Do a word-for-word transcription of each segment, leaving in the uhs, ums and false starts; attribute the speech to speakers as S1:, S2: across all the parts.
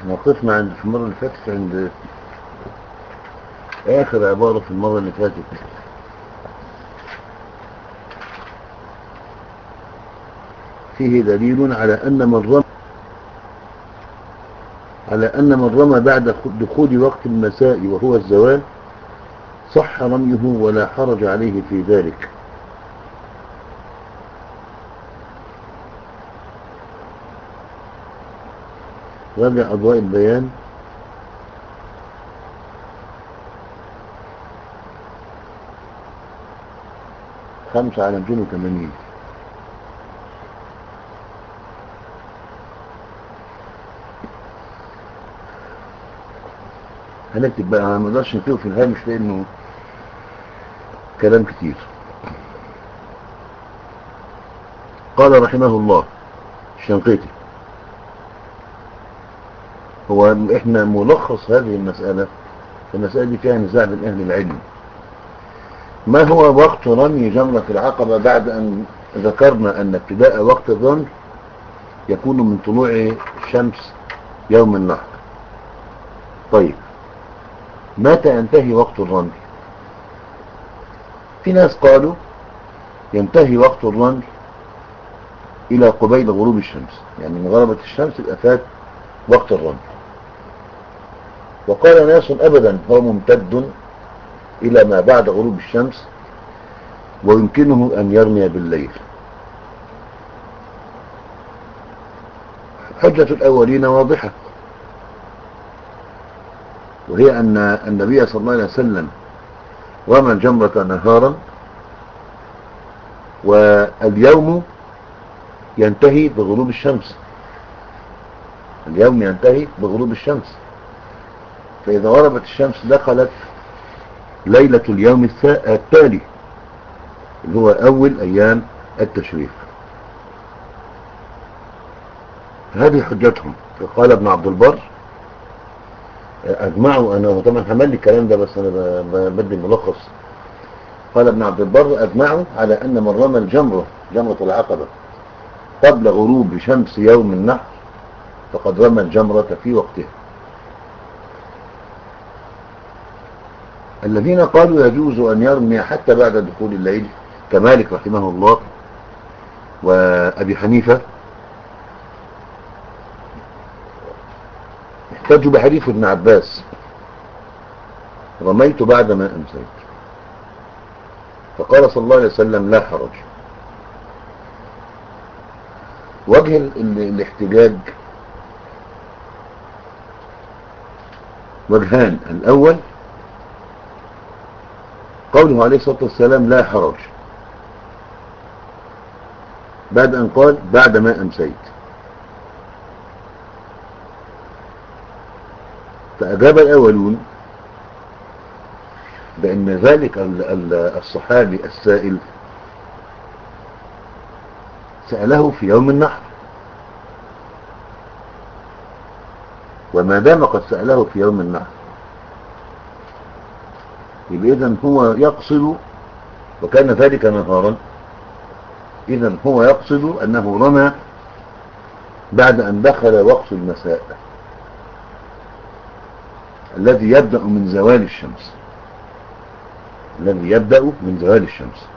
S1: احنا وقفنا عند في المرة اللي فاتت عند آخر عبارة في المرة اللي فاتت. فيه دليل على أن من رمى على أن من رمى بعد دخول وقت المساء وهو الزوال صح رميه ولا حرج عليه في ذلك. راجع أضواء البيان خمسة على مئتين وثمانين. هنكتب بقى، ما نقدرش نكتبه في الهامش لأنه كلام كتير. قال رحمه الله الشنقيطي، هو احنا ملخص هذه المسألة، المسألة دي فيها نزاع بين أهل العلم. ما هو وقت رمي جمرة العقبة بعد أن ذكرنا أن ابتداء وقت الرمي يكون من طلوع الشمس يوم النحر؟ طيب متى ينتهي وقت الرمي؟ في ناس قالوا ينتهي وقت الرمي إلى قبيل غروب الشمس، يعني من غربت الشمس يبقى فات وقت الرمي. وقال ناس أبدا هو ممتد إلى ما بعد غروب الشمس ويمكنه أن يرمي بالليل. حجة الأولين واضحة، وهي أن النبي صلى الله عليه وسلم رمى الجمرة نهارا واليوم ينتهي بغروب الشمس. اليوم ينتهي بغروب الشمس، فإذا غربت الشمس دخلت ليلة اليوم التالي اللي هو أول أيام التشريق. هذه حجتهم. قال ابن عبد البر أجمعوا، أنا طبعا حمل لي الكلام ده بس أنا بدي ملخص. قال ابن عبد البر أجمعوا على أن من رمى الجمرة جمرة العقبة قبل غروب شمس يوم النحر فقد رمى الجمرة في وقتها. الذين قالوا يجوز أن يرمي حتى بعد دخول الليل كمالك رحمه الله وأبي حنيفة احتجوا بحديث ابن عباس رميت بعد ما أمسيت، فقال صلى الله عليه وسلم لا حرج. وجه الاحتجاج وجهان. الأول قوله عليه الصلاة والسلام لا حرج بعد أن قال بعد ما أمسيت، فأجاب الأولون بأن ذلك الصحابي السائل سأله في يوم النحر، وما دام قد سأله في يوم النحر يبقى إذن هو يقصد، وكان ذلك نهارا، إذن هو يقصد أنه رمى بعد أن دخل وقت المساء الذي يبدأ من زوال الشمس الذي يبدأ من زوال الشمس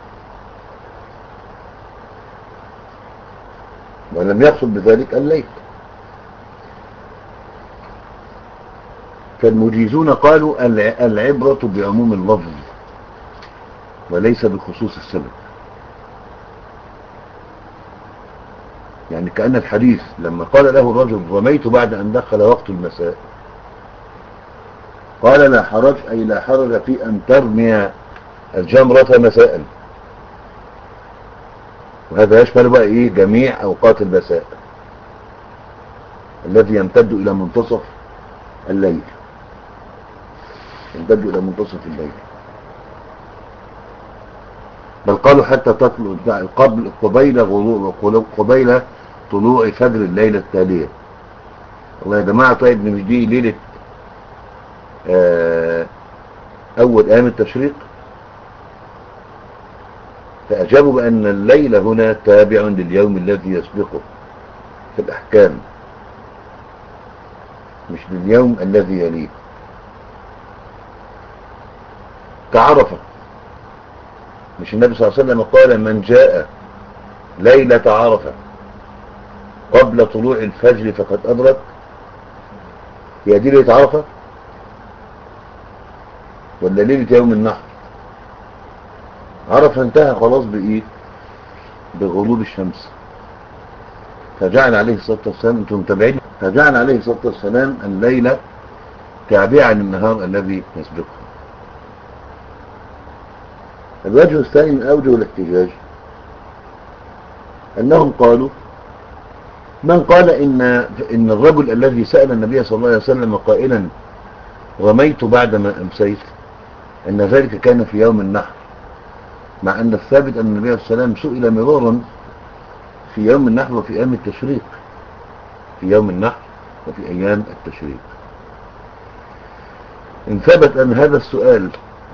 S1: ولم يقصد بذلك الليل. فالمجيزون قالوا العبرة بعموم اللفظ وليس بخصوص السبب. يعني كأن الحديث لما قال له الرجل رميت بعد أن دخل وقت المساء قال لا حرج، أي لا حرج في أن ترمي الجمرة مساء، وهذا يشمل بقى إيه جميع أوقات المساء الذي يمتد إلى منتصف الليل يمتد إلى منتصف الليل. بل قالوا حتى تطلع قبل قبيل غروب قبيل طلوع فجر الليلة التالية. والله يا جماعة طيب مش دي ليلة أول أيام التشريق؟ فأجابوا بأن الليل هنا تابع لليوم الذي يسبقه في الأحكام، مش لليوم الذي يليه. كعرفة، مش النبي صلى الله عليه وسلم قال من جاء ليلة عرفة قبل طلوع الفجر فقد أدرك؟ هي دي ليلة عرفة ولا ليلة يوم النحر؟ عرفة انتهى خلاص بإيه؟ بغروب الشمس. فجعل عليه الصلاة والسلام، انتم متابعين، فجعل عليه الصلاة والسلام الليلة تابعا للنهار الذي يسبقه. الوجه الثاني من أوجه الاحتجاج أنهم قالوا: من قال إن, إن الرجل الذي سأل النبي صلى الله عليه وسلم قائلا رميت بعدما أمسيت، أن ذلك كان في يوم النحر، مع أن الثابت أن النبي صلى الله عليه وسلم سئل مرارا في يوم النحر وفي أيام التشريق، في يوم النحر وفي أيام التشريق. إن ثبت أن هذا السؤال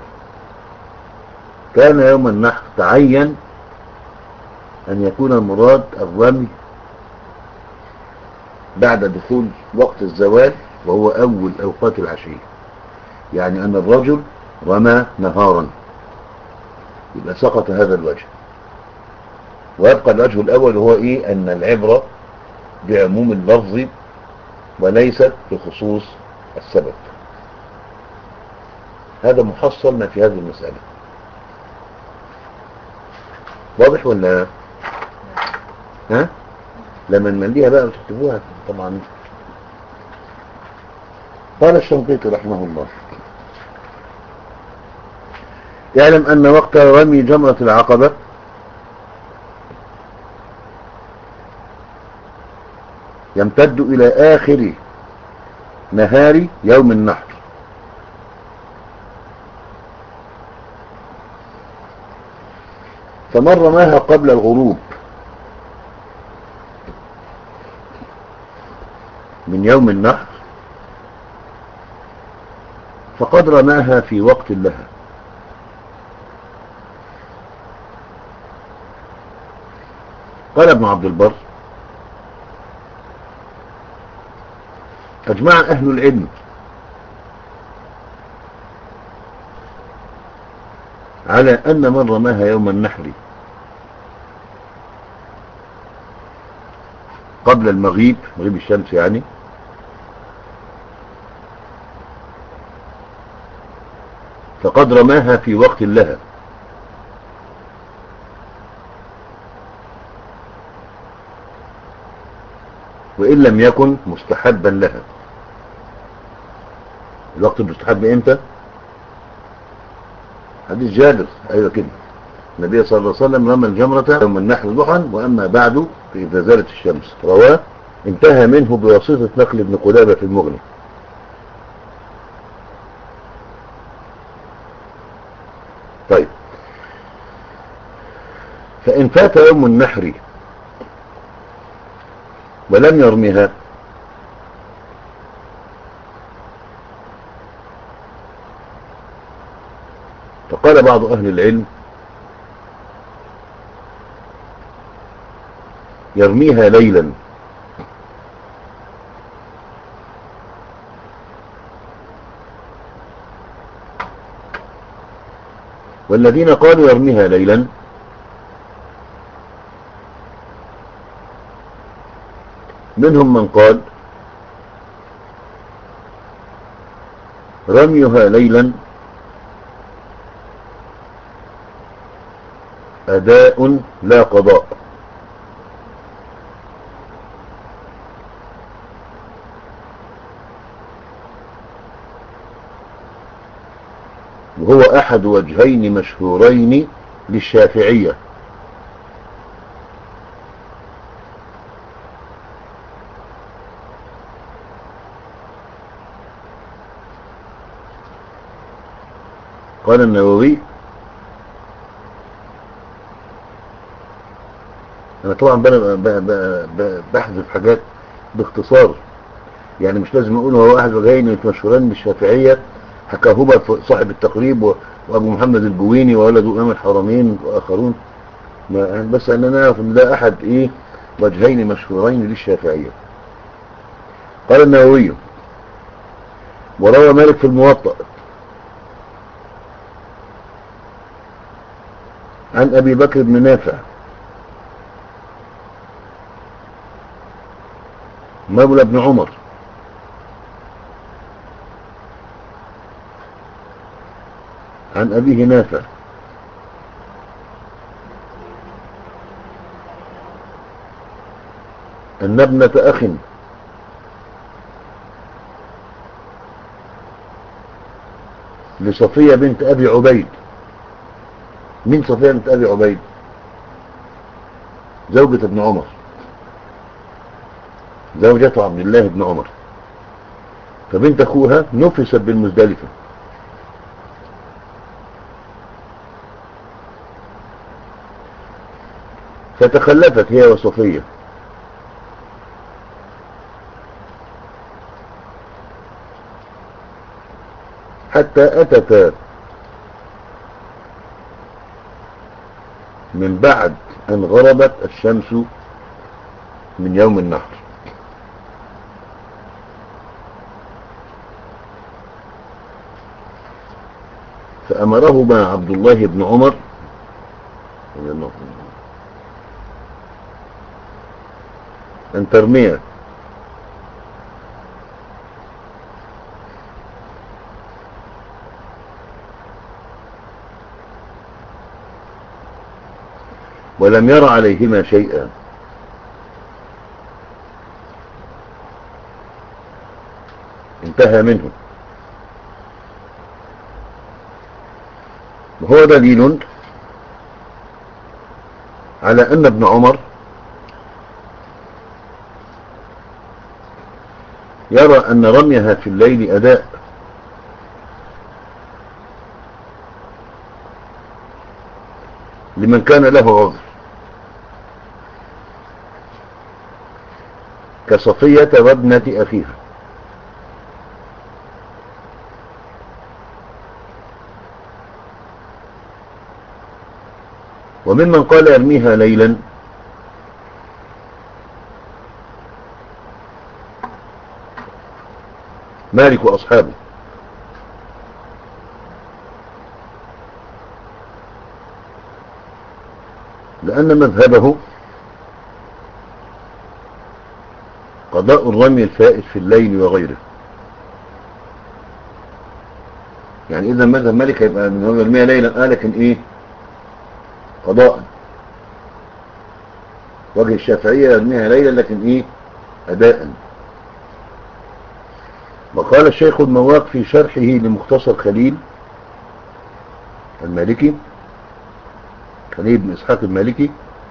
S1: كان يوم النحر تعين أن يكون المراد الرمي بعد دخول وقت الزوال وهو أول أوقات العشية، يعني أن الرجل رمى نهارا، يبقى سقط هذا الوجه. ويبقى الوجه الأول هو إيه؟ أن العبرة بعموم اللفظ وليست بخصوص السبب. هذا محصل ما في هذه المسألة. واضح ولا ها؟ لما نمليها بقى وتكتبوها طبعا. قال الشنقيطي رحمه الله: يعلم أن وقت رمي جمرة العقبة يمتد إلى آخر نهار يوم النحر، فمن رماها قبل الغروب من يوم النحر فقد رماها في وقت لها. قال ابن عبد البر: أجمع أهل العلم على أن من رماها يوم النحر قبل المغيب، مغيب الشمس يعني، فقد رماها في وقت لها، وإن لم يكن مستحبا لها. الوقت المستحب امتى؟ حديث جابر، ايوه كده، النبي صلى الله عليه وسلم رمى الجمرة يوم النحر ضحى، واما بعد فاذا زالت الشمس. رواه انتهى منه بواسطة نقل ابن قلابة في المغني. طيب، فإن فات يوم النحر ولم يرمها فقال بعض أهل العلم: يرميها ليلا، والذين قالوا يرميها ليلا منهم من قال رميها ليلا أداء لا قضاء، وهو أحد وجهين مشهورين للشافعية. قال النووي: أنا طبعا بحذف حاجات باختصار، يعني مش لازم أقول هو أحد وجهين مشهورين للشافعية، حكاهما صاحب التقريب وأبو محمد الجويني وولد إمام الحرمين وآخرون، بس أننا نعرف أن ده أحد إيه وجهين مشهورين للشافعية. قال النووي: وروى مالك في الموطأ عن أبي بكر بن نافع مولى بن عمر عن أبيه نافع أن ابنة أخ لصفية بنت أبي عبيد. من صفية بنت أبي عبيد؟ زوجة ابن عمر، زوجة عبد الله بن عمر. فبنت أخوها نفست بالمزدلفة، فتخلفت هي وصفية، حتى أتتا من بعد أن غربت الشمس من يوم النحر. فأمرهما عبد الله بن عمر أن ترميا، ولم ير عليهما شيئا. انتهى منه. وهو دليل على أن ابن عمر يرى أن رميها في الليل أداء، لمن كان له عذر كصفية وابنة أخيها. وممن قال يرميها ليلا مالك وأصحابه، لأن مذهبه قضاء الرمي الفائت في الليل وغيره. يعني إذا مذهب مالك هيبقى من هو يرميها ليلا، آه لكن إيه قضاء. وجه الشافعية يرميها ليلا لكن إيه أداء. وقال الشيخ المواق في شرحه لمختصر خليل المالكي، خليل بن إسحاق المالكي،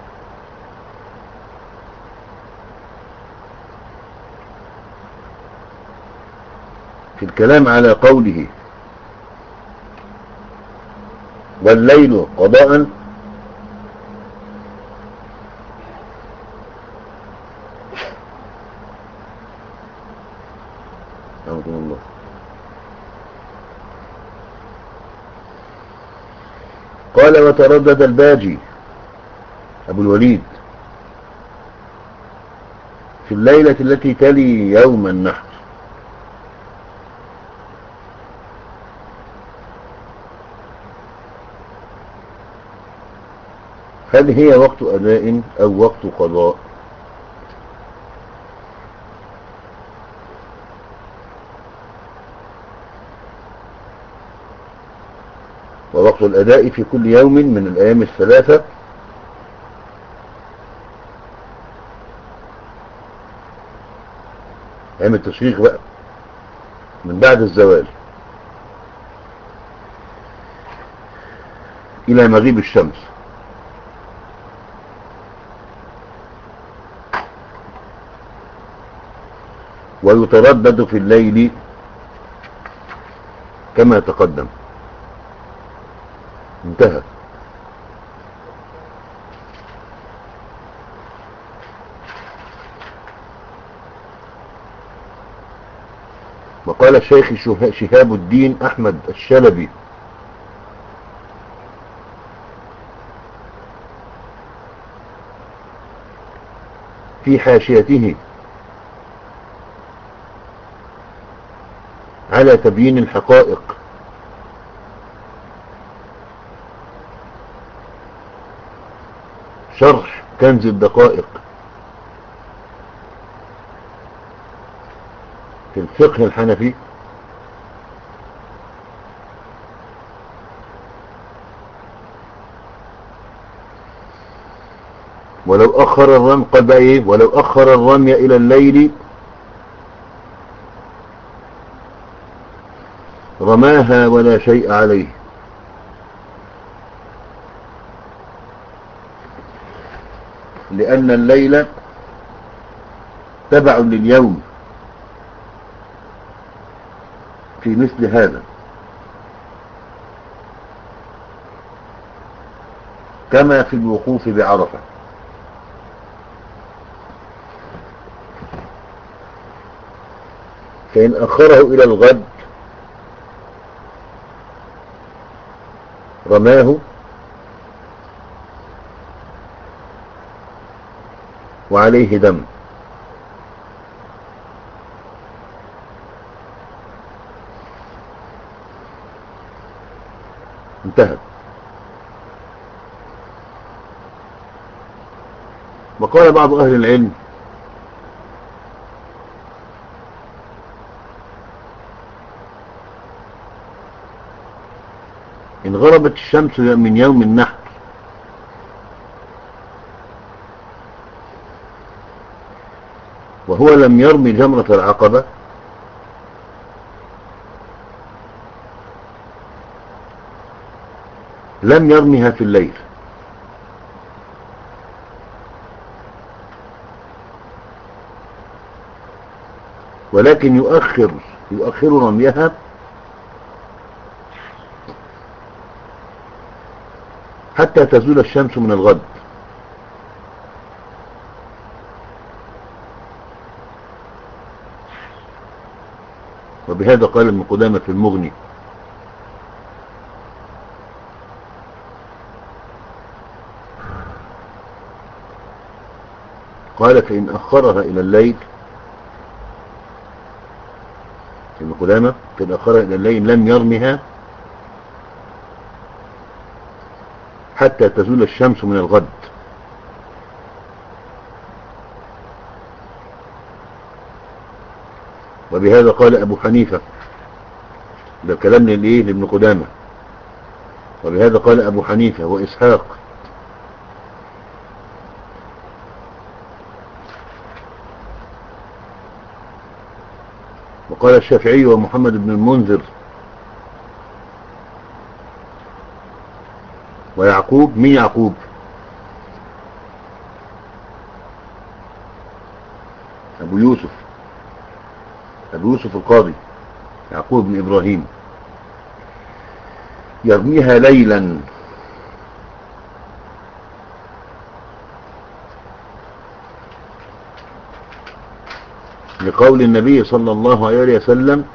S1: في الكلام على قوله والليل قضاء، الله قال وتردد الباجي أبو الوليد في الليلة التي تلي يوم النحر، هل هي وقت أداء أو وقت قضاء؟ ووقت الأداء في كل يوم من الأيام الثلاثة أيام التشريق بقى من بعد الزوال إلى مغيب الشمس. ويتردد في الليل كما تقدم. انتهى. وقال الشيخ شهاب الدين أحمد الشلبي في حاشيته على تبيين الحقائق، شرح كنز الدقائق في الفقه الحنفي، ولو أخر الرمي، قال بقى إيه؟ ولو أخر الرمي إلى الليل رماها ولا شيء عليه، لأن الليل تبع لليوم في مثل هذا، كما في الوقوف بعرفة. فإن أخره إلى الغد رماه وعليه دم. انتهى. وقال بعض أهل العلم إن غربت الشمس من يوم النحر وهو لم يرمي جمرة العقبة لم يرميها في الليل، ولكن يؤخر يؤخر رميها حتى تزول الشمس من الغد. وبهذا قال ابن قدامة في المغني. قال فإن أخرها إلى الليل، ابن قدامة فإن أخرها إلى الليل لم يرمها حتى تزول الشمس من الغد. وبهذا قال أبو حنيفة، ده كلام للإيه لابن قدامة. وبهذا قال أبو حنيفة وإسحاق وقال الشافعي ومحمد بن المنذر ويعقوب. مين يعقوب؟ أبو يوسف أبو يوسف القاضي يعقوب بن إبراهيم، يرميها ليلا لقول النبي صلى الله عليه وسلم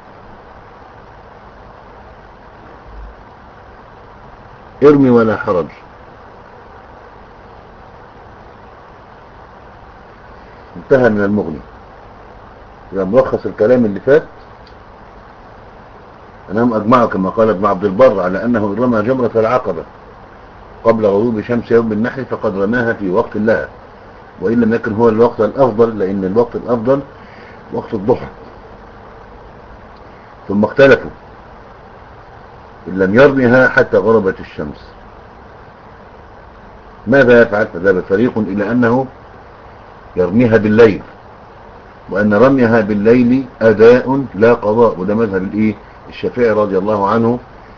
S1: ارمي ولا حرج. انتهى من المغني. إذا ملخص الكلام اللي فات أنهم أجمعوا كما قال ابن عبد البر على أنه إن رمى جمرة العقبة قبل غروب شمس يوم النحر فقد رماها في وقت لها، وإن لم يكن هو الوقت الأفضل، لأن الوقت الأفضل وقت الضحى. ثم اختلفوا إن لم يرمها حتى غربت الشمس ماذا يفعل؟ فذهب فريق إلى أنه يرميها بالليل، وأن رميها بالليل أداء لا قضاء، وده مذهب الإيه الشافعي رضي الله عنه،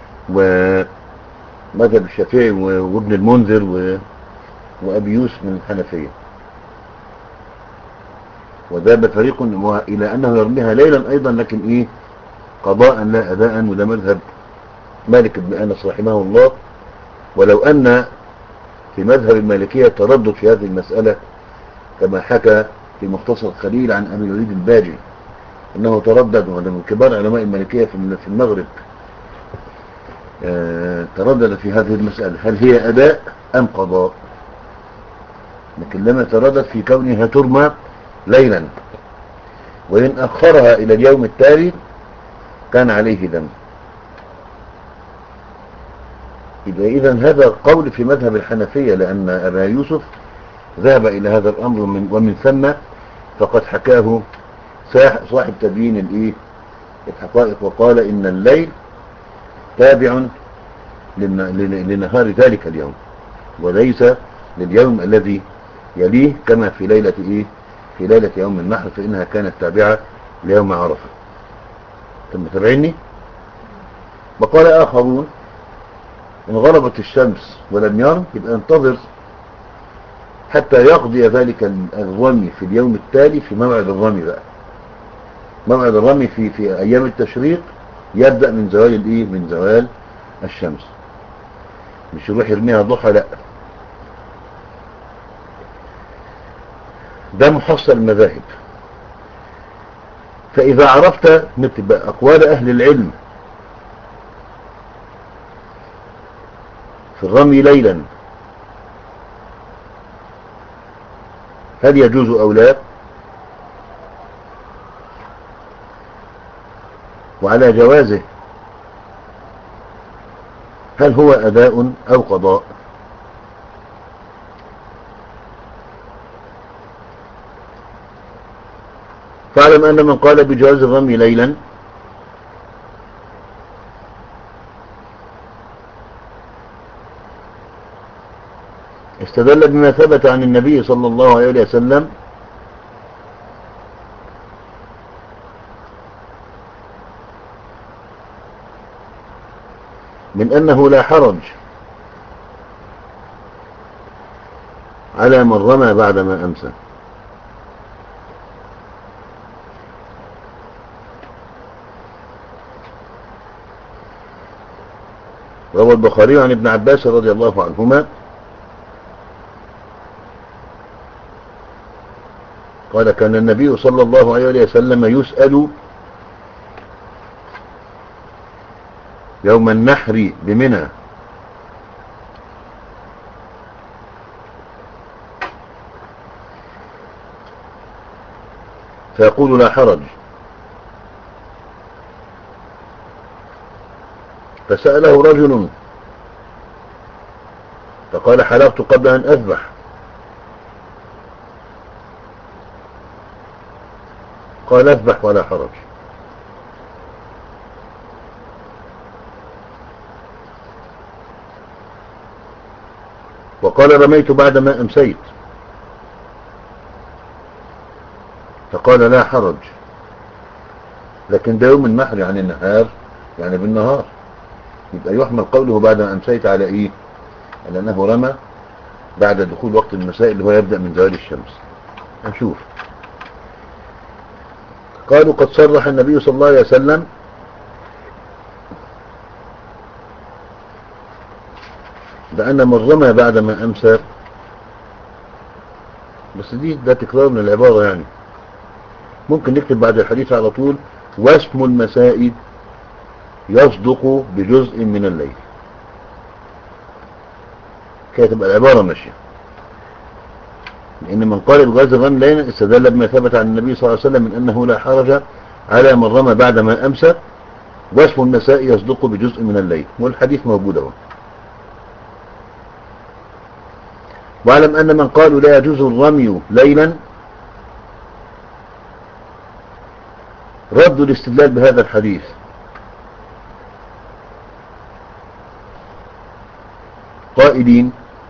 S1: ومذهب الشافعي وابن المنذر وأبي يوسف من الحنفية. وذهب فريق إلى أنه يرميها ليلا أيضا، لكن إيه قضاء لا أداء، وده مذهب مالك بن أنس رحمه الله. ولو أن في مذهب المالكية تردد في هذه المسألة كما حكى في مختصر خليل عن أبي الوليد الباجي أنه تردد، وهذا من كبار علماء المالكية في المغرب، تردد في هذه المسألة هل هي أداء أم قضاء، لكن لم يتردد في كونها ترمى ليلا. وإن أخرها إلى اليوم التالي كان عليه ذنب. يبقى إذن هذا قول في مذهب الحنفية، لأن أبا يوسف ذهب إلى هذا الأمر، ومن, ومن ثم فقد حكاه صاحب تبيين الإيه الحقائق، وقال إن الليل تابع لنهار ذلك اليوم وليس لليوم الذي يليه، كما في ليلة إيه في ليلة يوم النحر، فإنها كانت تابعة ليوم عرفة. ثم تابعني. وقال آخرون إن غربت الشمس ولم يرم يبقى انتظر حتى يقضي ذلك الرمي في اليوم التالي في موعد الرمي. بقى موعد الرمي في في أيام التشريق يبدأ من زوال الإيه من زوال الشمس، مش يروح يرميها ضحى، لا. ده محصل المذاهب. فإذا عرفت نكتب أقوال أهل العلم في الرمي ليلا، هل يجوز أو لا، وعلى جوازه هل هو أداء أو قضاء. فاعلم أن من قال بجواز الرمي ليلا استدل بما ثبت عن النبي صلى الله عليه وسلم من أنه لا حرج على من رمى بعدما أمسى. روى البخاري عن ابن عباس رضي الله عنهما قال كان النبي صلى الله عليه وسلم يسأل يوم النحر بمنى فيقول لا حرج، فسأله رجل فقال حلقت قبل أن أذبح، قال اذبح ولا حرج. وقال رميت بعدما أمسيت، فقال لا حرج، لكن ده يوم النحر يعني النهار، يعني بالنهار، يبقى يحمل قوله بعدما أمسيت على إيه؟ على أنه رمى بعد دخول وقت المساء اللي هو يبدأ من زوال الشمس. هنشوف. قالوا قد صرح النبي صلى الله عليه وسلم بأن من رمى بعدما أمسى، بس دي ده تكرار من العبارة، يعني ممكن نكتب بعد الحديث على طول واسم المساء يصدق بجزء من الليل، كده تبقى العبارة ماشية. لأن من قال بجواز الرمي ليلا استدل بما ثبت عن النبي صلى الله عليه وسلم من أنه لا حرج على من رمى بعدما أمسى، واسم المساء يصدق بجزء من الليل، والحديث موجود اهو. واعلم أن من قالوا لا يجوز الرمي ليلا ردوا الاستدلال بهذا الحديث، قائلين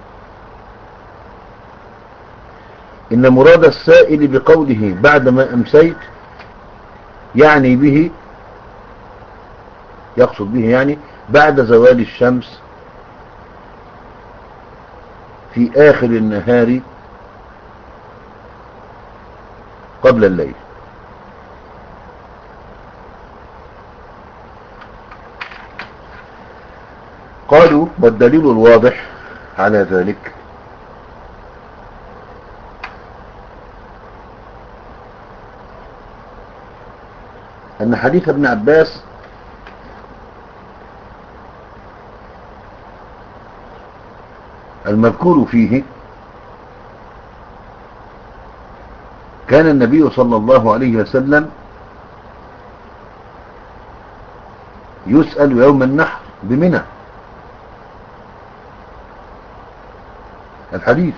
S1: إن مراد السائل بقوله بعدما أمسيت يعني به، يقصد به يعني بعد زوال الشمس في آخر النهار قبل الليل. قالوا والدليل الواضح على ذلك أن حديث ابن عباس المذكور فيه كان النبي صلى الله عليه وسلم يسأل يوم النحر بمنى، الحديث.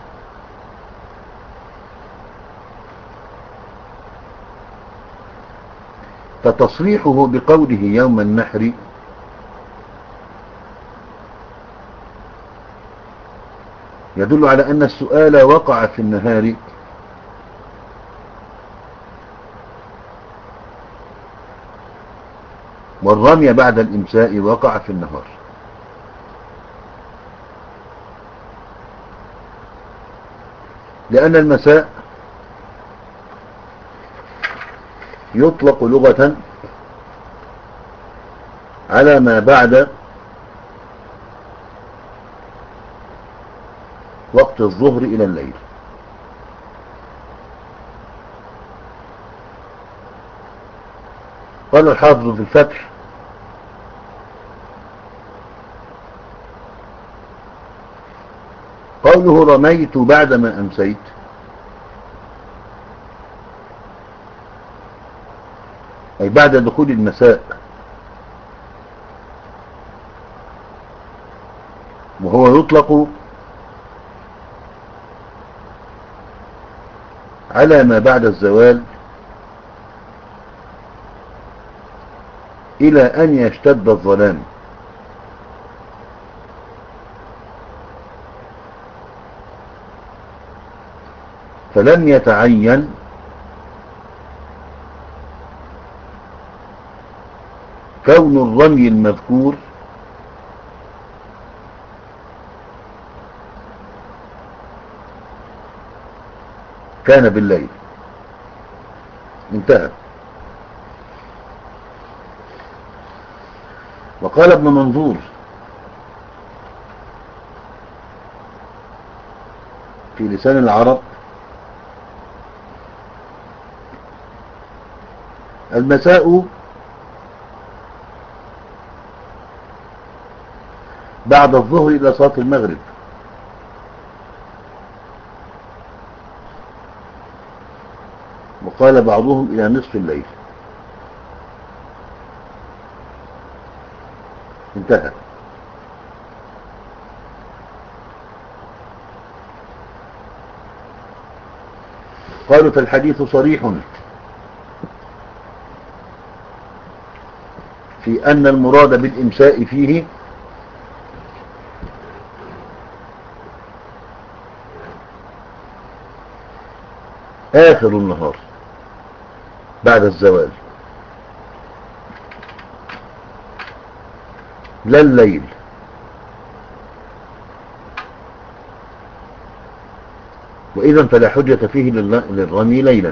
S1: فتصريحه بقوله يوم النحر يدل على أن السؤال وقع في النهار، والرمي بعد الإمساء وقع في النهار. لأن المساء يطلق لغة على ما بعد وقت الظهر إلى الليل. قال الحافظ في الفتح: قوله رميت بعدما أمسيت أي بعد دخول المساء، وهو يطلق على ما بعد الزوال إلى أن يشتد الظلام. فلم يتعين كون الرمي المذكور كان بالليل. انتهى. وقال ابن منظور في لسان العرب: المساء بعد الظهر إلى صلاة المغرب، وقال بعضهم إلى نصف الليل. انتهى. قالوا: فالحديث صريح في أن المراد بالإمساء فيه آخر النهار بعد الزوال، لا الليل. وإذا فلا حجة فيه للرمي ليلا.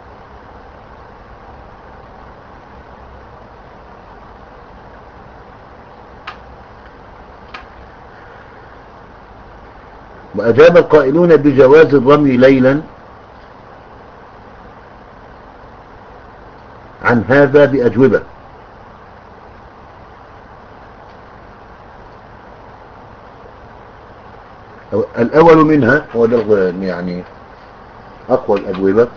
S1: وأجاب القائلون بجواز الرمي ليلا عن هذا بأجوبة. الأول منها هو ده يعني أقوى الأجوبة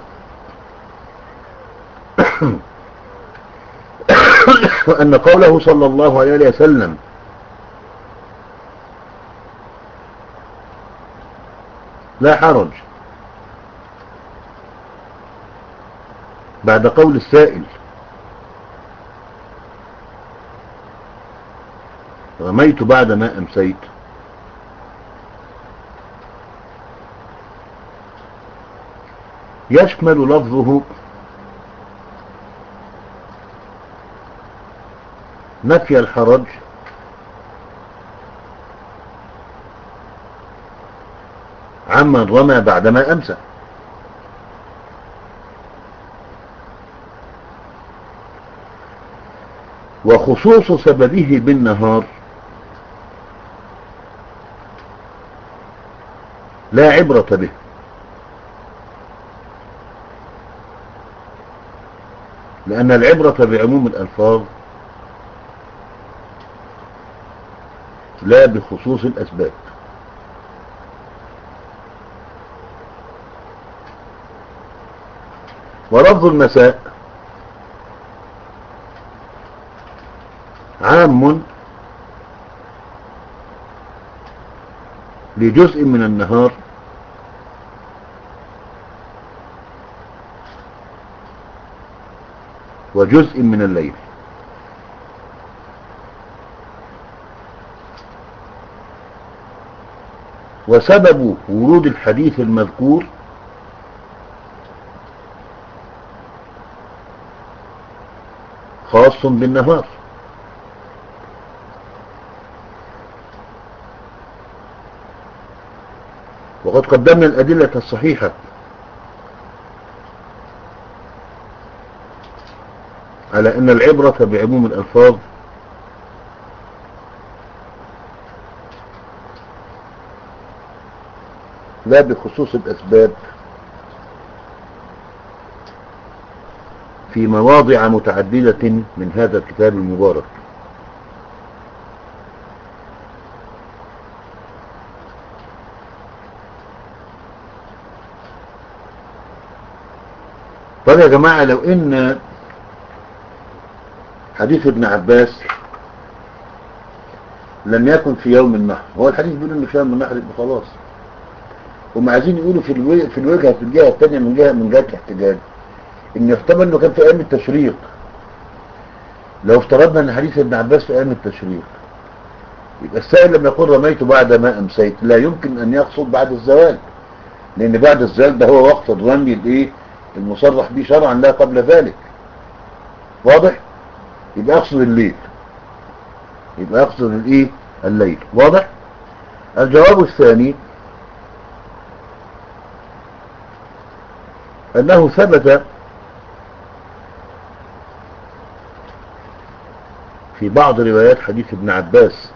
S1: وأن قوله صلى الله عليه وسلم: لا حرج، بعد قول السائل: رميت بعد ما أمسيت، يشمل لفظه نفي الحرج عمن رمى بعدما أمسى، وخصوص سببه بالنهار لا عبرة به، لأن العبرة بعموم الألفاظ لا بخصوص الأسباب. ولفظ المساء عام لجزء من النهار وجزء من الليل. وسبب ورود الحديث المذكور خاص بالنهار، وقد قدمنا الأدلة الصحيحة على أن العبرة بعموم الألفاظ لا بخصوص الأسباب في مواضع متعددة من هذا الكتاب المبارك. طيب يا جماعة، لو ان حديث ابن عباس لم يكن في يوم النحر، هو الحديث بيقول انه في يوم النحر يبقى خلاص، هم عايزين يقولوا في الوجه في الوجهه في الجهه الثانيه من جهه من جهه الاحتجاج ان يحتمل انه كان في ايام التشريق. لو افترضنا ان حديث ابن عباس في ايام التشريق، يبقى السائل لما يقول رميت بعد ما امسيت لا يمكن ان يقصد بعد الزوال، لان بعد الزوال ده هو وقت الرمي الايه المصرح به شرعا، لا قبل ذلك. واضح؟ يبقى يقصد الليل، يبقى يقصد الايه الليل. واضح؟ الجواب الثاني انه ثبت في بعض روايات حديث ابن عباس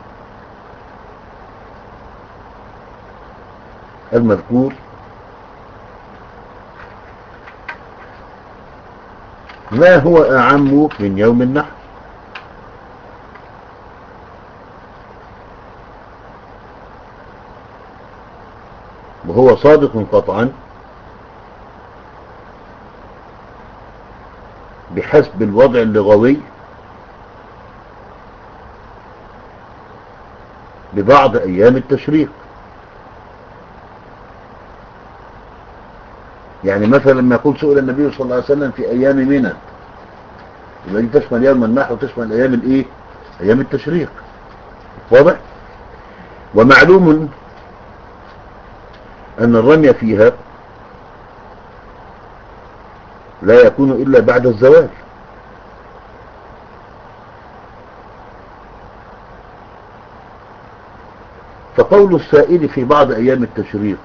S1: المذكور ما هو اعم من يوم النحر، وهو صادق قطعا بحسب الوضع اللغوي ببعض ايام التشريق. يعني مثلا لما يقول سئل النبي صلى الله عليه وسلم في ايام منى، يبقى دي تشمل يوم النحر وتشمل ايام الايه ايام التشريق. واضح؟ ومعلوم ان الرمي فيها لا يكون الا بعد الزوال، فقول السائل في بعض ايام التشريق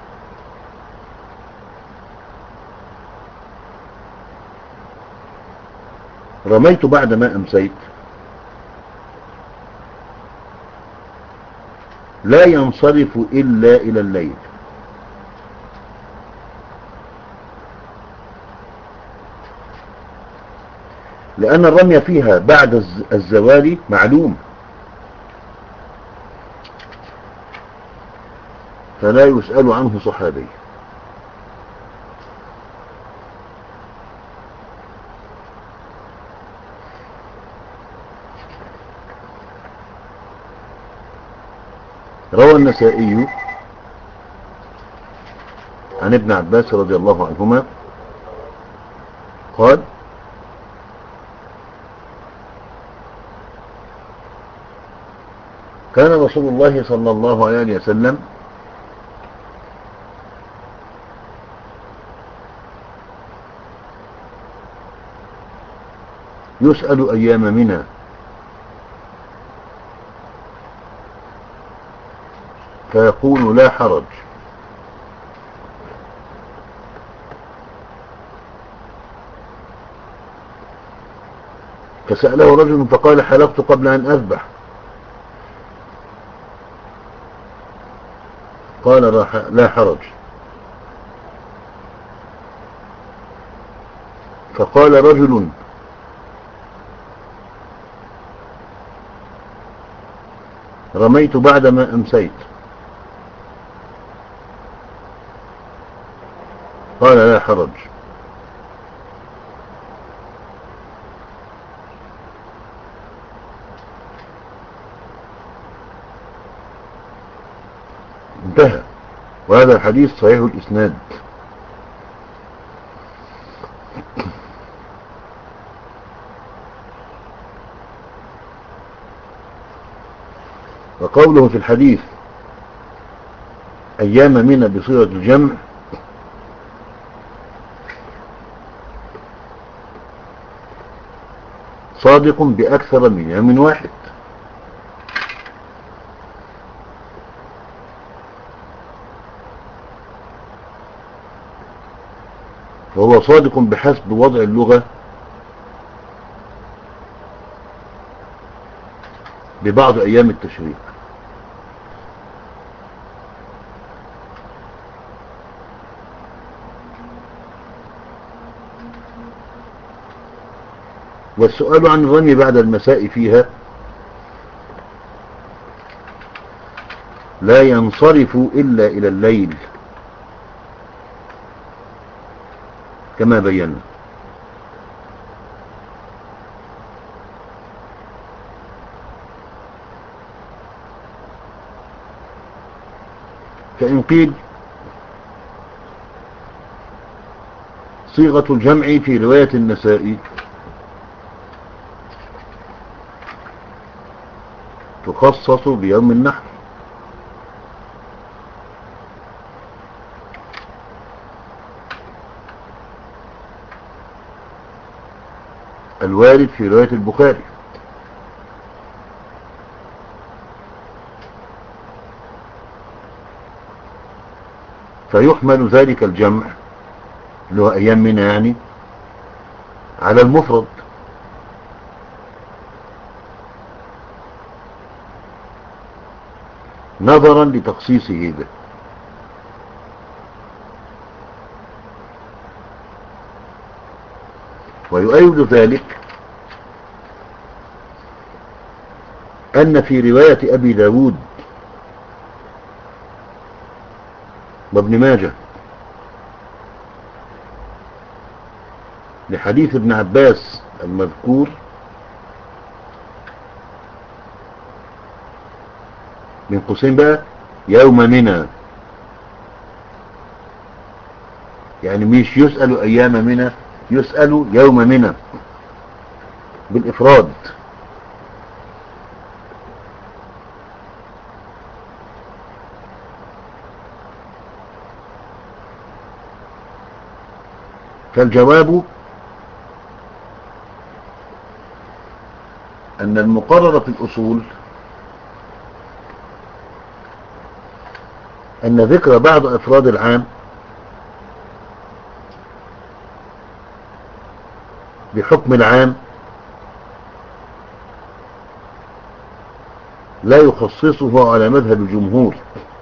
S1: رميت بعد ما امسيت لا ينصرف الا الى الليل، لان الرمي فيها بعد الزوال معلوم، فلا يسأل عنه صحابي. روى النسائي عن ابن عباس رضي الله عنهما قال: كان رسول الله صلى الله عليه وسلم يسأل أيام منى فيقول لا حرج، فسأله رجل فقال حلقت قبل أن أذبح، قال لا حرج، فقال رجل رميت بعد ما أمسيت، قال لا حرج. وهذا الحديث صحيح الإسناد. وقوله في الحديث أيام منى بصيغة الجمع صادق بأكثر من يوم واحد، وهو صادق بحسب وضع اللغة ببعض أيام التشريق. والسؤال عن الرمي بعد المساء فيها لا ينصرف إلا إلى الليل كما بينا. فإن قيل صيغة الجمع في رواية النسائي تخصص بيوم النحر، الوارد في رواية البخاري، فيحمل ذلك الجمع اللي هو أيام منى يعني على المفرد، نظرا لتخصيصه به. ويؤيد ذلك أن في رواية أبي داود وابن ماجه لحديث ابن عباس المذكور من قوسين بقى يوم منى، يعني مش يسأل أيام منى، يسأل يوم منى بالإفراد. فالجواب أن المقرر في الأصول أن ذكر بعض أفراد العام بحكم العام لا يخصصه على مذهب الجمهور،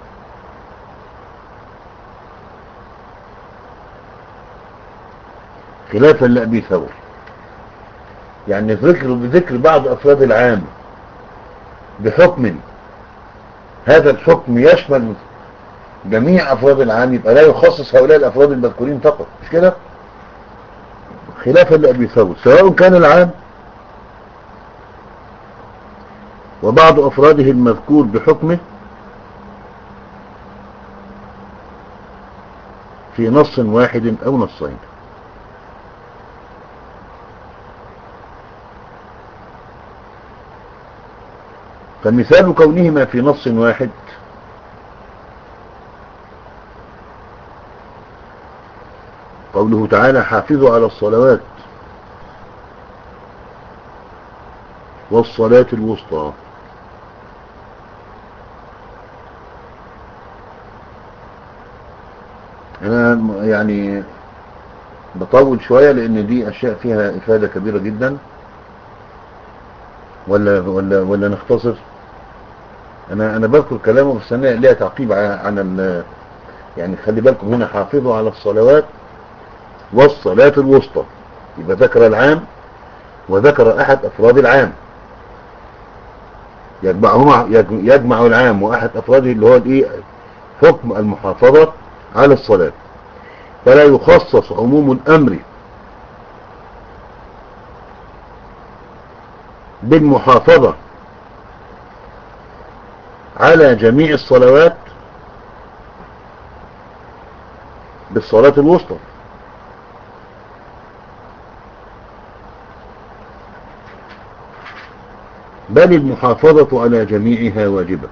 S1: خلافا لأبي ثور. يعني ذكر بذكر بعض أفراد العام بحكم هذا الحكم يشمل جميع أفراد العام، يبقى لا يخصص هؤلاء الأفراد المذكورين فقط، مش كده؟ خلافا لأبي ثور، سواء كان العام وبعض أفراده المذكور بحكمه في نص واحد أو نصين. فمثال كونهما في نص واحد قوله تعالى حافظوا على الصلوات والصلاة الوسطى. أنا يعني بطول شوية لأن دي أشياء فيها إفادة كبيرة جدا، ولا ولا ولا نختصر؟ أنا أنا بذكر كلامه بس أنا ليها تعقيب عن ال يعني خلي بالكم هنا حافظوا على الصلوات والصلاة الوسطى، يبقى ذكر العام وذكر أحد أفراد العام، يجمعهما يجمع العام وأحد أفراده اللي هو الإيه حكم المحافظة على الصلاة، فلا يخصص عموم الأمر بالمحافظة على جميع الصلوات بالصلاة الوسطى. بل المحافظة على جميعها واجبة.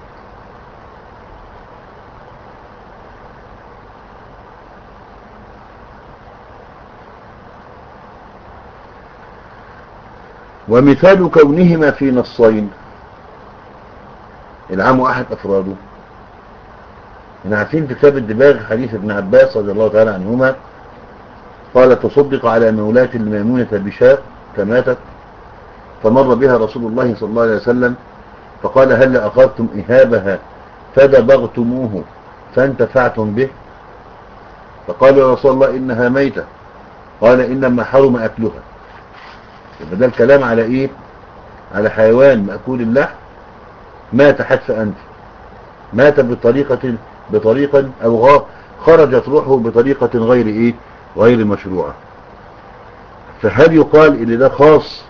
S1: ومثال كونهما في نصين، العام أحد أفراده. احنا عارفين في كتاب الدباغ حديث ابن عباس رضي الله تعالى عنهما قال: تصدق على مولاة الميمونة بشاء فماتت، فمر بها رسول الله صلى الله عليه وسلم فقال: هل أخذتم إهابها فدبغتموه فانتفعتم به؟ فقال: يا رسول الله إنها ميتة. قال: إنما حرم أكلها. يبقى ده الكلام على إيه؟ على حيوان مأكول اللحم مات حتف أنف، مات بطريقة بطريقة أو غا خرجت روحه بطريقة غير إيه؟ غير مشروعة. فهل يقال إن ده خاص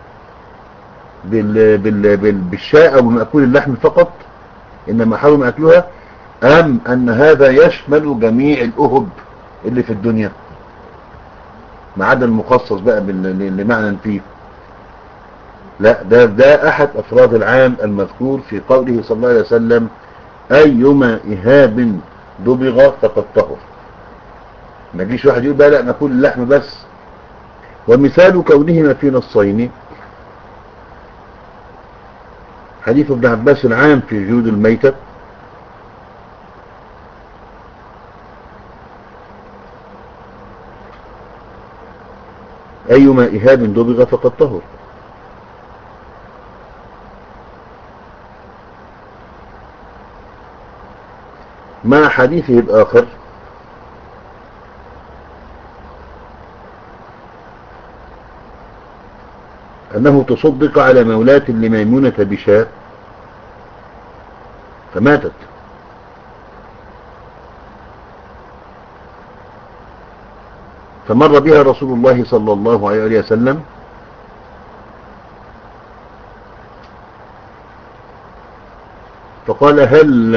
S1: بال بال بال بالشاء أو بمأكول اللحم فقط إنما حرم أكلها، أم أن هذا يشمل جميع الأهب اللي في الدنيا ما عدا المخصص بقى اللي معنى فيه؟ لا، ده ده أحد أفراد العام المذكور في قوله صلى الله عليه وسلم: أيما إهاب دبغ فقد طهر. ما يجيش واحد يقول بقى لا ناكل اللحم بس. ومثال كونهما في نصين حديث ابن عباس العام في جود الميتة: أيما إهاب دبغ فقد طهر. مع حديثه الآخر أنه تصدق على مولاة لميمونة بشاء فماتت، فمر بها رسول الله صلى الله عليه وسلم فقال: هل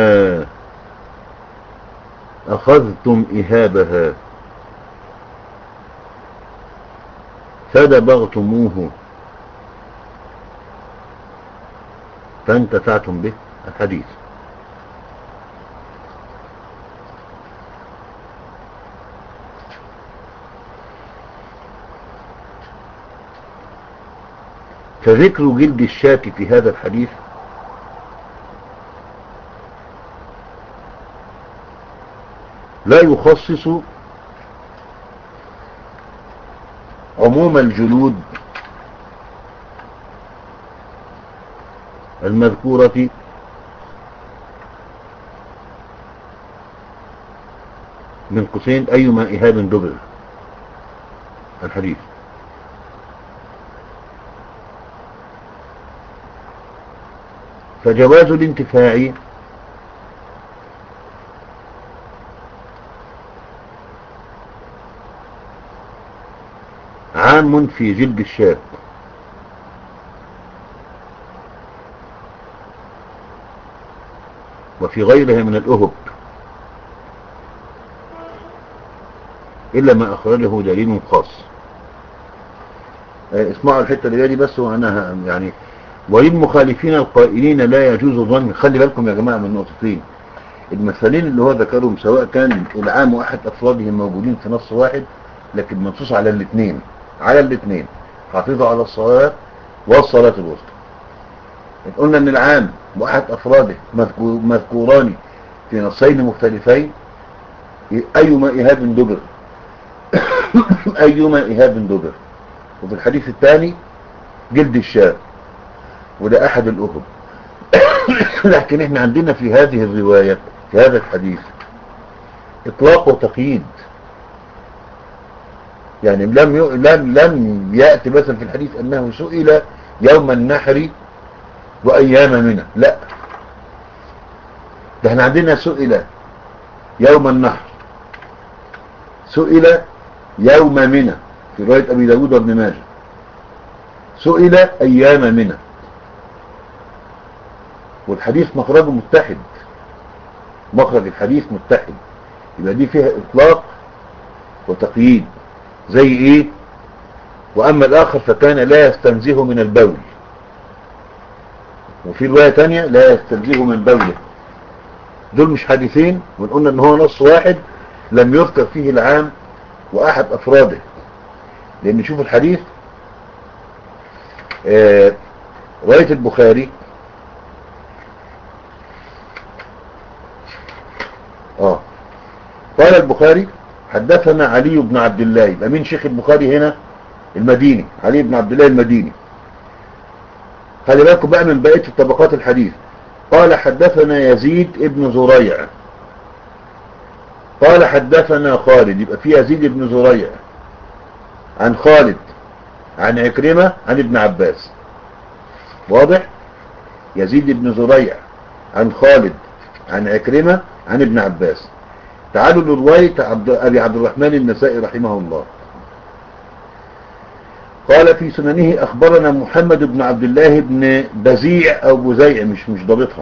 S1: أخذتم إهابها فدبغتموه فانتفعتم به؟ الحديث. فذكر جلد الشاة في هذا الحديث لا يخصص عموم الجلود المذكورة من قوسين أيما إهاب دبغ الحديث. فجواز الانتفاع عام في جلد الشاة وفي غيرها من الأهب إلا ما أخرجه دليل خاص. اسمعوا الحتة اللي دي بس وأنا يعني: وللمخالفين القائلين لا يجوز الظن. خلي بالكم يا جماعة من نقطتين. المثالين اللي هو ذكرهم سواء كان العام واحد أفرادهم موجودين في نص واحد لكن منصوص على الاثنين على الاثنين حافظوا على الصلاة والصلاة الوسطى. قلنا ان العام واحد أفراده مذكوران في نصين مختلفين: أيما إهاب دبر أيما إهاب دبر. وفي الحديث الثاني جلد الشاة، وده أحد الأهب. لكن احنا عندنا في هذه الرواية في هذا الحديث إطلاق وتقييد. يعني لم ي... لم لم يأتي مثلا في الحديث أنه سئل يوم النحر وأيام منى، لا، ده احنا عندنا سئل يوم النحر، سئل يوم منى في رواية أبي داود وابن ماجه، سئل أيام منى. والحديث مخرجه متحد، مخرج الحديث متحد، يبقى دي فيها إطلاق وتقييد. زي ايه؟ واما الاخر فكان لا يستنزه من البول، وفي رواية تانية لا يستنزه من بوله. دول مش حديثين، ونقولنا ان هو نص واحد لم يذكر فيه العام واحد افراده. لان شوف الحديث، آه رواية البخاري اه قال البخاري حدثنا علي بن عبد الله. يبقى مين شيخ البخاري هنا؟ المديني، علي بن عبد الله المديني. خلي بالكم بقى من بقية طبقات الحديث. قال حدثنا يزيد ابن زريع قال حدثنا خالد. يبقى في يزيد بن زريع عن خالد عن عكرمة عن ابن عباس. واضح؟ يزيد بن زريع عن خالد عن عكرمة عن ابن عباس. تعالوا لرواية عبد أبي عبد الرحمن النسائي رحمه الله. قال في سننه أخبرنا محمد بن عبد الله بن بزيع أو بزيع، مش مش ضابطها.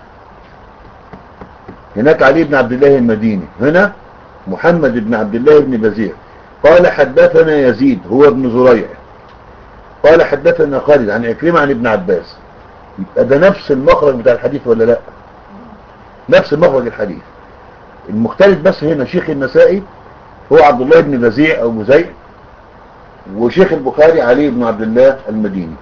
S1: هناك علي بن عبد الله المديني، هنا محمد بن عبد الله بن بزيع. قال حدثنا يزيد هو ابن زريع قال حدثنا خالد عن عكرمة عن ابن عباس. يبقى ده نفس المخرج بتاع الحديث ولا لا؟ نفس مخرج الحديث. المختلف بس هنا شيخ النسائي هو عبد الله بن بزيع او بزيع، وشيخ البخاري علي بن عبد الله المديني.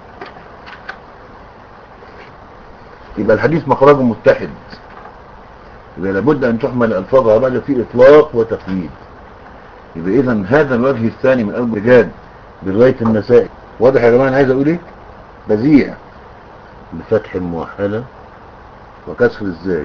S1: يبقى الحديث مخرجه متحد. يبقى لابد ان تحمل الفاظها بعد في اطلاق وتقييد. يبقى اذا هذا الوجه الثاني من الرجال برواية النسائي. واضح يا جماعة انا عايز اقول ايه؟ بزيع بفتح موحدة وكسر الزاي،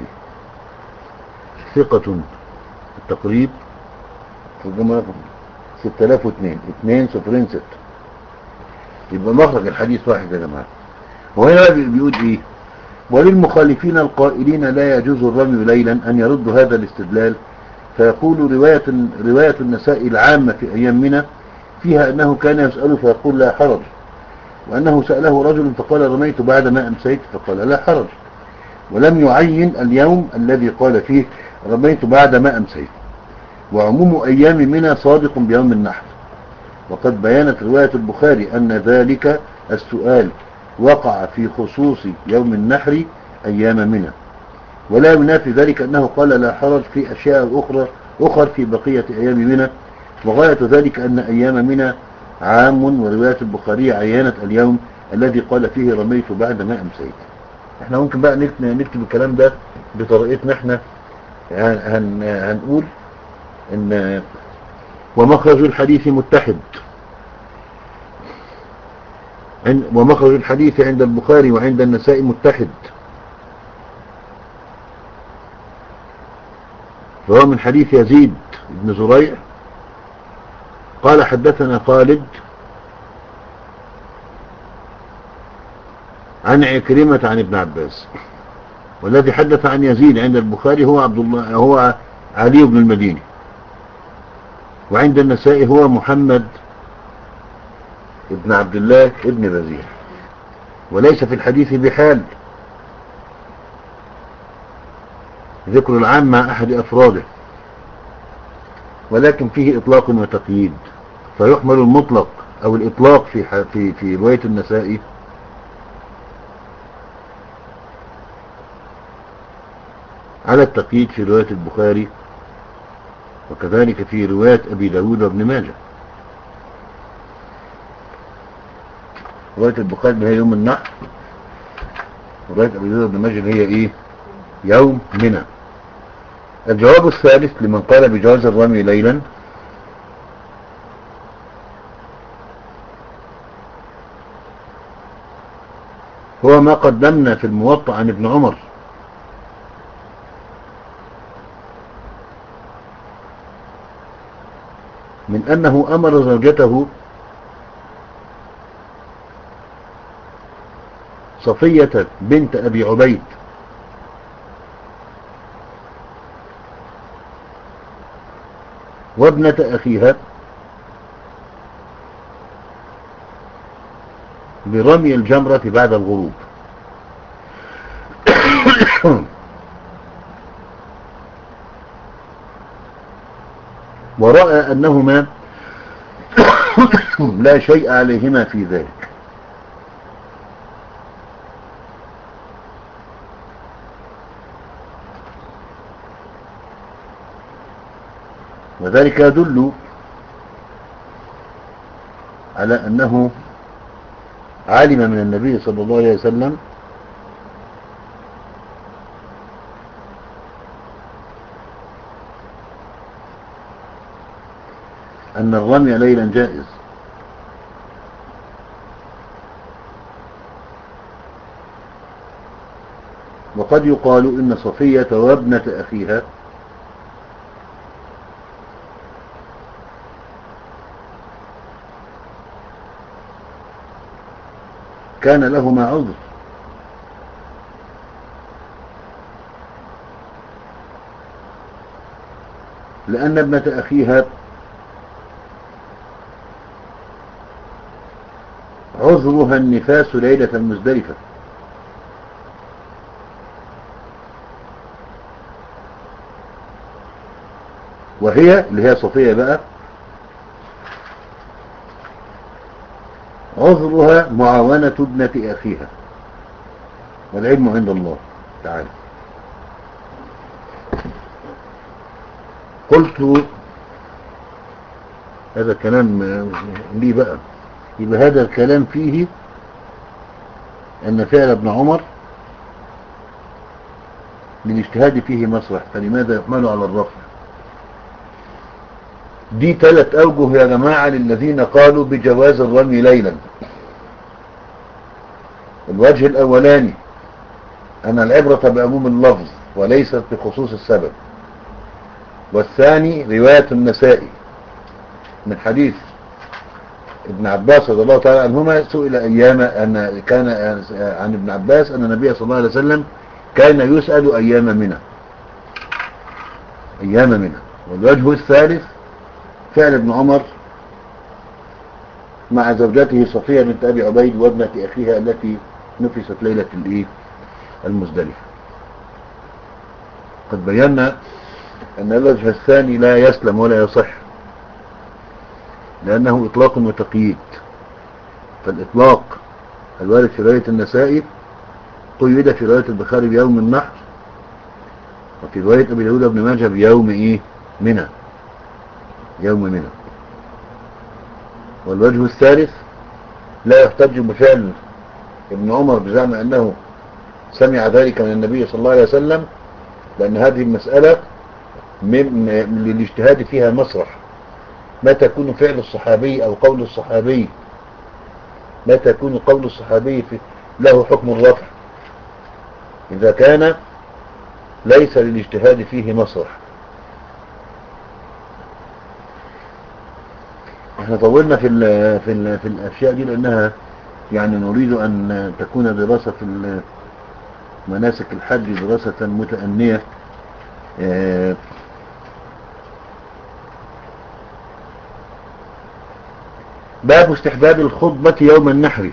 S1: ثقة التقريب ترجمة ستة آلاف واثنين اتنين صفرين ستة. يبقى مخرج الحديث واحد يا جماعة. وهنا بيقول ايه؟ وللمخالفين القائلين لا يجوز الرمي ليلا ان يردوا هذا الاستدلال، فيقول رواية, رواية النساء العامة في ايام منى فيها انه كان يسأل فيقول لا حرج، وانه سأله رجل فقال رميت بعد ما امسيت فقال لا حرج، ولم يعين اليوم الذي قال فيه رميت بعد ما امسيت. وعموم ايام منى صادق بيوم النحر. وقد بيانت رواية البخاري ان ذلك السؤال وقع في خصوص يوم النحر ايام منى، ولا ينافي ذلك انه قال لا حرج في اشياء اخرى اخر في بقية ايام منى. وغاية ذلك ان ايام منى عام، ورواية البخاري عينت اليوم الذي قال فيه رميت بعد ما امسيت. احنا ممكن بقى نكتب الكلام ده بطريقتنا احنا. هن هنقول ان ومخرج الحديث متحد، ومخرج الحديث عند البخاري وعند النساء متحد، فهو من حديث يزيد بن زريع قال حدثنا خالد عن عكرمة عن ابن عباس. والذي حدث عن يزيد عند البخاري هو عبد الله هو علي بن المديني، وعند النساء هو محمد ابن عبد الله ابن بزيع. وليس في الحديث بحال ذكر العام مع احد افراده، ولكن فيه اطلاق وتقييد، فيحمل المطلق او الاطلاق في في في رواية النساء على التقييد في رواية البخاري، وكذلك في رواية ابي داود وابن ماجه. رواية البخاري اللي هي يوم النحر، ورواية ابي داود وابن ماجه اللي هي ايه؟ يوم منى. الجواب الثالث لمن قال بجواز الرمي ليلا هو ما قدمنا في الموطأ عن ابن عمر من أنه أمر زوجته صفية بنت أبي عبيد وابنة أخيها برمي الجمرة بعد الغروب. ورأى أنهما لا شيء عليهما في ذلك. وذلك يدل على أنه علم من النبي صلى الله عليه وسلم أن الرمي ليلا جائز، وقد يقال إن صفية وابنة أخيها كان لهما عذر، لأن ابنة أخيها عذرها النفاس ليلة المزدلفة، وهي اللي هي صفية بقى عذرها معاونة ابنة أخيها، والعلم عند الله تعالى. قلت هذا الكلام ليه بقى؟ يبقى هذا الكلام فيه أن فعل ابن عمر للاجتهاد فيه مسرح، فلماذا يحمل على الرفع؟ دي ثلاث أوجه يا جماعة للذين قالوا بجواز الرمي ليلا. الوجه الأولاني أن العبرة بعموم اللفظ وليست بخصوص السبب. والثاني رواية النسائي من حديث ابن عباس رضي الله تعالى عنهما، سئل أيام أن كان عن ابن عباس أن النبي صلى الله عليه وسلم كان يسأل أيام منى أيام منى. والوجه الثالث فعل ابن عمر مع زوجته صفية بنت أبي عبيد وابنة أخيها التي نفست ليلة الإيه المزدلفة. قد بينا أن الوجه الثاني لا يسلم ولا يصح، لأنه إطلاق وتقييد. فالإطلاق الوارد في رواية النسائي قيد في رواية البخاري بيوم النحر، وفي رواية أبي داود بن ماجه بيوم إيه منى يوم منى. والوجه الثالث لا يحتج بفعل ابن عمر بزعم أنه سمع ذلك من النبي صلى الله عليه وسلم، لأن هذه المسألة من للاجتهاد فيها مسرح. متى يكون فعل الصحابي أو قول الصحابي متى يكون قول الصحابي في له حكم الرفع؟ إذا كان ليس للاجتهاد فيه مسرح. احنا طولنا في ال في ال في الأشياء دي لأنها يعني نريد أن تكون دراسة في مناسك الحج دراسة متأنية. اه باب استحباب الخطبة يوم النحر.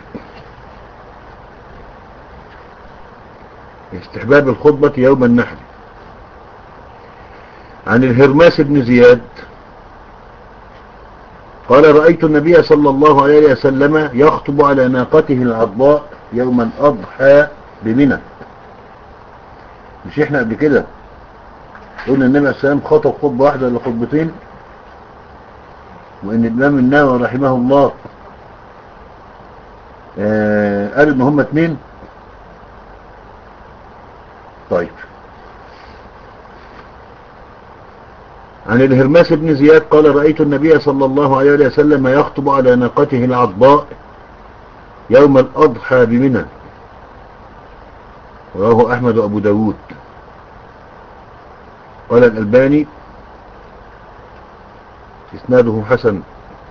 S1: استحباب الخطبة يوم النحر. عن الهرماس بن زياد قال رأيت النبي صلى الله عليه وسلم يخطب على ناقته العضاء يوم الأضحى بمنى. مش احنا قبل كده قلنا النبي عليه السلام خطب خطبة واحدة ولا خطبتين، وان الإمام النووي رحمه الله آه قال ان هم اتنين. طيب، عن الهرماس بن زياد قال رأيت النبي صلى الله عليه وسلم يخطب على ناقته العضباء يوم الأضحى بمنى، رواه أحمد وأبو داود. قال الألباني إسناده حسن،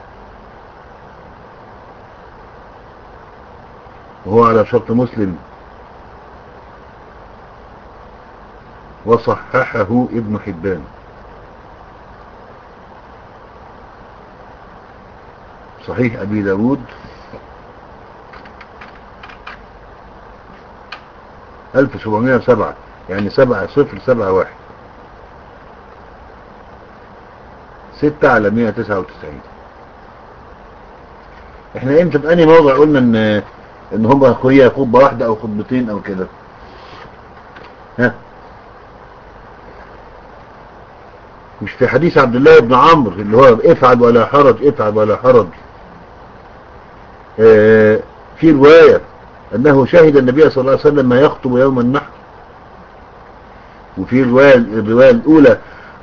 S1: وهو على شرط مسلم، وصححه ابن حبان. صحيح أبي داود ألف وسبعمائة وسبعة، يعني سبعة صفر سبعة واحد ستة على مئة وتسعة وتسعين. احنا امتى في انهي موضع قلنا ان ان هم هي خطبة واحدة او خطبتين او كده؟ ها، مش في حديث عبد الله بن عمرو اللي هو افعل ولا حرج افعل ولا حرج؟ اه في رواية انه شهد النبي صلى الله عليه وسلم ما يخطب يوم النحر، وفي الرواية الرواية الاولى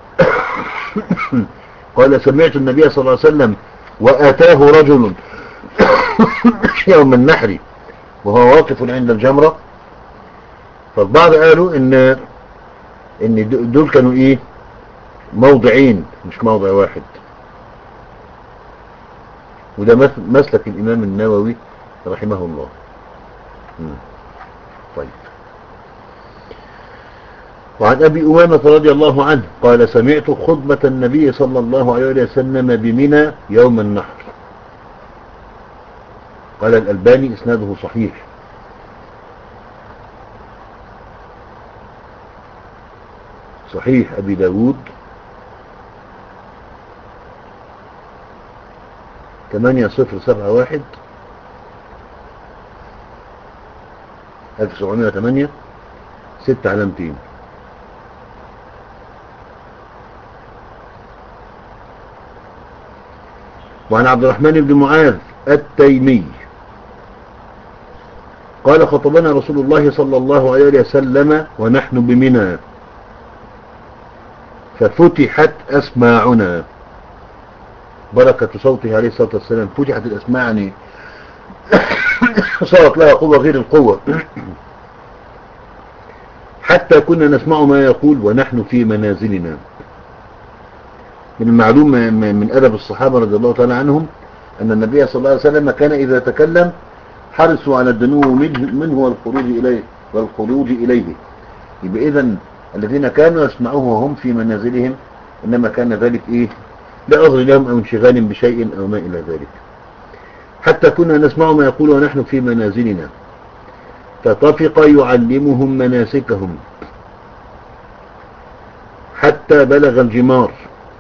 S1: قال سمعت النبي صلى الله عليه وسلم واتاه رجل يوم النحر وهو واقف عند الجمرة. فالبعض قالوا ان ان دول كانوا ايه، موضعين مش موضع واحد، وده مسلك الامام النووي رحمه الله. مم. طيب. وعن ابي امامة رضي الله عنه قال سمعت خطبة النبي صلى الله عليه وسلم بمنى يوم النحر. قال الألباني اسناده صحيح. صحيح ابي داود ثمانية صفر سبعة واحد ألف وسبعمائة وثمانية ستة علامتين. وعن عبد الرحمن بن معاذ التيمي قال خطبنا رسول الله صلى الله عليه وسلم ونحن بمنى ففتحت أسماعنا، بركة صوته عليه الصلاة والسلام. فتحت الأسماع يعني صارت لها قوة غير القوة، حتى كنا نسمع ما يقول ونحن في منازلنا. من المعلوم من أدب الصحابة رضي الله تعالى عنهم أن النبي صلى الله عليه وسلم كان إذا تكلم حرصوا على الدنو منه والخروج إليه والخروج إليه. يبقى إذن الذين كانوا يسمعوه وهم في منازلهم إنما كان ذلك إيه، لعذر لهم أو انشغال بشيء أو ما إلى ذلك. حتى كنا نسمع ما يقول ونحن في منازلنا فطفق يعلمهم مناسكهم حتى بلغ الجمار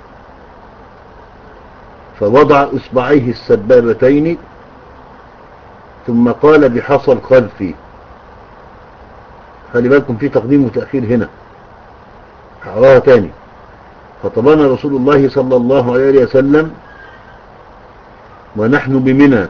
S1: فوضع إصبعيه السبابتين ثم قال بحصى الخلف. خلي بالكم في تقديم وتأخير هنا، هقراها تاني. خطبنا رسول الله صلى الله عليه وسلم ونحن بمنى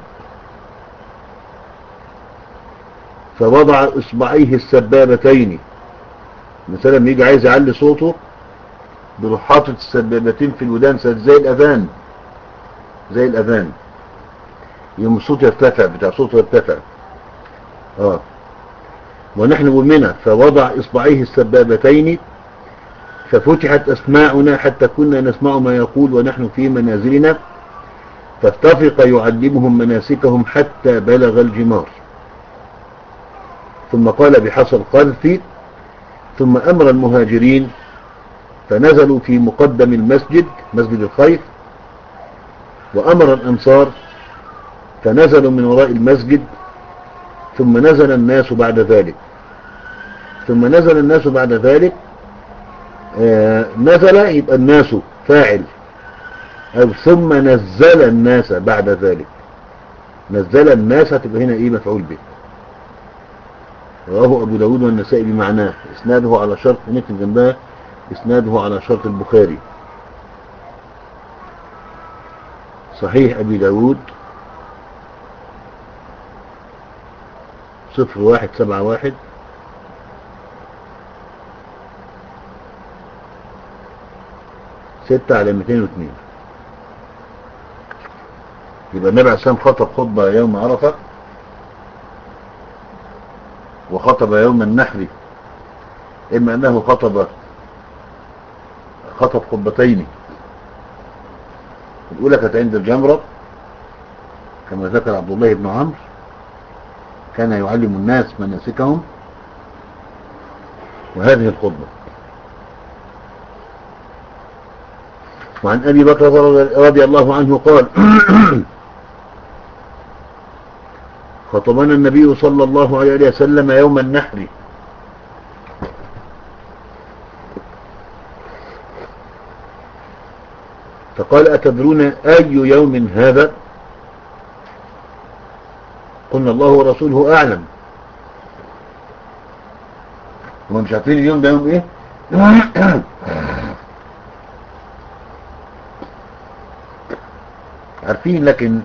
S1: فوضع إصبعيه السبابتين. مثلا يجي عايز يعلي صوته بيروح حاطط السبابتين في الودان زي الأذان، زي الأذان يوم الصوت يرتفع، بتاع صوته يرتفع. اه ونحن بمنى فوضع إصبعيه السبابتين ففتحت أسماعنا حتى كنا نسمع ما يقول ونحن في منازلنا فاتفق يعلمهم مناسكهم حتى بلغ الجمار. ثم قال بحصى الخلف ثم أمر المهاجرين فنزلوا في مقدم المسجد مسجد الخيف، وأمر الأنصار فنزلوا من وراء المسجد، ثم نزل الناس بعد ذلك. ثم نزل الناس بعد ذلك آه نزل يبقى الناس فاعل، أو ثم نزل الناس بعد ذلك. نزل الناس تبقى هنا إيه، مفعول به. رواه أبو داود والنسائي بمعناه، إسناده على شرط، نكتب جنبها إسناده على شرط البخاري. صحيح أبي داود صفر واحد سبعة واحد ستة على مئتين واثنين. يبقى النبي عليه السلام خطب خطبة يوم عرفة وخطب يوم النحر، إما أنه خطب خطب خطبتين. الأولى كانت عند الجمرة كما ذكر عبد الله بن عمرو، كان يعلم الناس مناسكهم، وهذه الخطبة. وعن أبي بكر رضي الله عنه قال خطبنا النبي صلى الله عليه وسلم يوم النحر فقال أتدرون أي يوم هذا؟ قلنا الله ورسوله أعلم. هم مش عارفين اليوم ده يوم ايه؟ عارفين، لكن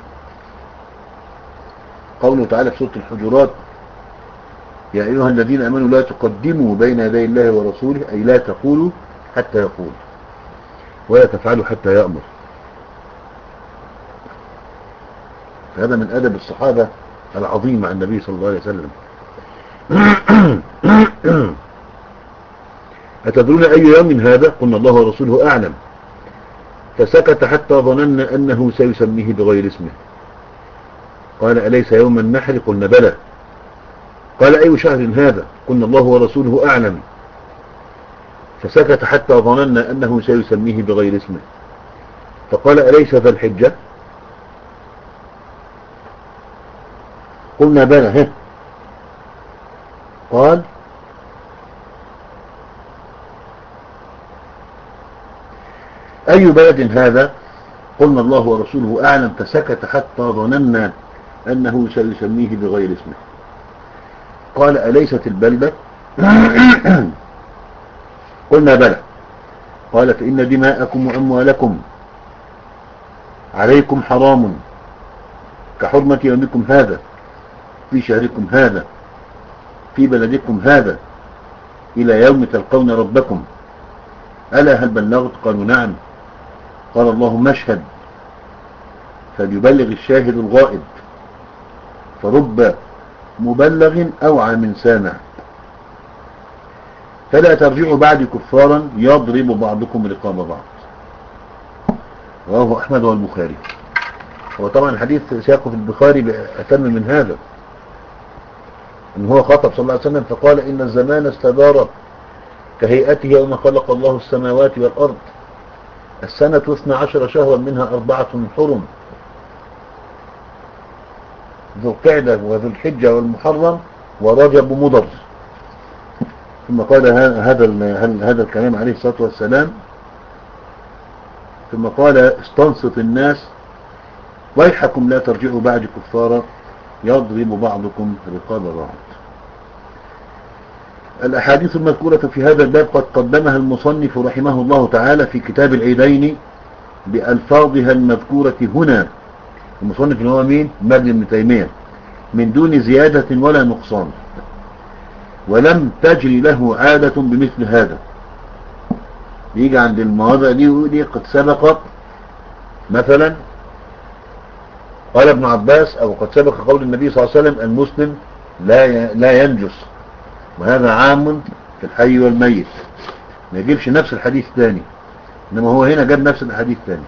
S1: قوله تعالى في سورة الحجرات يا أيها الذين آمنوا لا تقدموا بين يدي الله ورسوله، أي لا تقولوا حتى يقول ولا تفعلوا حتى يأمر. هذا من أدب الصحابة العظيم مع النبي صلى الله عليه وسلم. أتدرون أي يوم هذا؟ قلنا الله ورسوله أعلم. فسكت حتى ظننا أنه سيسميه بغير اسمه. قال أليس يوم النحر؟ قلنا بلى. قال أي شهر هذا؟ قلنا الله ورسوله أعلم. فسكت حتى ظننا أنه سيسميه بغير اسمه. فقال أليس ذا الحجة؟ قلنا بلى. ها قال أي بلد هذا؟ قلنا الله ورسوله أعلم. فسكت حتى ظننا أنه سيسميه بغير اسمه. قال أليست البلدة؟ قلنا بلى. قال فإن دماءكم وأموالكم عليكم حرام كحرمة يومكم هذا في شهركم هذا في بلدكم هذا إلى يوم تلقون ربكم. ألا هل بلغت؟ قالوا نعم. قال اللهم اشهد فليبلغ الشاهد الغائب، فرب مبلغ أوعى من سامع. فلا ترجعوا بعد كفارا يضرب بعضكم رقاب بعض. رواه أحمد والبخاري. وطبعا الحديث سياقه في البخاري أتم من هذا، ان هو خطب صلى الله عليه وسلم فقال إن الزمان استدار كهيئته يوم خلق الله السماوات والأرض. السنة اثنا عشر شهرا منها أربعة حرم، ذو القعدة وذو الحجة والمحرم ورجب مضر. ثم قال هذا هذا الكلام عليه الصلاة والسلام. ثم قال استنصت الناس ويحكم لا ترجعوا بعد كفارا يضرب بعضكم رقاب بعض. الأحاديث المذكورة في هذا الباب قد قدمها المصنف رحمه الله تعالى في كتاب العيدين بألفاظها المذكورة هنا. المصنف اللي هو مين؟ ابن ابن تيمية، من دون زيادة ولا نقصان، ولم تجري له عادة بمثل هذا. يجي عند المواضع دي ويقول قد سبق مثلا قال ابن عباس أو قد سبق قول النبي صلى الله عليه وسلم المسلم لا لا ينجس، وهذا عام في الحي والميت. ما يجيبش نفس الحديث ثاني، إنما هو هنا جاب نفس الحديث ثاني.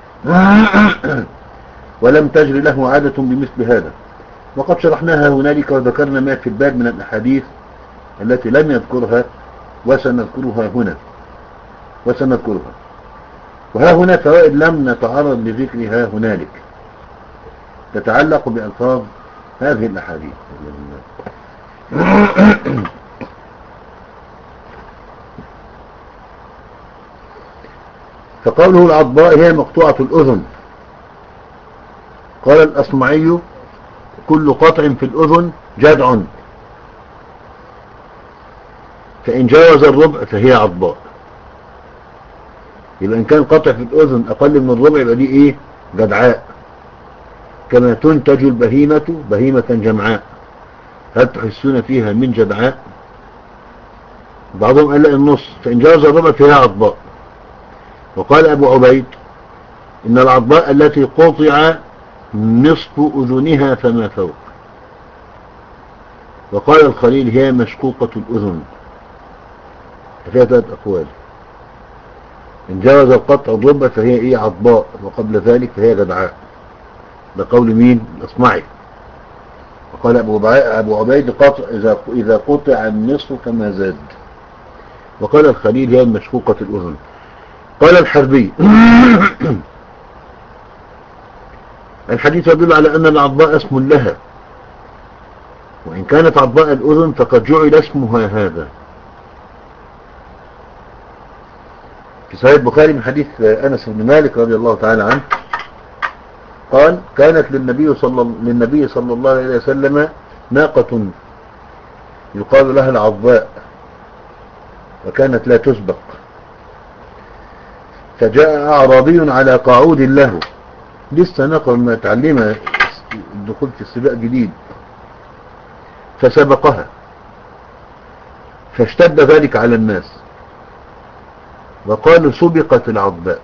S1: ولم تجري له عادة بمثل هذا. وقد شرحناها هنالك وذكرنا ما في الباب من الأحاديث التي لم يذكرها وسنذكرها هنا وسنذكرها وها هنا فوائد لم نتعرض لذكرها هنالك تتعلق بألفاظ هذه الأحاديث. فقوله العضباء هي مقطوعة الأذن. قال الأصمعي كل قطع في الأذن جدع، فإن جاوز الربع فهي عضباء. يبقى إن كان قطع في الأذن أقل من الربع يبقى دي إيه؟ جدعاء. كما تنتج البهيمة بهيمة جمعاء، هل تحسون فيها من جدعاء؟ بعضهم قال لا النص، فإن جاوز الربع فهي عضباء. وقال أبو عبيد إن العضباء التي قطع نصف أذنها فما فوق. وقال الخليل هي مشقوقة الأذن. فيها ثلاث أقوال. إن جاوز القطع الربع فهي إيه؟ عضباء، وقبل ذلك فهي جدعاء. ده قول مين؟ الأصمعي. وقال أبو عبيد قطع إذا قطع النصف فما زاد. وقال الخليل هي مشقوقة الأذن. قال الحربي الحديث يدل على أن العضباء اسم لها، وإن كانت عضباء الأذن فقد جعل اسمها هذا. في صحيح البخاري من حديث أنس بن مالك رضي الله تعالى عنه قال كانت للنبي صلى للنبي صلى الله عليه وسلم ناقة يقال لها العضاء وكانت لا تسبق، فجاء أعرابي على قعود له، لسه ناقة ما تعلمها الدخول في السباق جديد، فسبقها، فاشتد ذلك على الناس وقالوا سبقت العضباء.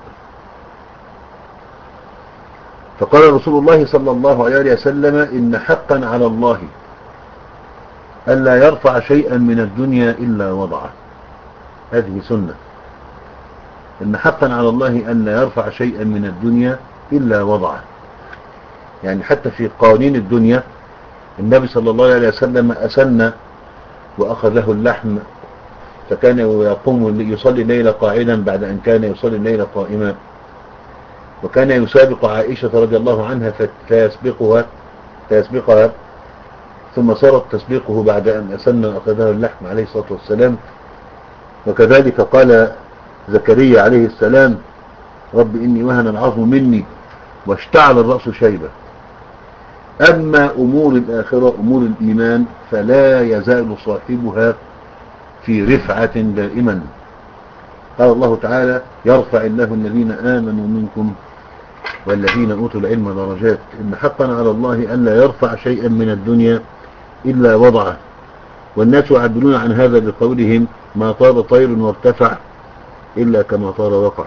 S1: فقال رسول الله صلى الله عليه وسلم إن حقا على الله ألا يرفع شيئا من الدنيا إلا وضعه. هذه سنة، إن حقا على الله ألا يرفع شيئا من الدنيا إلا وضعه. يعني حتى في قوانين الدنيا النبي صلى الله عليه وسلم أسن وأخذه اللحم، فكان يقوم يصلي الليل قاعدا بعد أن كان يصلي الليل قائما، وكان يسابق عائشة رضي الله عنها فيسبقها فيسبقها ثم صارت تسبقه بعد أن أسن وأخذه اللحم عليه الصلاة والسلام. وكذلك قال زكريا عليه السلام رب إني وهن العظم مني واشتعل الرأس شيبة. أما أمور الآخرة أمور الإيمان فلا يزال صاحبها في رفعة دائما. قال الله تعالى يرفع الله الذين آمنوا منكم والذين أوتوا العلم درجات. إن حقا على الله ألا يرفع شيئا من الدنيا إلا وضعه. والناس يعبرون عن هذا بقولهم ما طار طير وارتفع إلا كما طار وقع.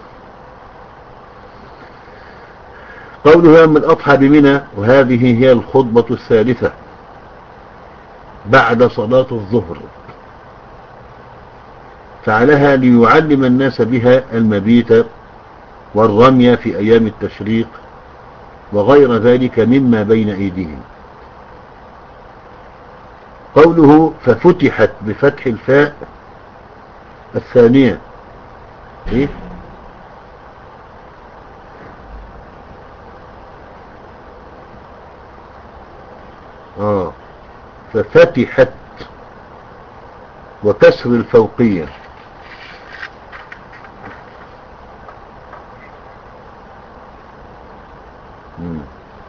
S1: قوله يوم الأضحى بمنى، وهذه هي الخطبة الثالثة بعد صلاة الظهر، فعلها ليعلم الناس بها المبيت والرمي في أيام التشريق وغير ذلك مما بين أيديهم. قوله ففتحت بفتح الفاء الثانية إيه؟ آه ففتحت وكسر الفوقية. مم.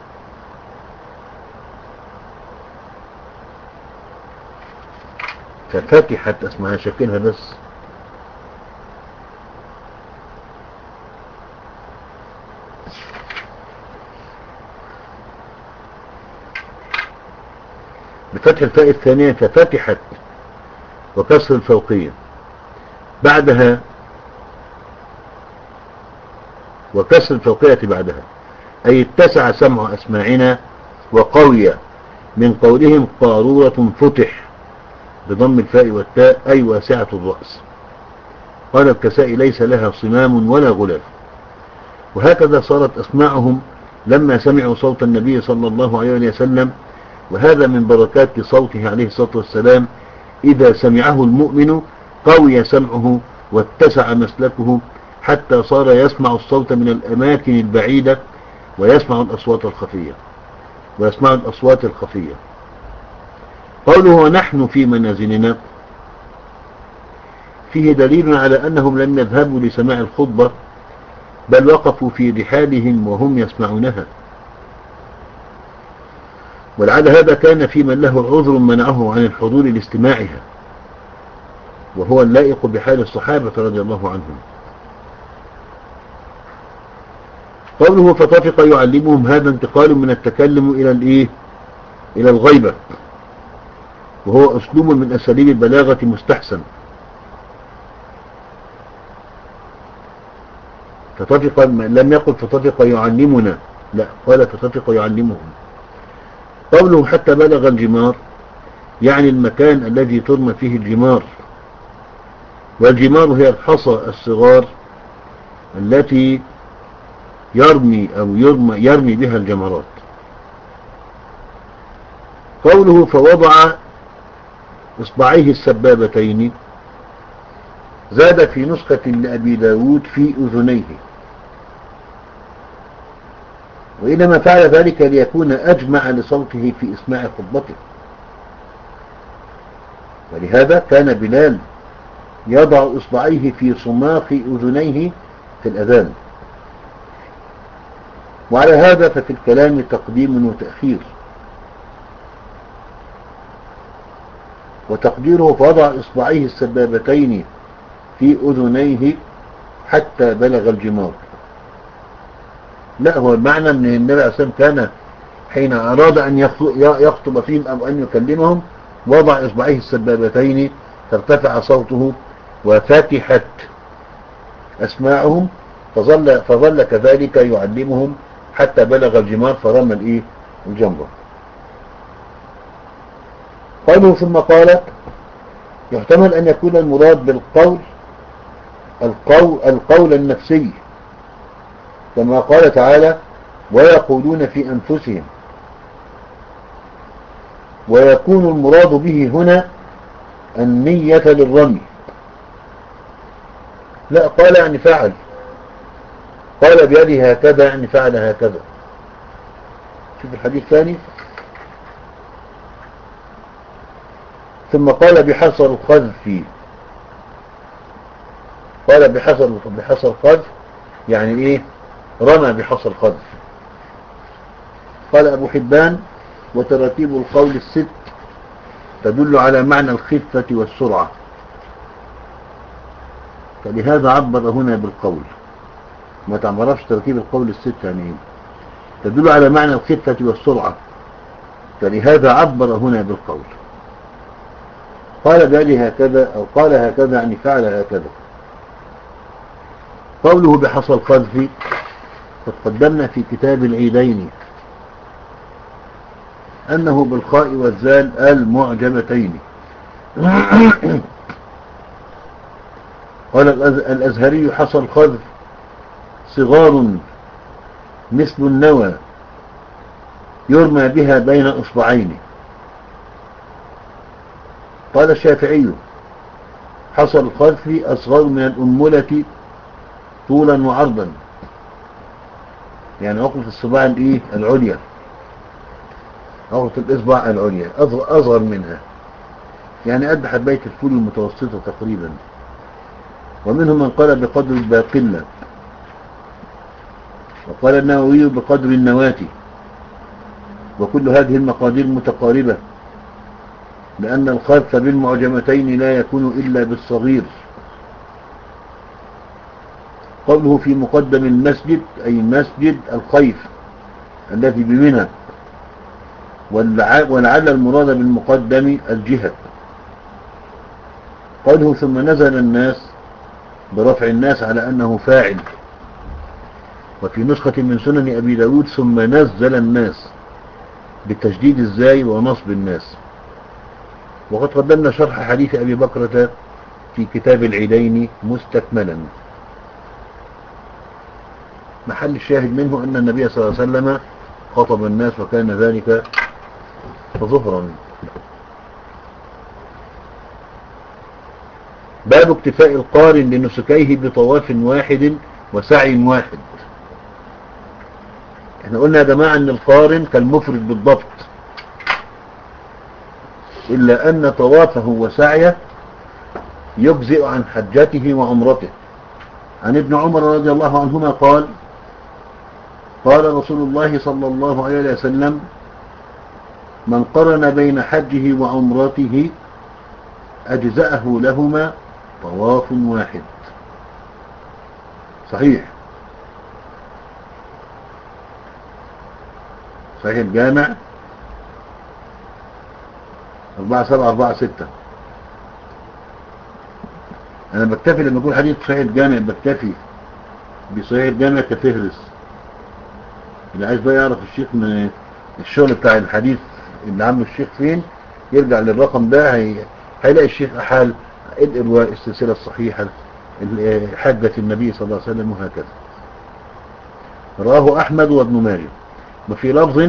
S1: ففتحت اسمها شكلها بس بفتح الفاء الثانية ففتحت وكسر الفوقية. بعدها وكسر الفوقية بعدها أي اتسع سمع أسماعنا وقوي من قولهم قارورة فتح بضم الفاء والتاء أي واسعة الرأس. قال الكسائي ليس لها صمام ولا غلاف. وهكذا صارت أسماعهم لما سمعوا صوت النبي صلى الله عليه وسلم، وهذا من بركات صوته عليه الصلاة والسلام. إذا سمعه المؤمن قوي سمعه واتسع مسلكه حتى صار يسمع الصوت من الأماكن البعيدة ويسمع الأصوات الخفية ويسمع الأصوات الخفية. قوله ونحن في منازلنا فيه دليل على أنهم لم يذهبوا لسماع الخطبة بل وقفوا في رحالهم وهم يسمعونها. ولعل هذا كان في من له عذر منعه عن الحضور لاستماعها، وهو اللائق بحال الصحابة رضي الله عنهم. قوله فطفق يعلمهم، هذا انتقال من التكلم إلى الإيه؟ إلى الغيبة، وهو أسلوب من أساليب البلاغة مستحسن. فطفق لم يقل فطفق يعلمنا، لا قال فطفق يعلمهم. قوله حتى بلغ الجمار يعني المكان الذي ترمى فيه الجمار، والجمار هي الحصى الصغار التي يرمي أو يرمي, يرمي بها الجمرات. قوله فوضع إصبعيه السبابتين، زاد في نسخة لأبي داود في أذنيه، وإنما فعل ذلك ليكون أجمع لصوته في إسماع خطبته. ولهذا كان بلال يضع إصبعيه في صماخ أذنيه في الأذان. وعلى هذا ففي الكلام تقديم وتأخير، وتقديره فوضع إصبعيه السبابتين في أذنيه حتى بلغ الجمار. لا، هو المعنى أن النبي عليه الصلاة والسلام كان حين أراد أن يخطب فيهم أو أن يكلمهم وضع إصبعيه السبابتين فارتفع صوته وفتحت أسماعهم، فظل, فظل كذلك يعلمهم حتى بلغ الجمار فرمى الإيه الجمرة. قالوا ثم قال يحتمل أن يكون المراد بالقول القول, القول النفسي كما قال تعالى ويقولون في أنفسهم، ويكون المراد به هنا النية للرمي. لا، قال يعني فعل، قال بيده هكذا يعني فعل هكذا. شوف الحديث الثاني. ثم قال بحصر القذف، قال بحصر بحصر القذف يعني ايه؟ رمى بحصر القذف. قال أبو حبان وتراتيب القول الست تدل على معنى الخفة والسرعة، فلهذا عبر هنا بالقول. ما تعرفش ترتيب القول الست يعني ايه؟ تدل على معنى الخفة والسرعة، فلهذا عبر هنا بالقول. قال بالي هكذا أو قال هكذا يعني فعل هكذا. قوله بحصى القذف قد قدمنا في كتاب العيدين أنه بالخاء والزال المعجمتين. قال الأزهري حصى القذف صغار مثل النوى يرمى بها بين أصبعين. قال الشافعي حصى القذف أصغر من الأنملة طولا وعرضا، يعني عقلة الصباع الايه العليا، عقلة الإصبع العليا أصغر منها، يعني قد حباية الفول المتوسطة تقريبا. ومنهم من قال بقدر الباقلة، وقال النووي بقدر النواة، وكل هذه المقادير متقاربة، لأن الخذف بالمعجمتين لا يكون إلا بالصغير. قوله في مقدم المسجد أي مسجد الخيف الذي بمنى، ولعل المراد بالمقدم الجهة. قوله ثم نزل الناس برفع الناس على أنه فاعل، وفي نسخة من سنن أبي داود ثم نزل الناس بتشديد الزاي ونصب الناس. وقد قدمنا شرح حديث أبي بكرة في كتاب العيدين مستكملا. محل الشاهد منه أن النبي صلى الله عليه وسلم خطب الناس وكان ذلك ظهرا. باب اكتفاء القارن لنسكيه بطواف واحد وسعي واحد. احنا قلنا يا جماعة ان القارن كالمفرد بالضبط، إلا أن طوافه وسعيه يجزئ عن حجته وعمرته. عن ابن عمر رضي الله عنهما قال قال رسول الله صلى الله عليه وسلم من قرن بين حجه وعمرته أجزأه لهما طواف واحد. صحيح صحيح الجامع أربعة سبعة أربعة ستة. أنا بكتفي لما أقول حديث صحيح الجامع، بكتفي بصحيح الجامع كفهرس. اللي عايز بقى يعرف الشيخ من الشغل بتاع الحديث اللي عامله الشيخ فين، يرجع للرقم ده، هي... هيلاقي الشيخ أحال الإرواء السلسلة الصحيحة حجة النبي صلى الله عليه وسلم وهكذا. رواه أحمد وابن ماجه. وفي لفظ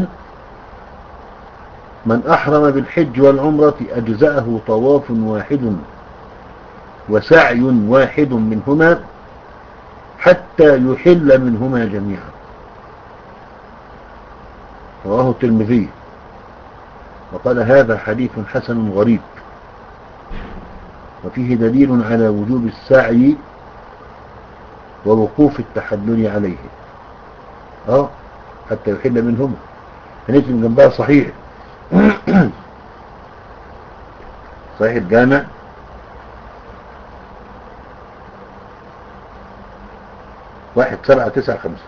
S1: من أحرم بالحج والعمرة أجزأه طواف واحد وسعي واحد منهما حتى يحل منهما جميعا. رواه الترمذي وقال هذا حديث حسن غريب. وفيه دليل على وجوب السعي ووقوف التحلل عليه اه حتى يحل منهما. هنكتب جنبها صحيح صحيح الجامع واحد سبعة تسعة خمسة.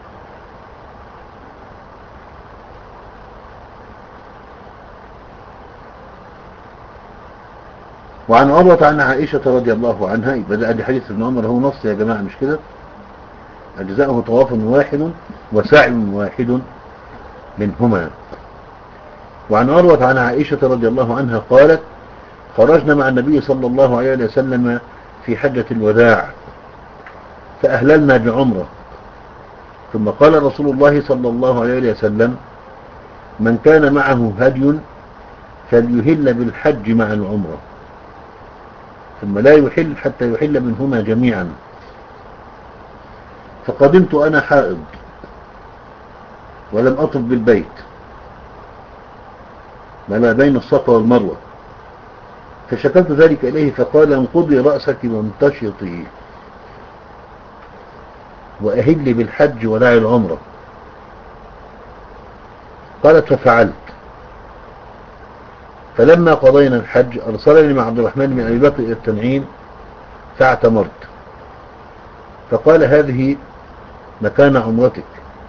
S1: وعن عروة عن عائشة رضي الله عنها، بدأ دي حديث ابن عمر هو نص يا جماعة مش كده؟ أجزاؤه طواف واحد وسعي واحد منهما. وعن عروة عن عائشة رضي الله عنها قالت خرجنا مع النبي صلى الله عليه وسلم في حجة الوداع فأهللنا بعمرة، ثم قال رسول الله صلى الله عليه وسلم من كان معه هدي فليهل بالحج مع العمرة، ثم لا يحل حتى يحل منهما جميعا. فقدمت أنا حائض ولم أطف بالبيت ما بين الصفا والمروة، فشكلت ذلك إليه فقال انقضي رأسك وامتشطي وأهلي بالحج ودعي العمرة. قالت ففعلت، فلما قضينا الحج أرسلني مع عبد الرحمن بن أبي بكر إلى التنعيم فاعتمرت، فقال هذه مكان عمرتك.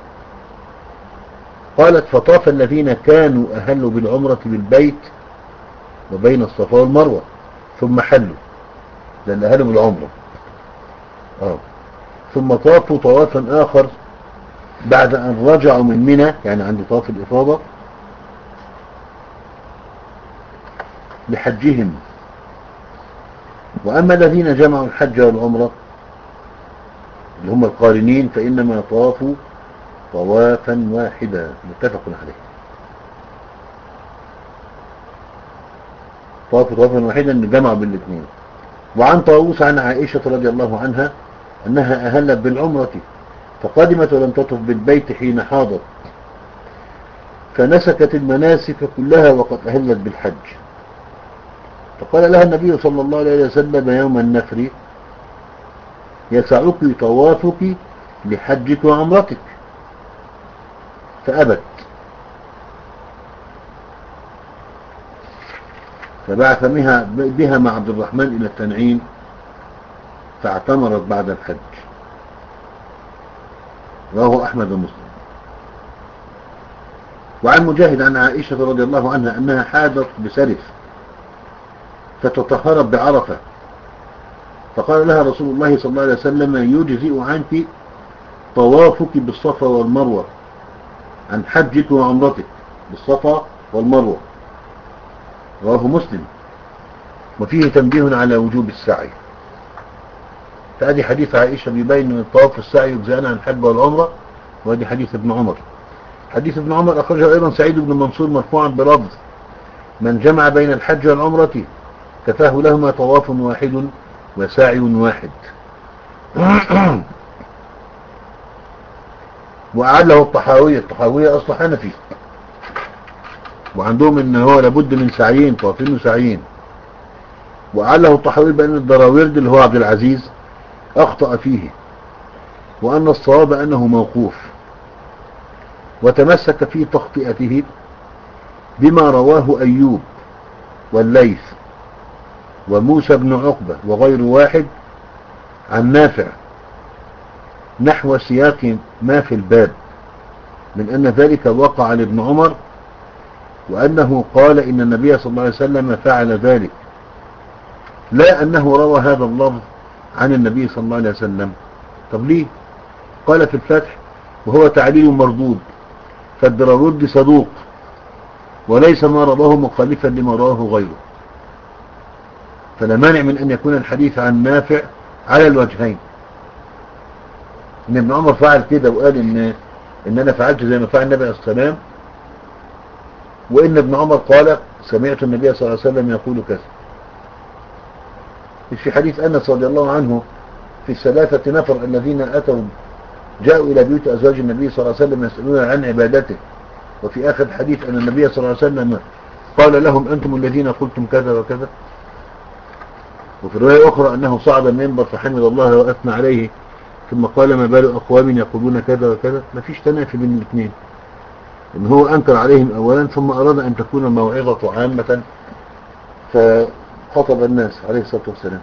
S1: قالت فطاف الذين كانوا أهلوا بالعمرة بالبيت وبين الصفا والمروة ثم حلوا، لأن أهلوا بالعمرة آه. ثم طافوا طوافا آخر بعد أن رجعوا من منى، يعني عند طواف الإفاضة لحجهم. وأما الذين جمعوا الحج والعمرة اللي هم القارنين فإنما طافوا طوافا واحدا متفق عليه، طافوا طوافا واحدا جمعوا بالاثنين. وعن طاووس عن عائشة رضي الله عنها أنها أهلت بالعمرة فقدمت ولم تطف بالبيت حين حاضت، فنسكت المناسك كلها وقد أهلت بالحج، فقال لها النبي صلى الله عليه وسلم يوم النفر يسعك طوافك لحجك وعمرتك، فأبت، فبعث بها مع عبد الرحمن إلى التنعيم فاعتمرت بعد الحج. رواه أحمد ومسلم. وعن مجاهد عن عائشة رضي الله عنها أنها حادت بسرف فتطهرت بعرفة، فقال لها رسول الله صلى الله عليه وسلم يجزئ عنك طوافك بالصفا والمروة عن حجك وعمرتك بالصفا والمروة. رواه مسلم. وفيه تنبيه على وجوب السعي. فهذه حديث عائشة بيبين ان الطواف والسعي يجزئان عن الحج والعمرة، وهذه حديث ابن عمر. حديث ابن عمر أخرجه أيضا سعيد بن منصور مرفوعا بلفظ من جمع بين الحج والعمرة كفاه لهما طواف واحد وسعي واحد. وأعله الطحاوية، الطحاوية أصل حنفي، وعندهم ان هو لابد من سعيين، طوافين وسعيين. وأعله الطحاوي بأن الدراويرد اللي هو عبد العزيز أخطأ فيه، وأن الصواب أنه موقوف، وتمسك في تخطئته بما رواه أيوب والليث وموسى بن عقبة وغير واحد عن نافع نحو سياق ما في الباب من أن ذلك وقع لابن عمر، وأنه قال إن النبي صلى الله عليه وسلم فعل ذلك، لا أنه روى هذا اللفظ عن النبي صلى الله عليه وسلم. طب ليه؟ قال في الفتح وهو تعليل مردود، فالدراوردي صدوق وليس ما رواه مخالفا لما رواه غيره، فلا مانع من أن يكون الحديث عن نافع على الوجهين، إن ابن عمر فعل كده وقال إن, إن أنا فعلت زي ما فعل النبي عليه الصلاة والسلام، وإن ابن عمر قال سمعت النبي صلى الله عليه وسلم يقول كذا. في حديث أنس رضي الله عنه في الثلاثة نفر الذين أتوا جاءوا إلى بيوت أزواج النبي صلى الله عليه وسلم يسألون عن عبادته، وفي آخر الحديث أن النبي صلى الله عليه وسلم قال لهم أنتم الذين قلتم كذا وكذا. وفي الرواية الأخرى أنه صعد المنبر فحمد الله وأثنى عليه ثم قال ما بال أقوام يقولون كذا وكذا. ما فيش تنافي بين الاثنين، إن هو أنكر عليهم أولا ثم أراد أن تكون الموعظة عامة فخطب الناس عليه الصلاة والسلام.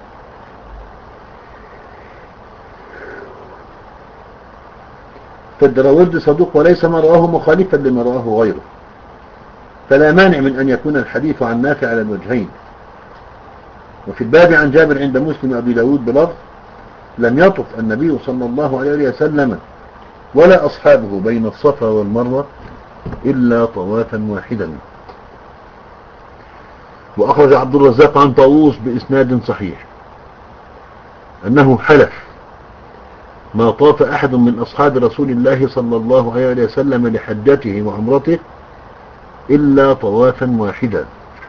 S1: فالدراورد صدوق وليس ما رآه مخالفا لما رآه غيره، فلا مانع من أن يكون الحديث عن نافع على الوجهين. وفي الباب عن جابر عند مسلم أبي داود بلفظ لم يطف النبي صلى الله عليه وسلم ولا أصحابه بين الصفا والمروة إلا طوافا واحدا. وأخرج عبد الرزاق عن طاووس بإسناد صحيح أنه حلف ما طاف أحد من أصحاب رسول الله صلى الله عليه وسلم لحجته وعمرته إلا طوافا واحدا.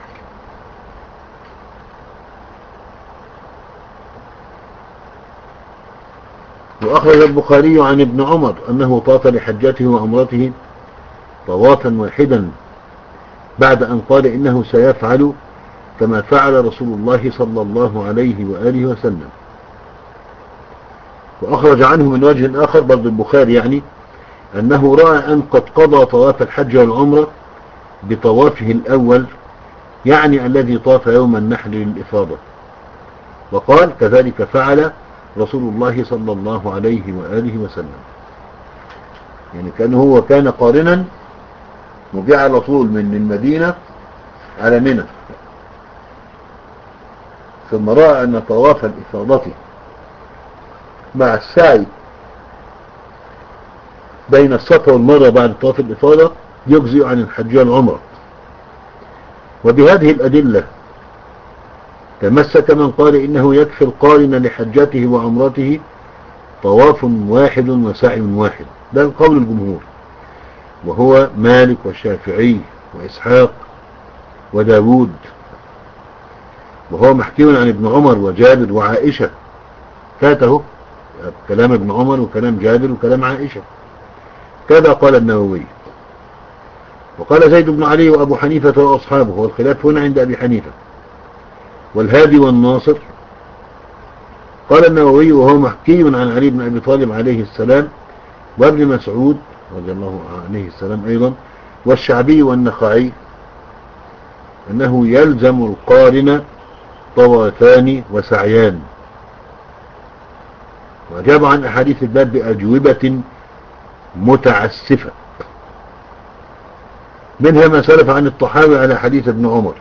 S1: وأخرج البخاري عن ابن عمر أنه طاف لحجته وعمرته طوافا واحدا بعد أن قال إنه سيفعل كما فعل رسول الله صلى الله عليه وآله وسلم. وأخرج عنه من وجه آخر برضو البخاري يعني أنه رأى أن قد قضى طواف الحج والعمرة بطوافه الأول، يعني الذي طاف يوم النحر للإفاضة، وقال كذلك فعل رسول الله صلى الله عليه وآله وسلم. يعني كان هو كان قارنا وجاء على طول من المدينة على منى، ثم رأى أن طواف الإفاضة مع السعي بين الصفا والمروة بعد طواف الإفاضة يجزئ عن الحج والعمرة. وبهذه الأدلة تمسك من قال إنه يكفي القارن لحجته وعمرته طواف واحد وسعي واحد. ده القول الجمهور، وهو مالك والشافعي وإسحاق وداود، وهو محكي عن ابن عمر وجابر وعائشة. فاته كلام ابن عمر وكلام جابر وكلام عائشة. كذا قال النووي. وقال زيد بن علي وأبو حنيفة وأصحابه، والخلاف هنا عند أبي حنيفة والهادي والناصر. قال النووي وهو محكي عن علي بن أبي طالب عليه السلام وابن مسعود رضي الله عليه السلام أيضا والشعبي والنخعي أنه يلزم القارن طوافان وسعيان. وأجاب عن أحاديث الباب بأجوبة متعسفة، منها ما سلف عن الطحاوي على حديث ابن عمر،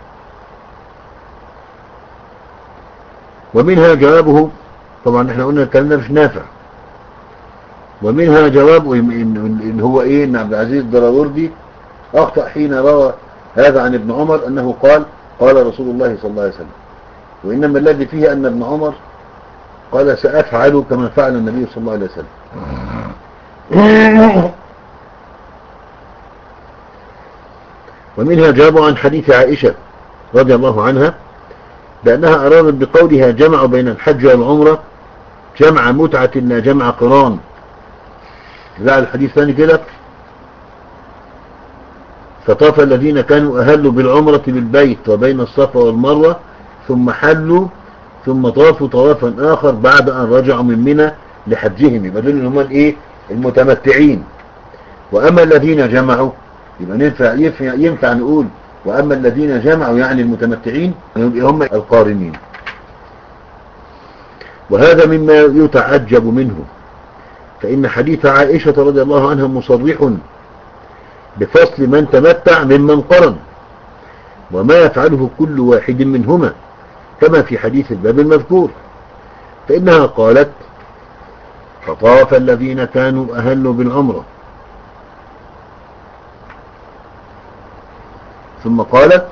S1: ومنها جوابه، طبعا احنا قلنا الكلام ده مش نافع، ومنها جوابه اللي هو ايه ان عبد العزيز الدراوردي اخطأ حين روى هذا عن ابن عمر انه قال قال رسول الله صلى الله عليه وسلم، وانما الذي فيه ان ابن عمر قال سأفعل كما فعل النبي صلى الله عليه وسلم. ومنها جابوا عن حديث عائشة رضي الله عنها بأنها أرادت بقولها جمع بين الحج والعمرة جمع متعة لا جمع قران. لا الحديث ثاني كده فطاف الذين كانوا أهلوا بالعمرة بالبيت وبين الصفا والمروة ثم حلوا ثم طافوا طوافا آخر بعد أن رجعوا من منى لحجهم. يبقى دول هم الايه المتمتعين. وأما الذين جمعوا يبقى ينفع, ينفع, ينفع نقول وأما الذين جمعوا يعني المتمتعين هم القارنين. وهذا مما يتعجب منه، فإن حديث عائشة رضي الله عنها مصرح بفصل من تمتع ممن قرن وما يفعله كل واحد منهما كما في حديث الباب المذكور، فإنها قالت فطاف الذين كانوا أهلوا بالعمرة، ثم قالت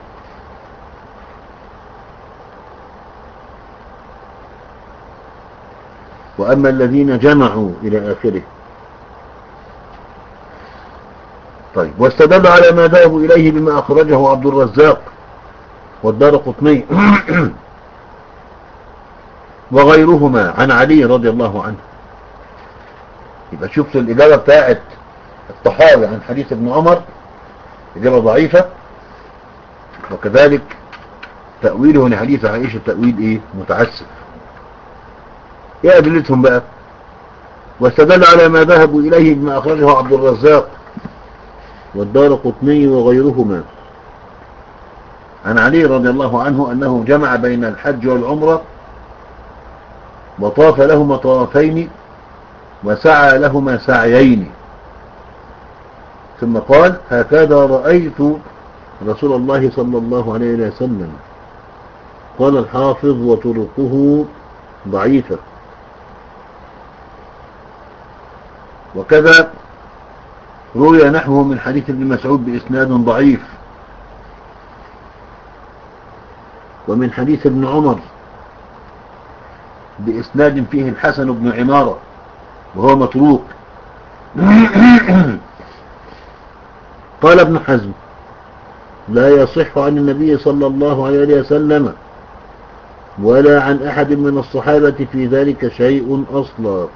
S1: وأما الذين جمعوا إلى آخره. طيب، واستدل على ما ذهبوا إليه بما أخرجه عبد الرزاق والدارقطني وغيرهما عن علي رضي الله عنه. يبقى شفت الإجابة بتاعت الطحاوي عن حديث ابن عمر إجابة ضعيفة، وكذلك تأويله لحديث عائشة تأويل ايه متعسف. ايه ادلتهم بقى؟ واستدل على ما ذهبوا اليه بما اخرجه عبد الرزاق والدارقطني وغيرهما عن علي رضي الله عنه انه جمع بين الحج والعمرة وطاف لهما طوافين وسعى لهما سعيين، ثم قال هكذا رأيت رسول الله صلى الله عليه وسلم. قال الحافظ وطرقه ضعيفة. وكذا روي نحوه من حديث ابن مسعود بإسناد ضعيف، ومن حديث ابن عمر بإسناد فيه الحسن بن عمارة وهو متروك. قال ابن حزم لا يصح عن النبي صلى الله عليه وسلم ولا عن أحد من الصحابة في ذلك شيء أصلا.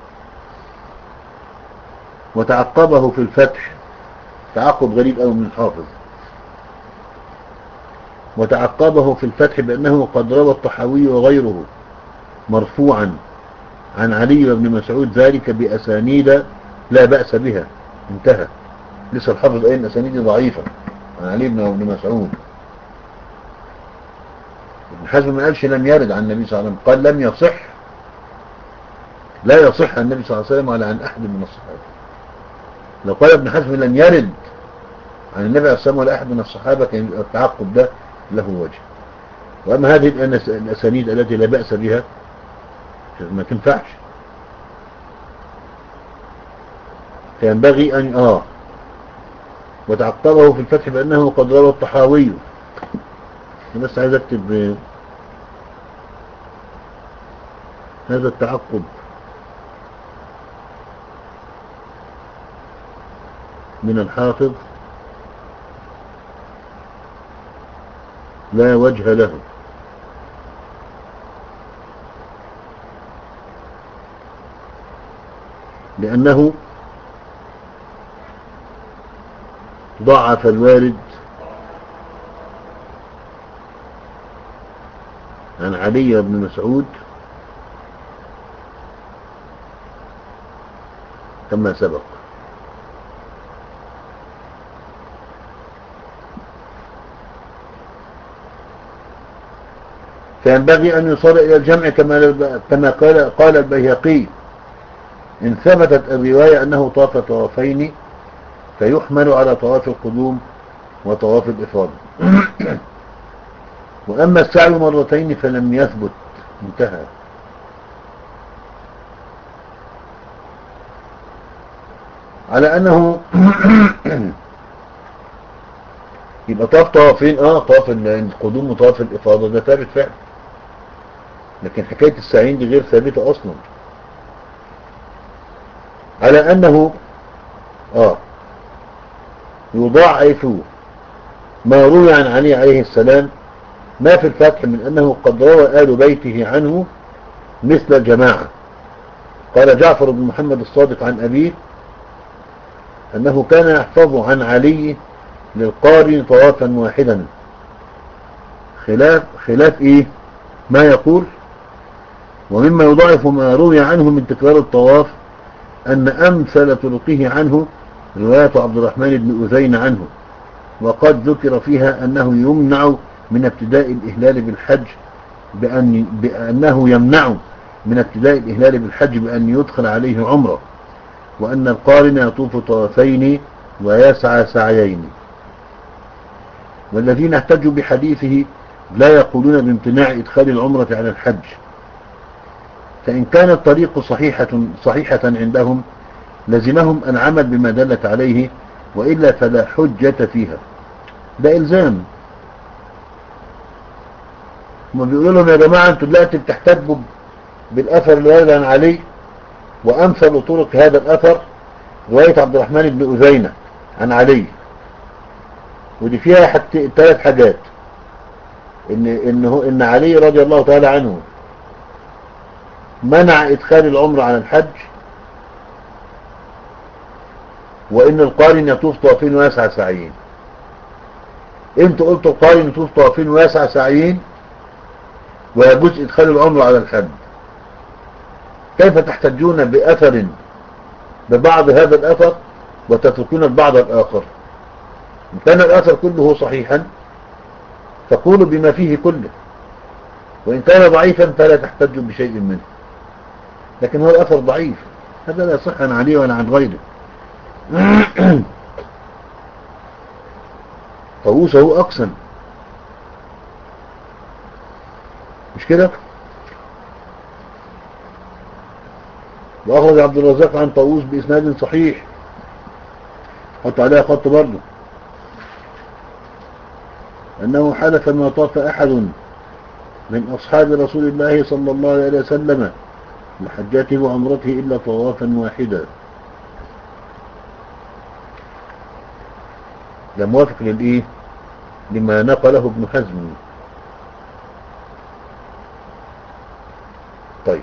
S1: وتعقبه في الفتح تعقب غريب أو من الحافظ، وتعقبه في الفتح بأنه قد روى الطحاوي وغيره مرفوعا عن علي وابن مسعود ذلك بأسانيد لا بأس بها. انتهى. لسه الحافظ أين أسانيد ضعيفة عن علي وابن مسعود. ابن حزم ما قالش لم يرد عن النبي صلى الله عليه وسلم، قال لم يصح، لا يصح عن النبي صلى الله عليه وسلم ولا عن أحد من الصحابة. لو قال ابن حزم لم يرد عن النبي عليه الصلاة والسلام ولا أحد من الصحابة كان التعقب ده له وجه. وأما هذه الأسانيد التي لا بأس بها ما تنفعش. فينبغي أن آه وتعقبه في الفتح بأنه قد روى الطحاوي. بس عايز أكتب هذا التعقب من الحافظ لا وجه له، لأنه ضعف الوارد عن علي بن مسعود كما سبق. فينبغي أن يصار إلى الجمع كما كما قال قال البيهقي إن ثبتت الرواية أنه طاف طوافين فيحمل على طواف القدوم وطواف الإفاضة. وأما السعي مرتين فلم يثبت. انتهى. على أنه يبقى طاف طوافين اه طواف القدوم وطواف الإفاضة ده ثابت فعلا، لكن حكاية السعيين دي غير ثابتة أصلا. على أنه اه يضاعف ما روي عن علي عليه السلام ما في الفتح من أنه قد روى آل بيته عنه مثل الجماعة. قال جعفر بن محمد الصادق عن أبيه أنه كان يحفظ عن علي للقارن طوافا واحدا، خلاف خلاف إيه ما يقول. ومما يضاعف ما روي عنه من تكرار الطواف أن أمثل طرقه عنه رواية عبد الرحمن بن أذين عنه، وقد ذكر فيها أنه يمنع من ابتداء الإهلال بالحج بأن بأنه يمنع من ابتداء الإهلال بالحج بأن يدخل عليه عمره، وأن القارن يطوف طوافين ويسعى سعيين. والذين احتجوا بحديثه لا يقولون بامتناع إدخال العمرة على الحج، فإن كانت الطريق صحيحة, صحيحة عندهم لزمهم العمل بما دلت عليه، وإلا فلا حجة فيها. ده إلزام. هم بيقولوا لهم يا جماعة انتوا دلوقتي بتحتجوا بالأثر الوارد عن علي، وأمثل طرق هذا الأثر رواية عبد الرحمن بن أذينة عن علي، ودي فيها حتى ثلاث حاجات: إن, إنه إن علي رضي الله تعالى عنه منع إدخال العمر على الحج، وإن القارن يطوف طوافين ويسعى سعيين. انتوا قلتوا قارن طول طوافين واسع سعيين ويجوز ادخال العمر على الحج، كيف تحتجون بأثر ببعض هذا الأثر وتتركون البعض الآخر؟ إن كان الأثر كله صحيحا فقولوا بما فيه كله، وإن كان ضعيفا فلا تحتجوا بشيء منه. لكن هو الأثر ضعيف، هذا لا يصح عن علي ولا عن غيره. طاووس هو أقسم، مش كده؟ وأخرج عبد الرزاق عن طاووس بإسناد صحيح، حط عليها خط برضه، أنه حلف ما طاف أحد من أصحاب رسول الله صلى الله عليه وسلم لحجاته وعمرته إلا طوافا واحدا. ده موافق للإيه؟ لما نقله ابن حزم. طيب،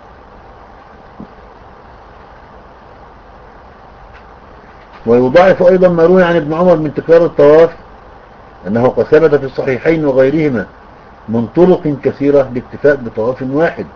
S1: ويضاعف أيضا ما روي عن ابن عمر من تكرار الطواف أنه قد ثبت في الصحيحين وغيرهما من طرق كثيرة لاكتفاء بطواف واحد.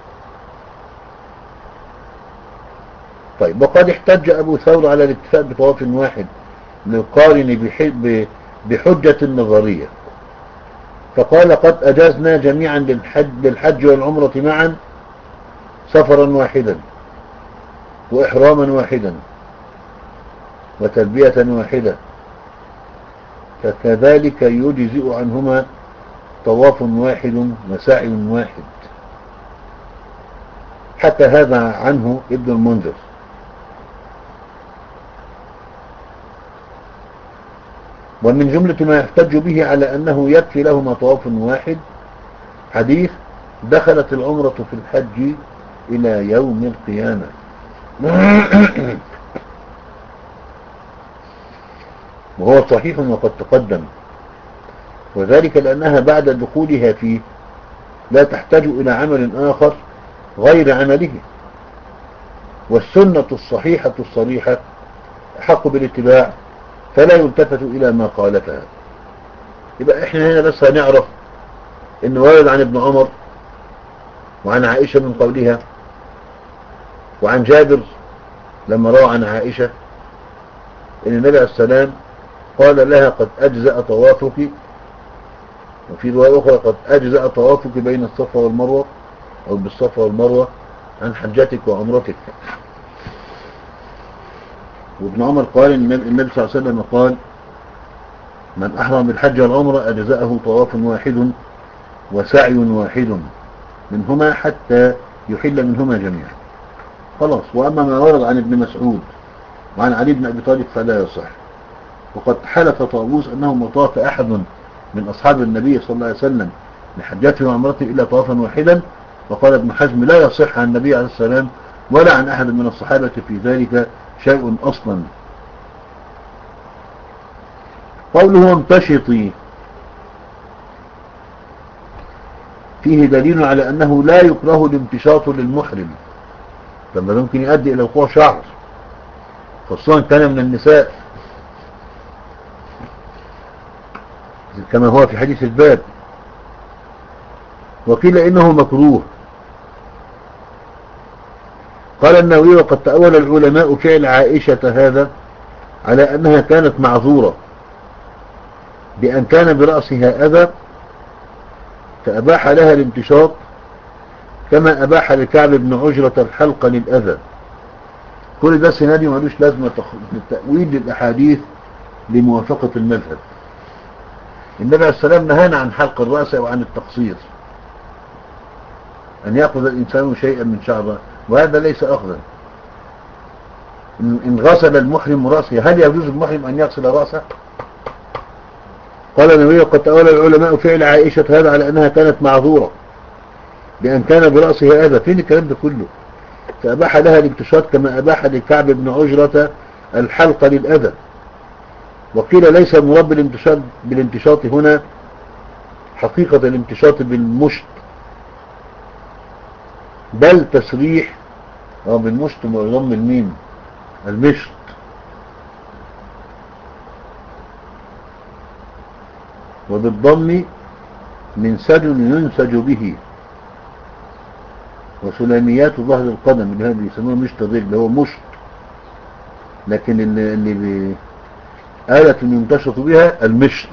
S1: طيب، وقد احتج أبو ثور على الاكتفاء بطواف واحد للقارن بحجة نظرية، فقال قد أجازنا جميعا للحج, للحج والعمرة معا سفرا واحدا وإحراما واحدا وتلبية واحدة، فكذلك يجزئ عنهما طواف واحد وسعي واحد. حتى هذا عنه ابن المنذر. ومن جملة ما يحتج به على أنه يكفي لهما طواف واحد حديث دخلت العمرة في الحج إلى يوم القيامة. وهو صحيح وقد تقدم، وذلك لأنها بعد دخولها فيه لا تحتاج إلى عمل آخر غير عمله، والسنة الصحيحة الصريحة حق بالاتباع فلا يلتفت إلى ما قالتها. يبقى احنا هنا بس هنعرف إنه ورد عن ابن عمر وعن عائشة من قولها، وعن جابر لما روى عن عائشة إن النبي عليه السلام قال لها قد أجزأ طوافك، وفي رواية أخرى قد أجزأ طوافك بين الصفا والمروة أو بالصفا والمروة عن حجتك وعمرتك. وابن عمر قال إن النبي صلى الله عليه وسلم قال من أحرم بالحج والعمرة أجزأه طواف واحد وسعي واحد منهما حتى يحل منهما جميعا. خلاص. وأما ما ورد عن ابن مسعود وعن علي بن أبي طالب فلا يصح. وقد حلف طاووس أنه ما طاف أحد من أصحاب النبي صلى الله عليه وسلم لحجته وعمرته إلا طوافا واحدا. وقال ابن حزم لا يصح عن النبي عليه السلام ولا عن أحد من الصحابة في ذلك شيء أصلا. قوله امتشطي فيه دليل على أنه لا يكره الامتشاط للمحرم، لما ممكن يؤدي إلى وقوع شعر خصوصا كان من النساء كما هو في حديث الباب. وقيل إنه مكروه. قال النووي وقد تأول العلماء فعل عائشة هذا على أنها كانت معذورة بأن كان برأسها أذى فأباح لها الامتشاط كما أباح لكعب بن عجرة الحلق للأذى. كل ده سينادي مالوش لازمة التأويل للأحاديث لموافقة المذهب. النبي عليه السلام نهانا عن حلق الرأس وعن التقصير، أن يأخذ الإنسان شيئا من شعره، وهذا ليس أخذا. إن غسل المحرم رأسه هل يجوز المحرم أن يغسل رأسه؟ قال النبي قد تأول العلماء فعل عائشة هذا على أنها كانت معذورة بأن كان برأسها أذى. فين الكلام ده كله؟ فأباح لها الامتشاط كما أباح لكعب بن عجرة الحلق للأذى. وقيل ليس المراد بالامتشاط بالامتشاط هنا حقيقة الامتشاط بالمشط، بل تسريح أو بالمشط وضم الميم المشط. وبالضم منسج ينسج به، وسلاميات ظهر القدم اللي هذه بيسموها مشط الرجل هو مشط، لكن اللي, اللي بي... آلة ينتشط بها المشط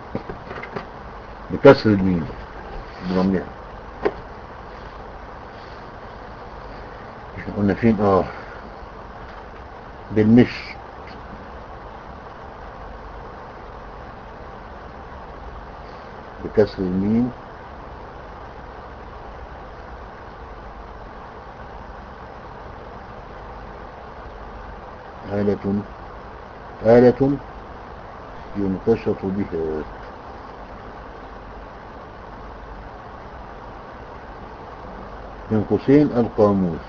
S1: بكسر الميم بضمها. احنا قلنا فين؟ اه بالمشط بكسر الميم آلة آلة ينتشط بها. من قوسين القاموس.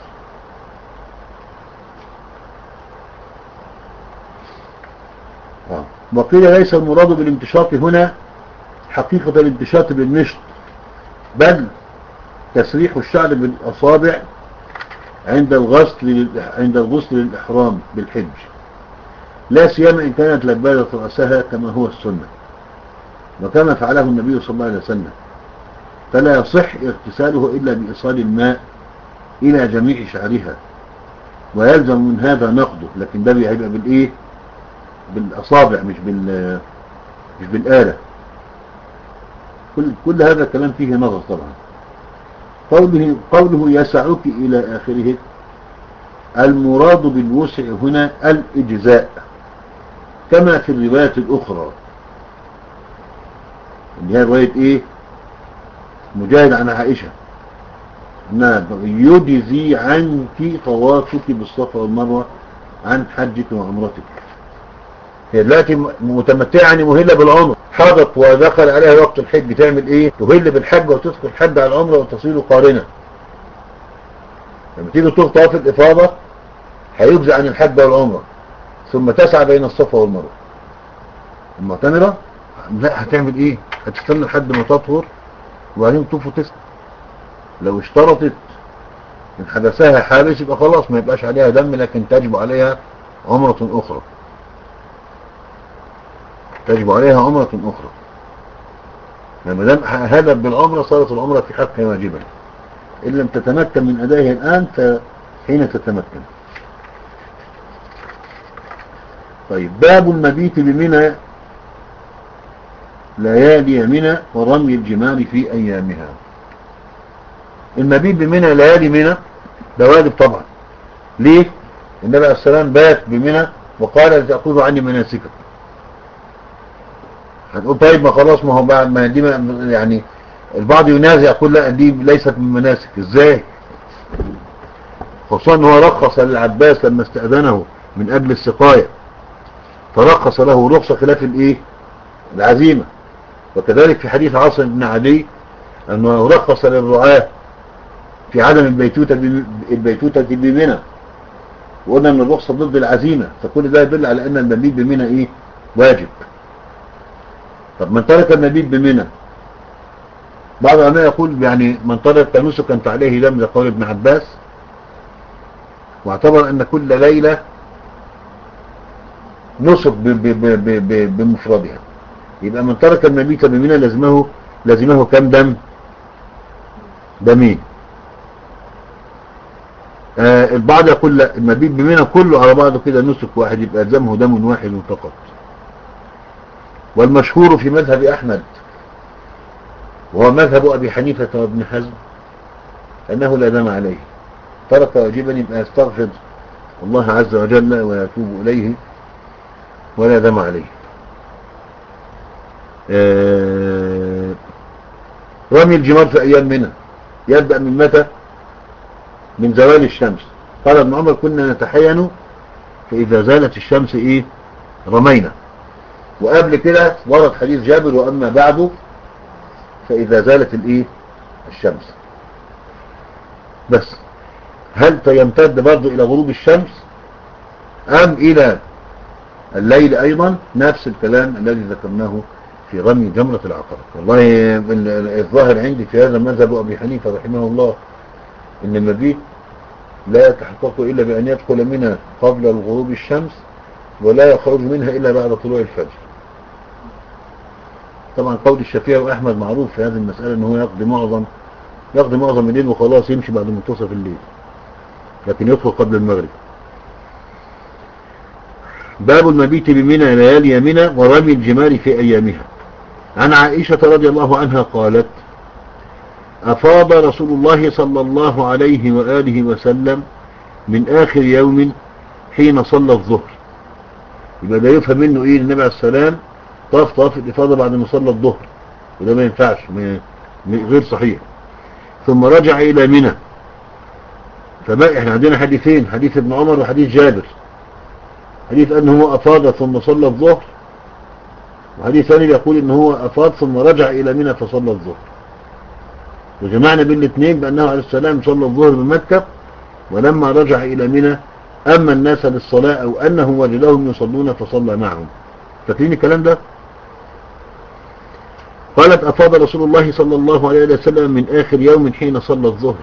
S1: آه. وقيل ليس المراد بالانتشاط هنا حقيقة الانتشاط بالمشط، بل تسريح الشعر بالأصابع عند الغسل عند الغسل للإحرام بالحج، لا سيما إن كانت لبادة رأسها كما هو السنة وكما فعله النبي صلى الله عليه وسلم، فلا يصح اغتساله إلا بإيصال الماء إلى جميع شعرها، ويلزم من هذا نقضه، لكن ده هيبقى بالإيه؟ بالأصابع مش بال مش بالآلة. كل كل هذا الكلام فيه نظر طبعا. قوله قوله يسعك إلى آخره، المراد بالوسع هنا الإجزاء كما في الروايات الأخرى اللي هي رواية إيه؟ مجاهد عن عائشة أنها يجزي عنك طوافك بالصفا والمروة عن حجك وعمرتك. هي دلوقتي متمتعة يعني مهلة بالعمر، حضت ودخل عليها وقت الحج، تعمل ايه؟ تهل بالحج وتدخل الحج على العمرة وتصير قارنة. لما تيجي تطوف طواف الإفاضة هيجزي عن الحج والعمرة، ثم تسعى بين الصفا والمروة. المعتمرة لا، هتعمل ايه؟ هتستنى لحد ما تطهر وبعدين تطوف وتسعى. لو اشترطت ان حدثها حابس يبقى خلاص ما يبقاش عليها دم، لكن تجب عليها عمرة أخرى، تجب عليها عمرة أخرى. لما دام هذا بالعمرة صارت العمرة في حقها واجبا، إن لم تتمكن من أدائها الآن فحين تتمكن. طيب، باب المبيت بمنى ليالي منى ورمي الجمار في أيامها. المبيت بمنى ليالي منى ده واجب طبعا. ليه؟ النبي عليه السلام بات بمنى وقال لتأخذوا عني مناسككم. هنقول طيب ما خلاص، ما هو بعد ما دي يعني البعض ينازع يقول لا دي ليست من مناسك. ازاي؟ خصوصا هو رخص للعباس لما استأذنه من أجل السقاية، فرخص له رخصة خلاف الايه؟ العزيمة. وكذلك في حديث عاصم بن عدي أنه رخص للرعاة في عدم البيتوتة البيتوتة بمنى، وقلنا أن الرخصة ضد العزيمة، فكل ده يدل على أن المبيت بمنى إيه؟ واجب. طب من ترك المبيت بمنى، بعض العلماء يقول يعني من ترك نسكا فعليه دم، لقول ابن عباس، واعتبر أن كل ليلة نسك بمفردها. يبقى من ترك المبيت بمنى لازمه لازمه كم دم؟ دمين. آه البعض يقول لا، المبيت بمنى كله على بعضه كده نسك واحد، يبقى لازمه دم واحد فقط. والمشهور في مذهب أحمد وهو مذهب أبي حنيفة وابن حزم أنه لا دم عليه، ترك واجبا يبقى يستغفر الله عز وجل ويتوب إليه ولا دم عليه. آه رمي الجمار في أيام منى يبدأ من متى؟ من زوال الشمس. قال ابن عمر كنا نتحين فإذا زالت الشمس إيه؟ رمينا. وقبل كده ورد حديث جابر وأما بعده فإذا زالت الإيه؟ الشمس. بس هل يمتد برضو إلى غروب الشمس أم إلى الليل أيضا؟ نفس الكلام الذي ذكرناه في رمي جمرة العقبة. والله الظاهر عندي في هذا مذهب أبي حنيفة رحمه الله إن المبيت لا يتحقق إلا بأن يدخل منها قبل الغروب الشمس ولا يخرج منها إلا بعد طلوع الفجر. طبعا قول الشافعي وأحمد معروف في هذه المسألة أنه يقضي معظم يقضي معظم الليل وخلاص يمشي بعد منتصف الليل، لكن يدخل قبل المغرب. باب المبيت بمنى ليالي منى ورمي الجمار في أيامها. عن عائشة رضي الله عنها قالت أفاض رسول الله صلى الله عليه وآله وسلم من آخر يوم حين صلى الظهر. يبقى ده يفهم منه إيه؟ النبي عليه السلام طاف طاف الإفاضة بعد ما صلى الظهر، وده ما ينفعش، غير صحيح. ثم رجع إلى منى. فما احنا عندنا حديثين، حديث ابن عمر وحديث جابر. حديث أنه هو أفاض ثم صلى الظهر، وحديث ثاني يقول أنه هو أفاض ثم رجع إلى منى فصلى الظهر. وجمعنا بين الاثنين بأنه عليه السلام صلى الظهر بمكة، ولما رجع إلى منى أما الناس للصلاة أو أنه وجدهم يصلون فصلى معهم. فاكرين الكلام ده؟ قالت أفاض رسول الله صلى الله عليه وسلم من آخر يوم حين صلى الظهر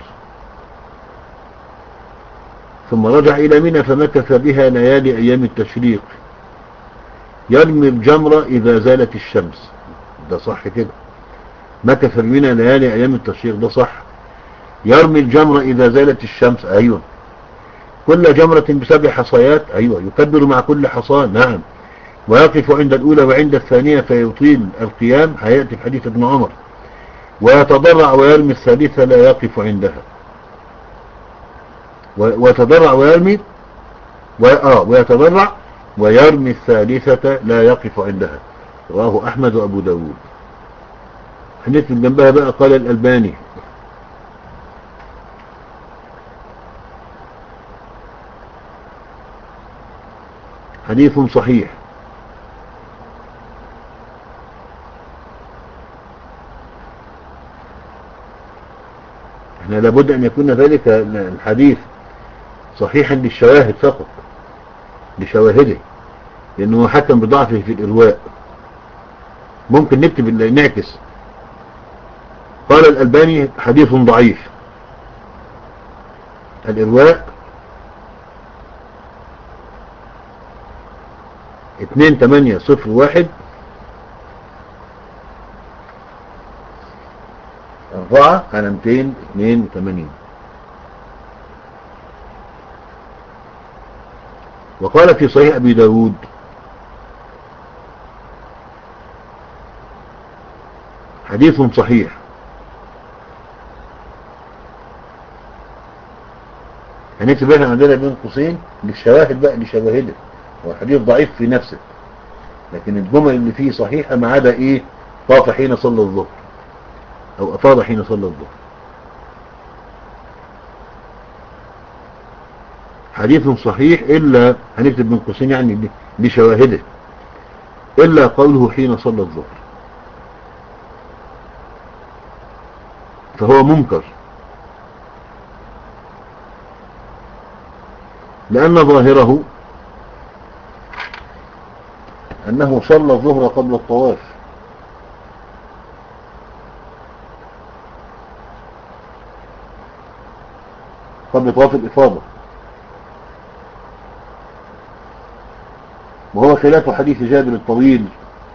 S1: ثم رجع إلى منى فمكث بها ليالي أيام التشريق يرمي الجمرة إذا زالت الشمس. ده صح كده، مكث بمنى ليالي أيام التشريق، ده صح. يرمي الجمرة إذا زالت الشمس، أيوة. كل جمرة بسبع حصيات، أيوة. يكبر مع كل حصان، نعم. ويقف عند الأولى وعند الثانية فيطيل القيام، هيأتي في حديث ابن عمر. ويتضرع ويرمي الثالثة لا يقف عندها. ويتضرع ويرمي و... آه ويتضرع ويرمي الثالثة لا يقف عندها. رواه أحمد وأبو داود. حديث من جنبها بقى قال الألباني حديث صحيح. احنا لابد أن يكون ذلك الحديث صحيحا للشواهد فقط، لشواهده، لأنه حكم بضعفه في الإرواء. ممكن نكتب نعكس قال الألباني حديث ضعيف. الإرواء اتنين تمانية صفر واحد أربعة على ميتين اتنين وتمانين. وقال في صحيح أبي داود حديث صحيح. هنكتب احنا عندنا بين قوسين للشواهد بقى، لشواهده. هو حديث ضعيف في نفسه، لكن الجمل اللي فيه صحيحة ما عدا ايه؟ طاف حين صلى الظهر او افاض حين صلى الظهر. حديث صحيح الا، هنكتب بين قوسين يعني لشواهده، الا قوله حين صلى الظهر فهو منكر، لأن ظاهره أنه صلى الظهر قبل الطواف، قبل طواف الإفاضة، وهو خلاف حديث جابر الطويل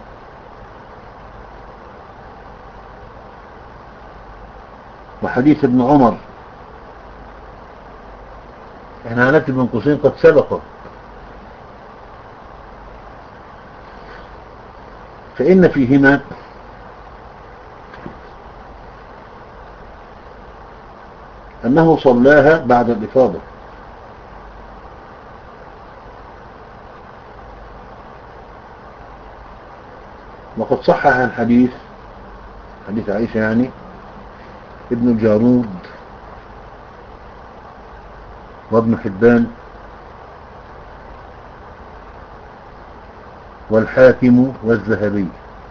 S1: وحديث ابن عمر. احنا هنكتب من قوسين قد سبق، فإن فيهما أنه صلاها بعد الإفاضة، وقد صح عن حديث حديث عائشة يعني ابن الجارود وابن حبان والحاكم والذهبي.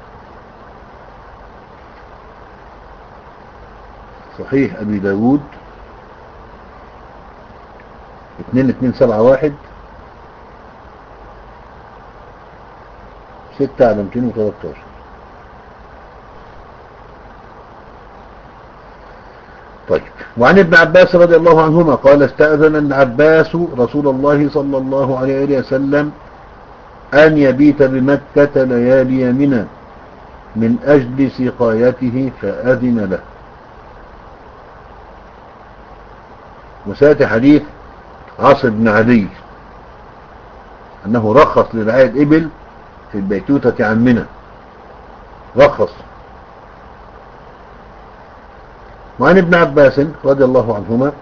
S1: صحيح أبي داود اتنين اتنين سبعة واحد ستة على ميتين وتلاتاشر. طيب. وعن ابن عباس رضي الله عنهما قال استأذن العباس رسول الله صلى الله عليه وسلم أن يبيت بمكة ليالي منى من أجل سقايته فأذن له. وسيأتي حديث عاصم بن عدي أنه رخص لرعاية الإبل في البيتوتة عن منى، رخص. وعن ابن عباس رضي الله عنهما،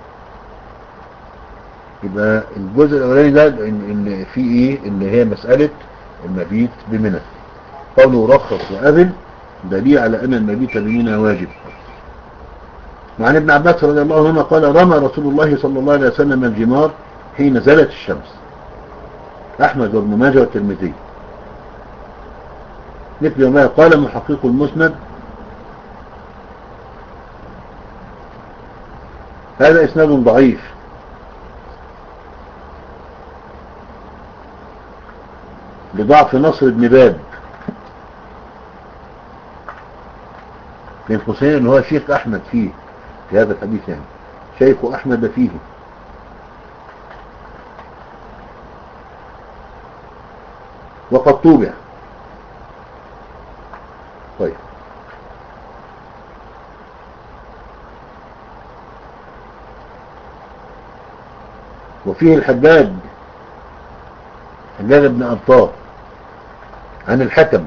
S1: يبقى الجزء الأولاني ده اللي فيه إيه، اللي هي مسألة المبيت بمنى. قوله رخص وأذن دليل على أن المبيت بمنى واجب. وعن ابن عباس رضي الله عنهما قال رمى رسول الله صلى الله عليه وسلم الجمار حين زالت الشمس. أحمد وابن ماجه والترمذي. مثل ما قال محقق المسند هذا إسناد ضعيف لضعف نصر بن باب بن حسين اللي هو شيخ أحمد فيه في هذا الحديث، يعني شيخ أحمد فيه. وقد طوبع. طيب، وفيه الحجاج حجاج بن أرطاه عن الحكم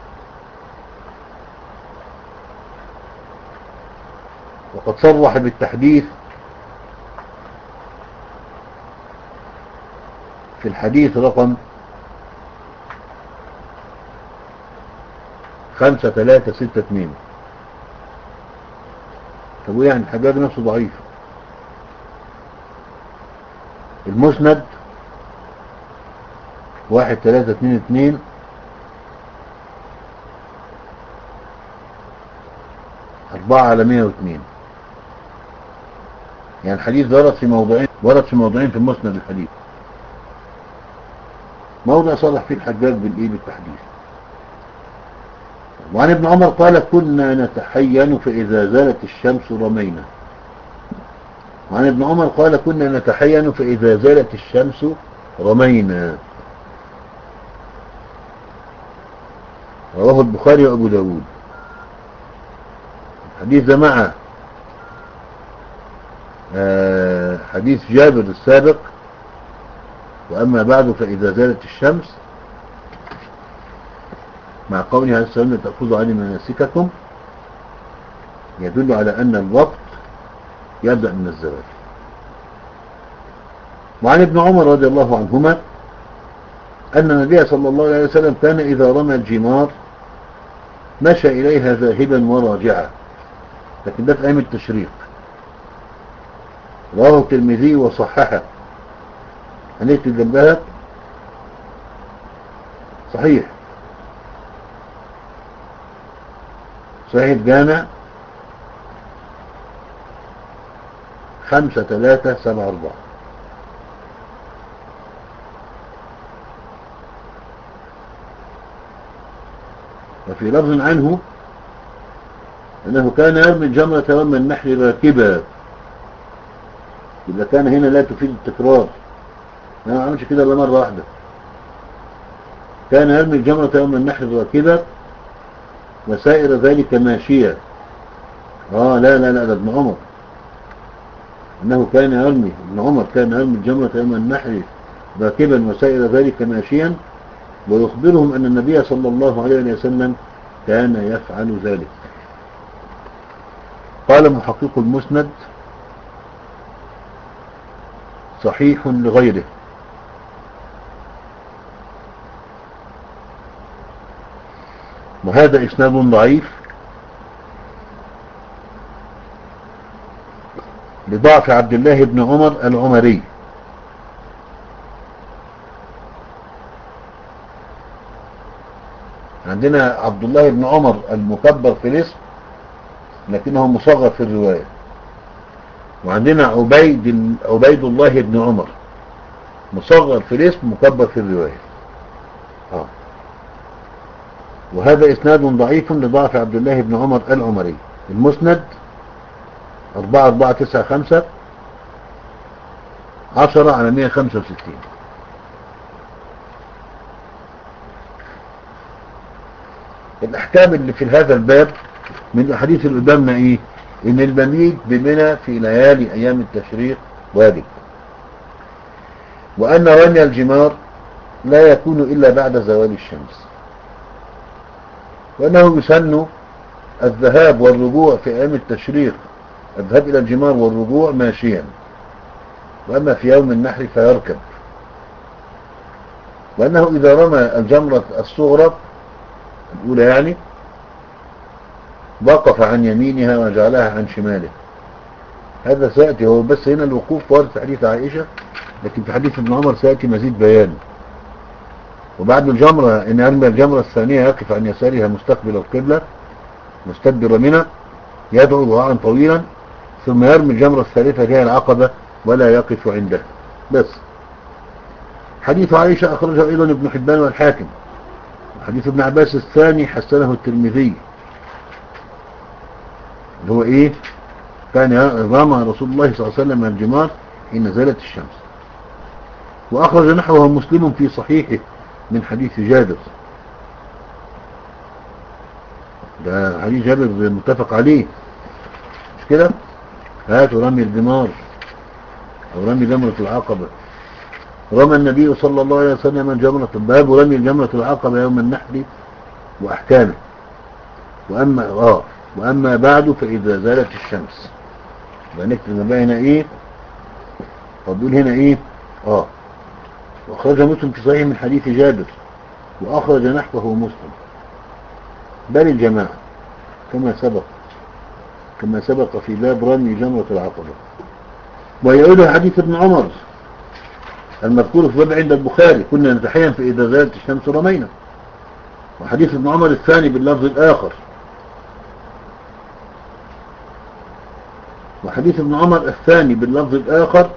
S1: وقد صرح بالتحديث في الحديث رقم خمسة ثلاثة ستة اثنين. طب يعني الحجاج نفسه ضعيف. المسند واحد ثلاثة اثنين اثنين أربعة على مئة واثنين. يعني الحديث ورد في موضعين، ورد في موضعين في المسند الحديث. موضع صرح فيه الحجاج بالإيه بالتحديث. وعن ابن عمر قال كنا نتحين فإذا زالت الشمس رمينا. وعن ابن عمر قال كنا نتحين فإذا زالت الشمس رمينا. رواه البخاري وأبو داود. الحديث ده مع حديث جابر السابق وأما بعد فإذا زالت الشمس، مع قوله عليه السلام تأخذوا عني مناسككم، يدل على أن الوقت يبدأ من الزوال. وعن ابن عمر رضي الله عنهما أن النبي صلى الله عليه وسلم كان إذا رمى الجمار مشى إليها ذاهبا وراجعا، لكن ده في أيام التشريق. رواه الترمذي وصححه. هنكتب جنبها صحيح صحيح الجامع خمسة ثلاثة سبعة أربعة. وفي لفظ عنه أنه كان يرمي الجمرة يوم النحر راكبا. إذا كان هنا لا تفيد التكرار، ما عملش كده إلا مرة واحدة. كان يرمي الجمرة يوم النحر راكبا وسائر ذلك ماشيا. آه لا لا لا ده ابن عمر، أنه كان يرمي ابن عمر كان يرمي الجمرة يوم النحر راكبا وسائر ذلك ماشيا، ويخبرهم أن النبي صلى الله عليه وسلم كان يفعل ذلك. قال محقق المسند صحيح لغيره. وهذا إسناد ضعيف لضعف عبد الله بن عمر العمري. عندنا عبد الله بن عمر المكبر في الاسم لكنه مصغر في الرواية، وعندنا عبيد عبيد الله بن عمر مصغر في الاسم مكبر في الرواية. آه. وهذا إسناد ضعيف لضعف عبد الله بن عمر العمري. المسند أربعة أربعة تسعة خمسة عشرة على مئة وخمسة وستين. الأحكام اللي في هذا الباب من الحديث اللي قدامنا إيه؟ إن المبيت بمنى في ليالي أيام التشريق واجب، وأن رمي الجمار لا يكون إلا بعد زوال الشمس، وأنه يسن الذهاب والرجوع في أيام التشريق، الذهاب إلى الجمار والرجوع ماشيا، وأما في يوم النحر فيركب، وأنه إذا رمى الجمرة الصغرى الأولى يعني وقف عن يمينها وجعلها عن شماله. هذا سيأتي، هو بس هنا الوقوف وارد في حديث عائشة، لكن في حديث ابن عمر سيأتي مزيد بيان. وبعد الجمرة إن يرمي الجمرة الثانية يقف عن يسارها مستقبل القبلة مستدبر منها يدعو دعاء طويلا، ثم يرمي الجمرة الثالثة هي العقبة ولا يقف عندها. بس حديث عائشة أخرجه أيضا ابن حبان والحاكم. حديث ابن عباس الثاني حسنه الترمذي، اللي هو إيه؟ كان رمى رسول الله صلى الله عليه وسلم الجمار حين زالت الشمس. وأخرج نحوه مسلم في صحيحه من حديث جابر، ده حديث جابر متفق عليه مش كده؟ هاتوا رمي الجمار أو رمي جمرة العقبة. رمى النبي صلى الله عليه وسلم الجمرة، باب رمي الجمرة العقبة يوم النحر وأحكامه. وأما آه وأما بعد فإذا زالت الشمس، بنكتب بقى هنا إيه؟ فبقول هنا إيه؟ آه وأخرج مسلم في صحيح من حديث جابر، وأخرج نحوه مسلم، بل الجماعة كما سبق كما سبق في باب رمي جمرة العقبة. ويعود حديث ابن عمر المذكور في باب عند البخاري، كنا نتحين في إذا زالت الشمس رمينا. وحديث ابن عمر الثاني باللفظ الآخر، وحديث ابن عمر الثاني باللفظ الآخر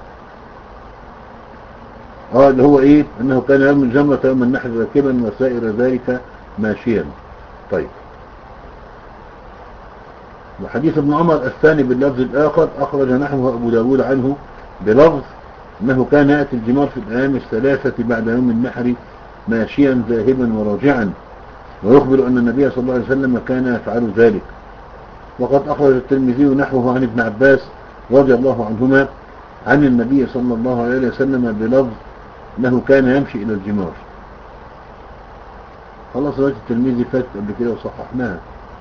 S1: اه اللي هو ايه؟ انه كان يرمي الجمرة يوم النحر راكبا وسائر ذلك ماشيا. طيب، وحديث ابن عمر الثاني باللفظ الآخر أخرج نحوه أبو داود عنه بلفظ أنه كان يأتي الجمار في الأيام الثلاثة بعد يوم النحر ماشيا ذاهبا وراجعا، ويخبر أن النبي صلى الله عليه وسلم كان يفعل ذلك. وقد أخرج الترمذي نحوه عن ابن عباس رضي الله عنهما عن النبي صلى الله عليه وسلم بلفظ أنه كان يمشي إلى الجمار. خلاص رواية الترمذي فاتت قبل كده وصححناها.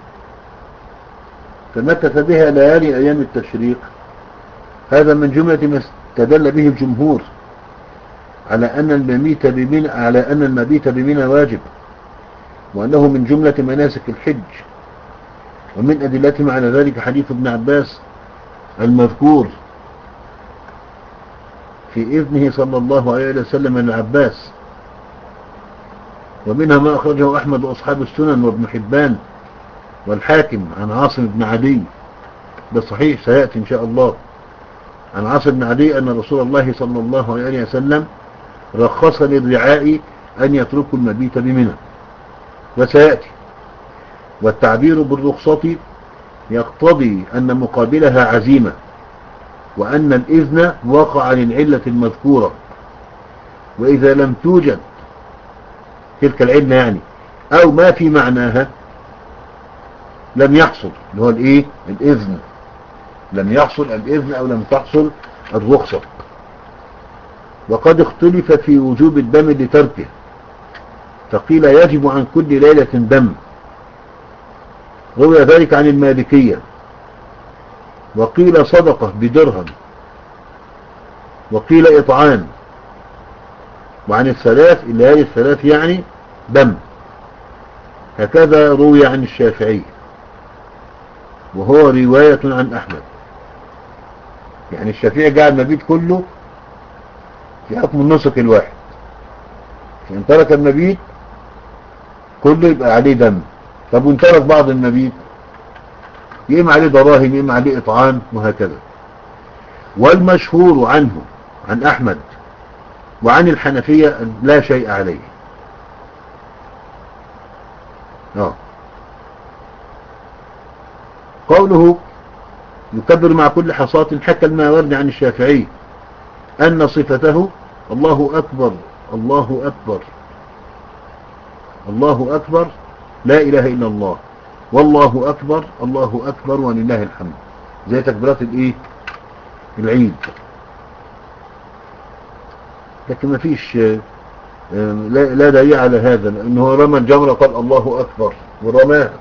S1: فمكث بها ليالي أيام التشريق، هذا من جملة ما استدل به الجمهور على أن المبيت بمنى على أن المبيت بمنى واجب، وأنه من جملة مناسك الحج. ومن أدلتهم على ذلك حديث ابن عباس المذكور في إذنه صلى الله عليه وسلم للعباس. ومنها ما أخرجه أحمد وأصحاب السنن وابن حبان والحاكم عن عاصم بن عدي، ده صحيح سيأتي إن شاء الله، عن عاصم بن عدي أن رسول الله صلى الله عليه وسلم رخص للرعاء أن يتركوا المبيت بمنى، وسيأتي. والتعبير بالرخصة يقتضي أن مقابلها عزيمة، وأن الإذن وقع للعلة المذكورة، وإذا لم توجد تلك العلة يعني أو ما في معناها لم يحصل اللي هو الإيه؟ الإذن، لم يحصل الإذن أو لم تحصل الرخصة. وقد اختلف في وجوب الدم لتركه، فقيل يجب عن كل ليلة دم، روي ذلك عن المالكية، وقيل صدقة بدرهم، وقيل إطعام، وعن الثلاث الليالي الثلاث يعني دم. هكذا روي عن الشافعي، وهو رواية عن أحمد. يعني الشافعي جعل المبيت كله في حكم النسك الواحد، فإن ترك المبيت كله يبقى عليه دم. طب وإن ترك بعض المبيت يقيم عليه دراهم، يقيم عليه إطعام، وهكذا. والمشهور عنه عن أحمد وعن الحنفية لا شيء عليه. آه. قوله يكبر مع كل حصاة، حكى الماوردي عن الشافعي أن صفته الله أكبر الله أكبر الله أكبر لا إله إلا الله والله أكبر الله أكبر ولله الحمد، زي تكبيرات الإيه العيد. لكن ما فيش لا, لا دليل على هذا، لأنه رمى الجمرة قال الله أكبر ورماها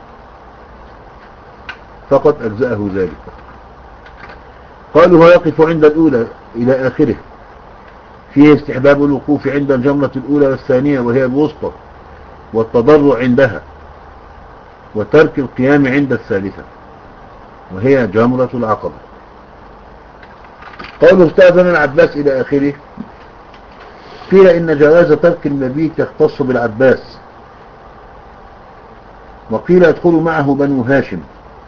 S1: فقط أجزأه ذلك. قالوا ويقف عند الأولى إلى آخره، فيه استحباب الوقوف عند الجمرة الأولى والثانية وهي الوسطى، والتضرع عندها، وترك القيام عند الثالثة وهي جمرة العقبة. قالوا استأذن العباس إلى آخره، قيل إن جواز ترك المبيت يختص بالعباس، وقيل يدخل معه بنو هاشم،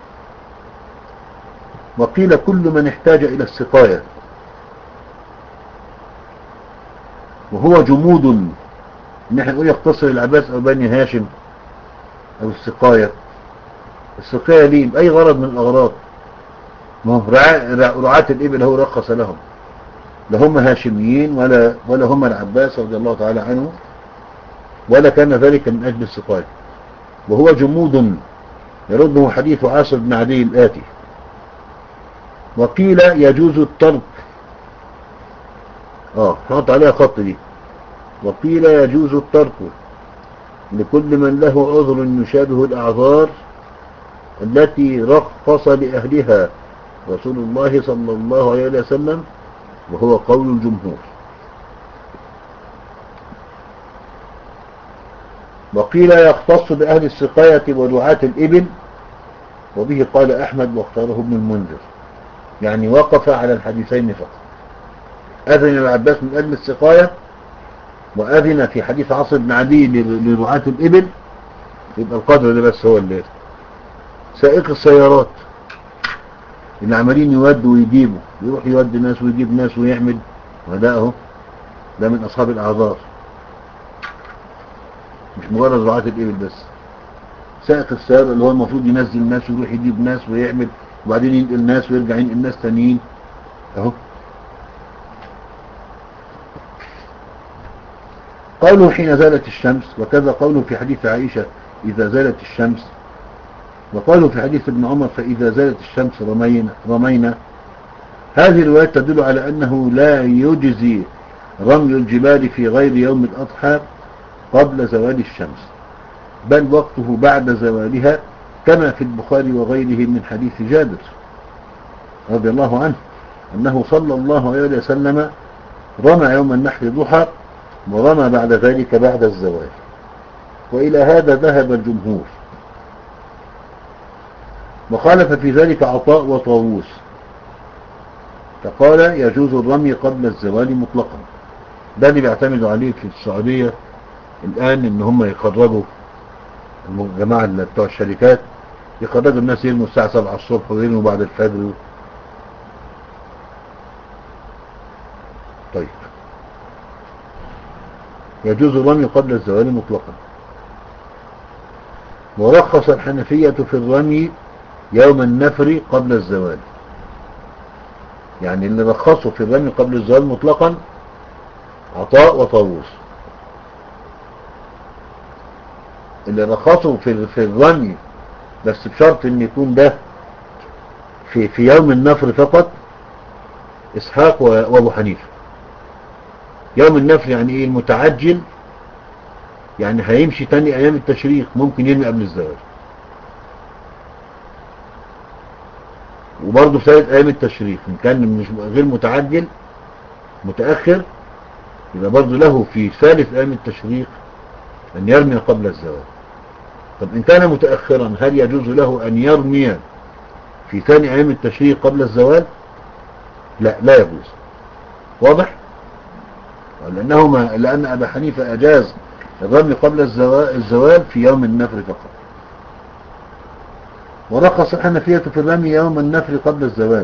S1: وقيل كل من احتاج إلى السقاية، وهو جمود ان احنا نقول يختصر العباس او بني هاشم او السقاية. السقاية ليه بأي غرض من الأغراض؟ ما هو رعاة الإبل هو رخص لهم، لا هم هاشميين ولا, ولا هم العباس رضي الله تعالى عنه، ولا كان ذلك من أجل السقاية. وهو جمود يرده حديث عاصر بن عدي الآتي. وقيل يجوز الترك، اه حط عليها خط دي، وقيل يجوز الترك لكل من له عذر يشابه الأعذار التي رخص لأهلها رسول الله صلى الله عليه وسلم، وهو قول الجمهور. وقيل يختص بأهل السقاية ورعاة الإبل، وبه قال أحمد واختاره ابن المنذر، يعني وقف على الحديثين فقط. أذن العباس من أجل السقاية، وأذن في حديث عاصر بن عدي لرعاة الإبل، يبقى القدر ده بس هو اللي سائق السيارات اللي عمالين يودوا ويجيبوا، يروح يودي ناس ويجيب ناس ويعمل، وده اهو ده من أصحاب الأعذار، مش مجرد رعاة الإبل بس. سائق السيارة اللي هو المفروض ينزل ناس ويروح يجيب ناس ويعمل، وبعدين ينقل ناس ويرجع ينقل ناس تانيين اهو. قالوا حين زالت الشمس، وكذا قوله في حديث عائشة إذا زالت الشمس، وقالوا في حديث ابن عمر فإذا زالت الشمس رمينا, رمينا. هذه الروايات تدل على أنه لا يجزي رمي الجبال في غير يوم الأضحى قبل زوال الشمس، بل وقته بعد زوالها، كما في البخاري وغيره من حديث جابر رضي الله عنه أنه صلى الله عليه وسلم رمى يوم النحر ضحى، ورمى بعد ذلك بعد الزوال. وإلى هذا ذهب الجمهور، وخالف في ذلك عطاء وطاووس، فقال يجوز الرمي قبل الزوال مطلقا. ده اللي بيعتمدوا عليه في السعودية الآن، ان هم يخرجوا الجماعة بتوع الشركات، يخرجوا الناس يرموا الساعة سبعة الصبح ويرموا بعد الفجر. طيب يجوز الرمي قبل الزوال مطلقا. ورخص الحنفية في الرمي يوم النفر قبل الزوال، يعني اللي رخصوا في الرمي قبل الزوال مطلقا عطاء وطاووس. اللي رخصوا في في الرمي بس بشرط ان يكون ده في في يوم النفر فقط اسحاق وابو حنيفه. يوم النفر يعني ايه؟ المتعجل، يعني هيمشي تاني ايام التشريق، ممكن يرمي قبل الزوال. وبرضه في ثالث ايام التشريق ان كان مش غير متعجل متأخر، يبقى برضه له في ثالث ايام التشريق ان يرمي قبل الزوال. طب ان كان متأخرا هل يجوز له ان يرمي في ثاني ايام التشريق قبل الزوال؟ لا لا يجوز. واضح؟ لأنه ما لأن أبا حنيفة أجاز الرمي قبل الزوال في يوم النفر فقط. ورخص الحنفية في الرمي يوم النفر قبل الزوال.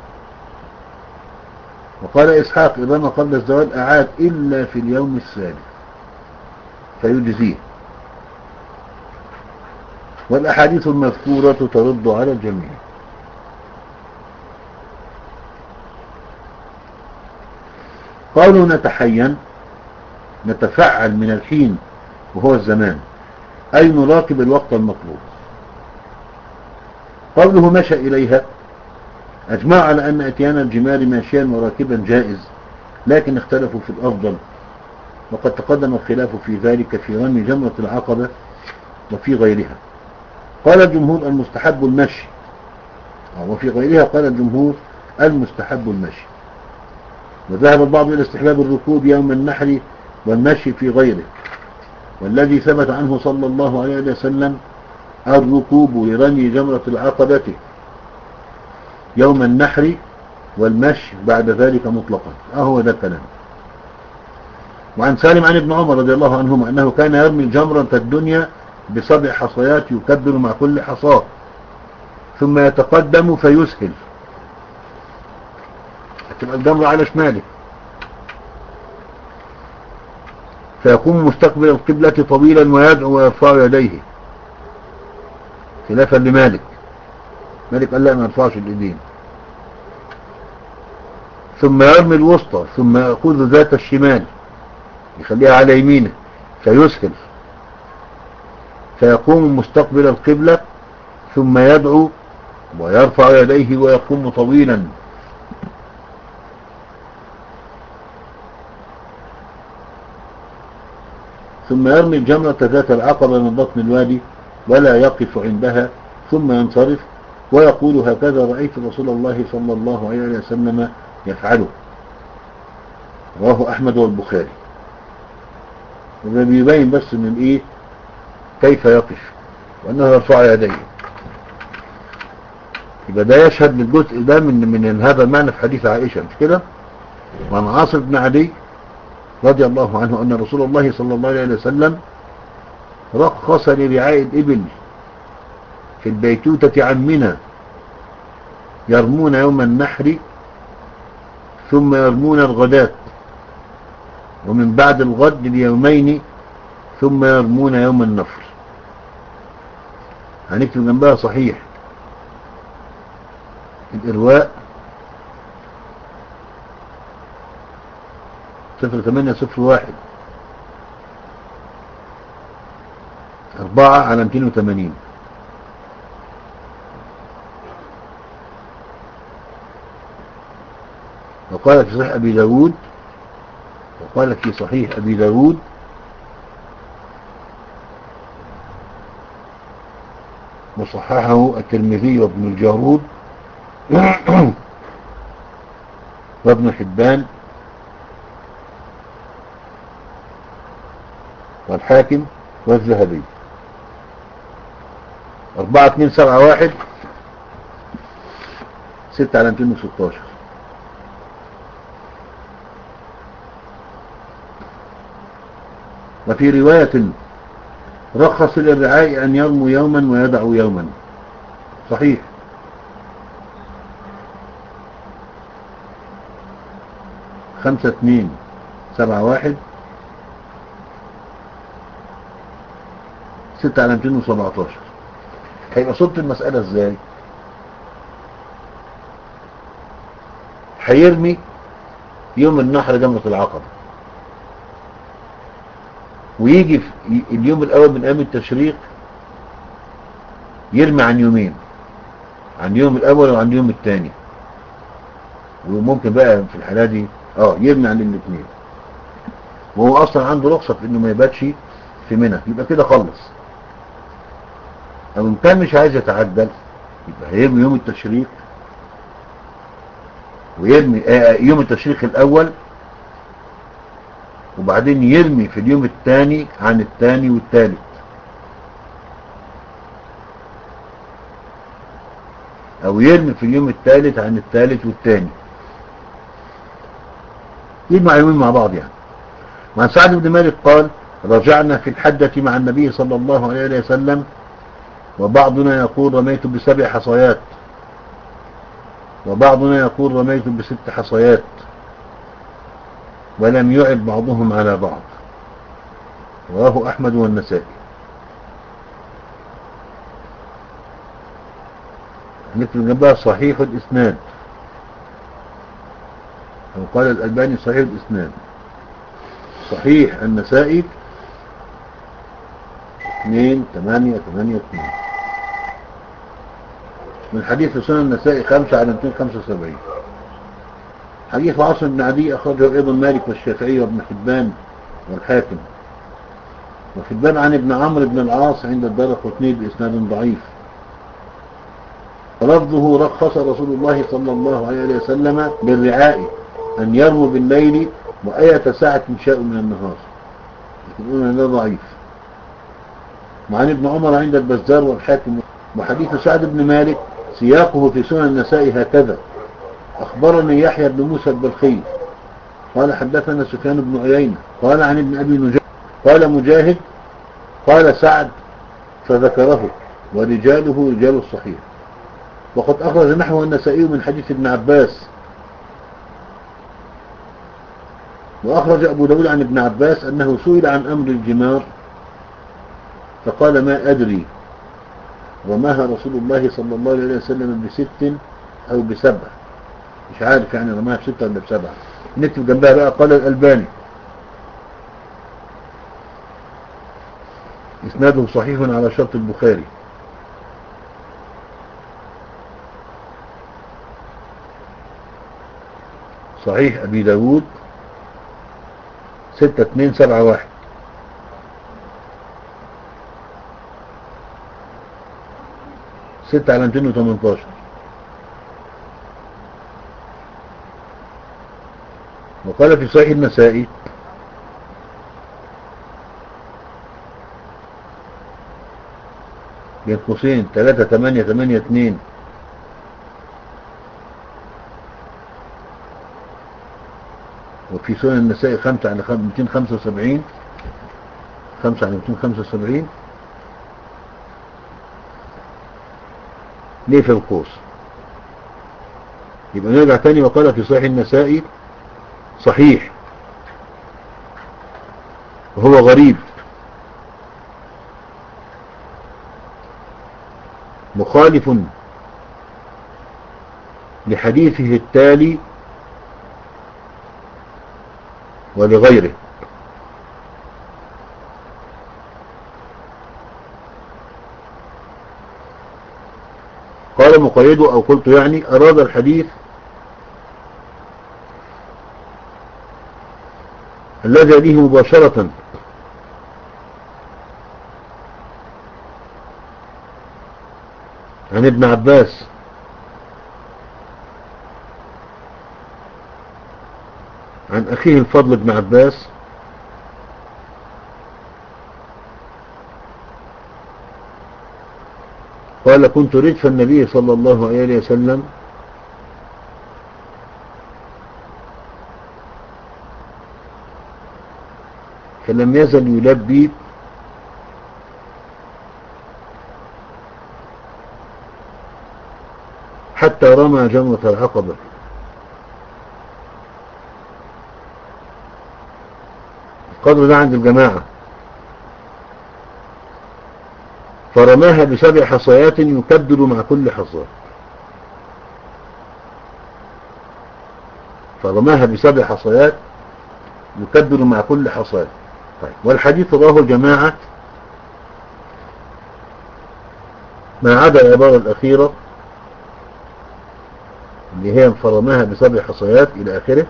S1: وقال إسحاق إذا ما قبل الزوال أعاد إلا في اليوم الثالث فيجزيه. والأحاديث المذكورة ترد على الجميع. قالوا نتحين، نتفعل من الحين وهو الزمان، أي نراقب الوقت المطلوب. قوله مشى إليها، أجمع على أن اتيان الجمال ماشيا وراكبا جائز، لكن اختلفوا في الأفضل، وقد تقدم الخلاف في ذلك في رمي جمرة العقبة وفي غيرها. قال الجمهور المستحب المشي، وفي غيرها قال الجمهور المستحب المشي. وذهب البعض إلى استحباب الركوب يوم النحر والمشي في غيره، والذي ثبت عنه صلى الله عليه وسلم الركوب لرمي جمرة العقبة يوم النحر والمشي بعد ذلك مطلقا. أهو ده الكلام. وعن سالم عن ابن عمر رضي الله عنهما أنه كان يرمي الجمرة الدنيا بسبع حصيات يكبر مع كل حصاة، ثم يتقدم فيسهل، تبقى الجمرة على شماله، فيقوم مستقبل القبلة طويلا ويدعو ويرفع يديه، خلافا لمالك. مالك قال لا ما يرفعش اليدين. ثم يرمي الوسطى، ثم يأخذ ذات الشمال يخليها على يمينه فيسهل، فيقوم مستقبل القبلة، ثم يدعو ويرفع يديه ويقوم طويلا. ثم يرمي الجمرة ذات العقبة من بطن الوادي ولا يقف عندها، ثم ينصرف ويقول هكذا رأيت رسول الله صلى الله عليه وسلم يفعله. رواه أحمد والبخاري. وده بيبين بس من إيه كيف يقف وأنه يرفع يديه. يبقى ده يشهد للجزء ده من من هذا المعنى في حديث عائشة، مش كده؟ وعن عاصم بن عدي رضي الله عنه أن رسول الله صلى الله عليه وسلم رخص لرعاء الإبل في البيتوتة عن منى، يرمون يوم النحر ثم يرمون الغداة، ومن بعد الغد بيومين ثم يرمون يوم النفر. هنكتب جنبها صحيح الإرواء صفر ثمانية صفر واحد أربعة على مئتين وثمانين. وقال في صحيح أبي داود وقال في صحيح أبي داود وصححه الترمذي وابن الجارود وابن حبان والحاكم والذهبي. أربعة اتنين سبعة واحد ستة على مئتين وستاشر. وفي رواية رخص للرعاء أن يرموا يوما ويدعوا يوما. صحيح. خمسة اتنين سبعة واحد ستة على مئتين وسبعتاشر. هيبقى صورة المسألة ازاي؟ هيرمي يوم النحر جمرة العقبة، ويجي في اليوم الأول من أيام التشريق يرمي عن يومين، عن اليوم الأول وعن اليوم الثاني، وممكن بقى في الحالة دي اه يرمي عن الاثنين، وهو أصلا عنده رخصة في إنه ما يباتش في منى، يبقى كده خلص. أو إن كان مش عايز يتعدل يبقى هيرمي يوم التشريق ويرمي آه يوم التشريق الأول، وبعدين يرمي في اليوم الثاني عن الثاني والثالث، او يرمي في اليوم الثالث عن الثالث والثاني، يجمع يومين مع بعض يعني. وعن سعد بن مالك قال رجعنا في الحجة مع النبي صلى الله عليه وسلم، وبعضنا يقول رميت بسبع حصيات، وبعضنا يقول رميت بست حصيات، ولم يعب بعضهم على بعض. رواه أحمد والنسائي. نكتب جنبها صحيح الإسناد، أو قال الألباني صحيح الإسناد. صحيح النسائي اتنين تمانية تمانية اتنين. من حديث سنن النسائي خمسة على مئتين وخمسة وسبعين. حديث عاصم بن عدي أخرجه أيضا مالك والشافعي وابن حبان والحاكم. وحبان عن ابن عمرو بن العاص عند الدارقطني بإسناد ضعيف. لفظه رخص رسول الله صلى الله عليه وسلم بالرعاء أن يرموا بالليل وأية ساعة شاء من النهار، يقولون هذا ضعيف. وعن ابن عمر عند البزار والحاكم. وحديث سعد بن مالك سياقه في سنن النسائي هكذا: أخبرني يحيى بن موسى البلخي قال حدثنا سفيان بن عيينة قال عن ابن أبي نجيح قال مجاهد قال سعد فذكره، ورجاله رجال الصحيح. وقد أخرج نحو النسائي من حديث ابن عباس. وأخرج أبو داود عن ابن عباس أنه سئل عن أمر الجمار فقال ما أدري، رماها رسول الله صلى الله عليه وسلم بست أو بسبع، مش عارف يعني رماها بستة ولا بسبعة. نكتب جنبها بقى قال الألباني إسناده صحيح على شرط البخاري. صحيح أبي داود ستة اتنين سبعة واحد. ستة على مئتين وثمانية عشر. وقال في صحيح النسائي بين قوسين ثلاثة ثمانية ثمانية اثنين. وفي سنن النسائي خمسة على مئتين وخمسة وسبعين. خمسة على مئتين وخمسة وسبعين. ليه في القوس؟ يبقى نرجع تاني. وقال في صحيح النسائي صحيح وهو غريب مخالف لحديثه التالي ولغيره. قال مقيده أو قلت يعني أراد الحديث الذي يليه مباشرة عن ابن عباس عن أخيه الفضل بن عباس قال كنت ردف النبي صلى الله عليه وسلم فلم يزل يلبي حتى رمى جمرة العقبة. القدر ده عند الجماعة. فرماها بسبع حصيات يكبر مع كل حصاة. فرماها بسبع حصيات يكبر مع كل حصاة. طيب. والحديث رواه الجماعة ما عدا العبارة الأخيرة اللي هي فرماها بسبع حصيات إلى آخره.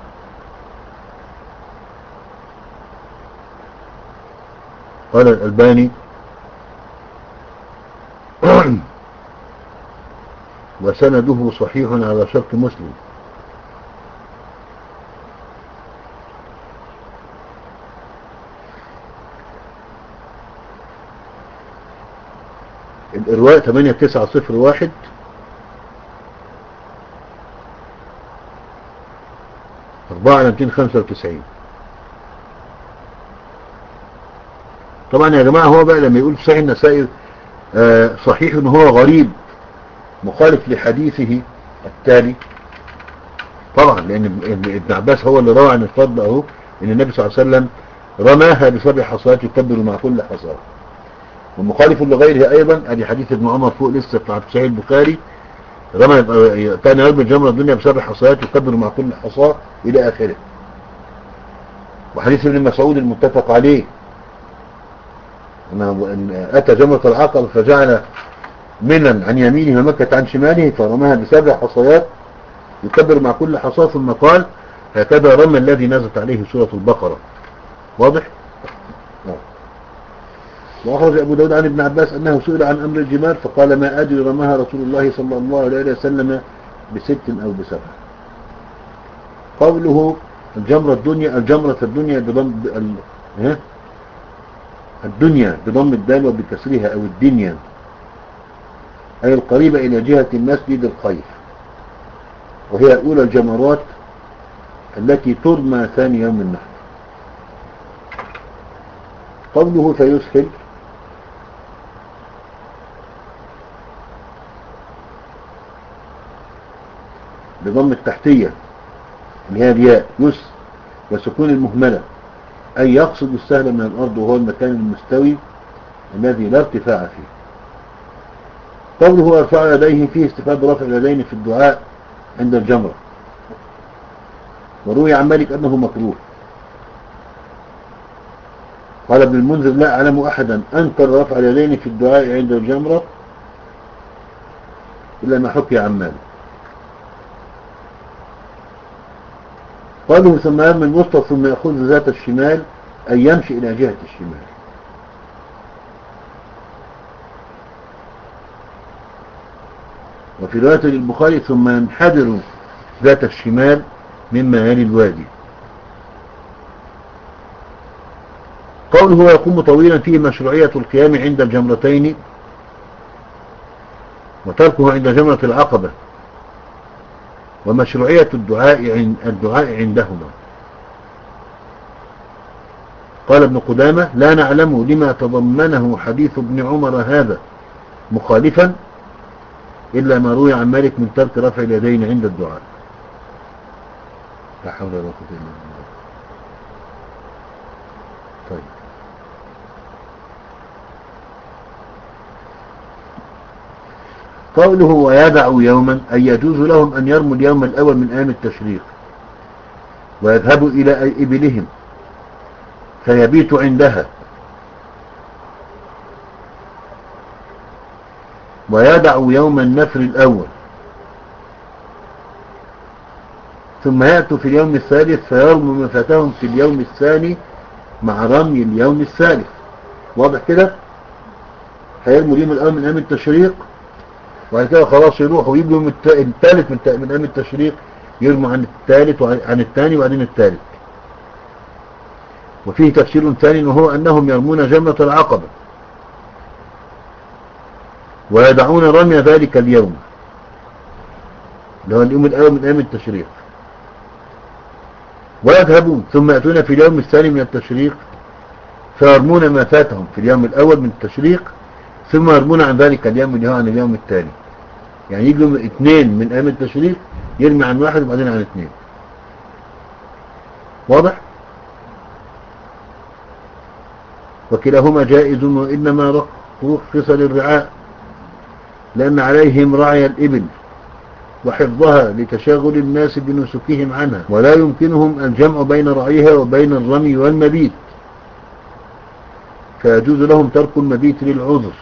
S1: قال الألباني وسنده صحيح على شرط مسلم. الإرواء ثمانية تسعة صفر واحد أربعة على مئتين وخمسة وتسعين. طبعا يا جماعة هو بقى لما يقول في صحيح النسائي آه صحيح ان هو غريب مخالف لحديثه التالي، طبعا لان ابن عباس هو اللي روى عن الفضل اهو ان النبي صلى الله عليه وسلم رماها بسبع حصات يكبر مع كل حصاه. ومخالف لغيره ايضا ادي حديث ابن عمر فوق لسه في صحيح البخاري رمى كان يرمي جمر الدنيا بسبع حصيات يكبر مع كل حصاه الى اخره. وحديث ابن مسعود المتفق عليه أنه أتى جمرة العقبة فجعل منى عن يمينه ومكة عن شماله فرماها بسبع حصيات يكبر مع كل حصاة ثم قال هكذا رمى الذي نزلت عليه سورة البقرة. واضح؟ وأخرج أبو داود عن ابن عباس أنه سئل عن أمر الجمال فقال ما أدري رماها رسول الله صلى الله عليه وسلم بست أو بسبع. قوله الجمرة الدنيا الجمرة الدنيا بضم ال... الدنيا بضم الدال وبكسرها أو الدنيا أي القريبة إلى جهة المسجد الخير، وهي أولى الجمرات التي ترمى ثاني يوم النحر. قوله فيسهل بضم التحتية اللي هي الياء يس وسكون المهملة أي يقصد السهل من الأرض وهو المكان المستوي الذي لا ارتفاع فيه. قوله ارفع يديه فيه استفاد رفع اليدين في الدعاء عند الجمرة، وروي عن مالك أنه مكروه. قال ابن المنذر لا أعلم أحدا أنكر رفع اليدين في الدعاء عند الجمرة إلا ما حكي عن مالك. قالوا ثم يرمي الوسطى ثم يأخذ ذات الشمال أي يمشي إلى جهة الشمال. وفي رواية البخاري ثم ينحدر ذات الشمال مما يلي الوادي. قوله يقوم طويلا فيه مشروعية القيام عند الجمرتين وتركه عند جمرة العقبة، ومشروعية الدعاء عند الدعاء عندهما. قال ابن قدامة لا نعلم لما تضمنه حديث ابن عمر هذا مخالفا إلا ما روي عن مالك من ترك رفع اليدين عند الدعاء. لا حول ولا قوة إلا بالله. طيب قوله ويدع يوما أي يجوز لهم أن يرموا اليوم الأول من أيام التشريق ويذهبوا إلى إبلهم فيبيتوا عندها، ويدع يوم النفر الأول ثم يأتوا في اليوم الثالث فيرموا ما فاتهم في اليوم الثاني مع رمي اليوم الثالث. واضح كده؟ هيرموا اليوم الأول من أيام التشريق وبعد كده خلاص يروحوا ويجوا يوم الثالث من أيام التشريق يرموا عن الثالث وعن الثاني وبعدين الثالث. وفيه تفسير ثاني وهو أنهم يرمون جمرة العقبة ويدعون رمي ذلك اليوم اللي هو اليوم الأول من أيام التشريق ويذهبون ثم يأتون في اليوم الثاني من التشريق فيرمون ما فاتهم في اليوم الأول من التشريق ثم يرمون عن ذلك اليوم اللي هو عن اليوم الثاني. يعني يجوا اثنين من أيام التشريق يرمي عن واحد وبعدين عن اثنين. واضح؟ وكلاهما جائز وإنما رخص للرعاء لأن عليهم رعي الإبل وحفظها لتشاغل الناس بنسكهم عنها ولا يمكنهم الجمع بين رعيها وبين الرمي والمبيت فيجوز لهم ترك المبيت للعذر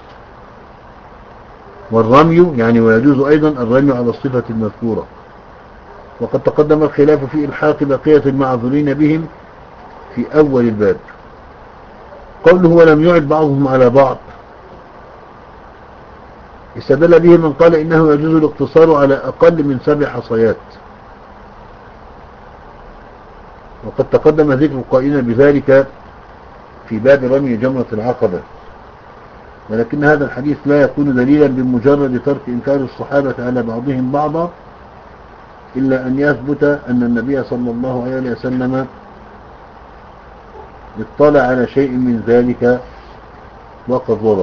S1: والرمي يعني ويجوز أيضا الرمي على الصفة المذكورة. وقد تقدم الخلاف في إلحاق بقية المعذورين بهم في أول الباب. قوله ولم يعد بعضهم على بعض استدل به من قال إنه يجوز الاقتصار على أقل من سبع حصيات، وقد تقدم ذكر القائلين بذلك في باب رمي جمرة العقبة، ولكن هذا الحديث لا يكون دليلا بمجرد ترك إنكار الصحابة على بعضهم بعضا إلا أن يثبت أن النبي صلى الله عليه وسلم اطلع على شيء من ذلك وقرره.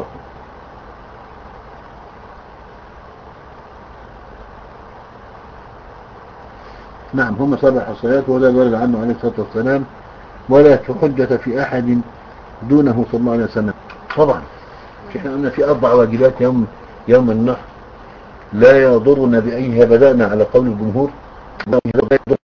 S1: نعم هم سبع حصيات ولا ورد عنه عليه الصلاة والسلام ولا حجة في أحد دونه صلى الله عليه وسلم. طبعا احنا قلنا في أربع واجبات يوم يوم النحر لا يضرنا بأيها بدأنا على قول الجمهور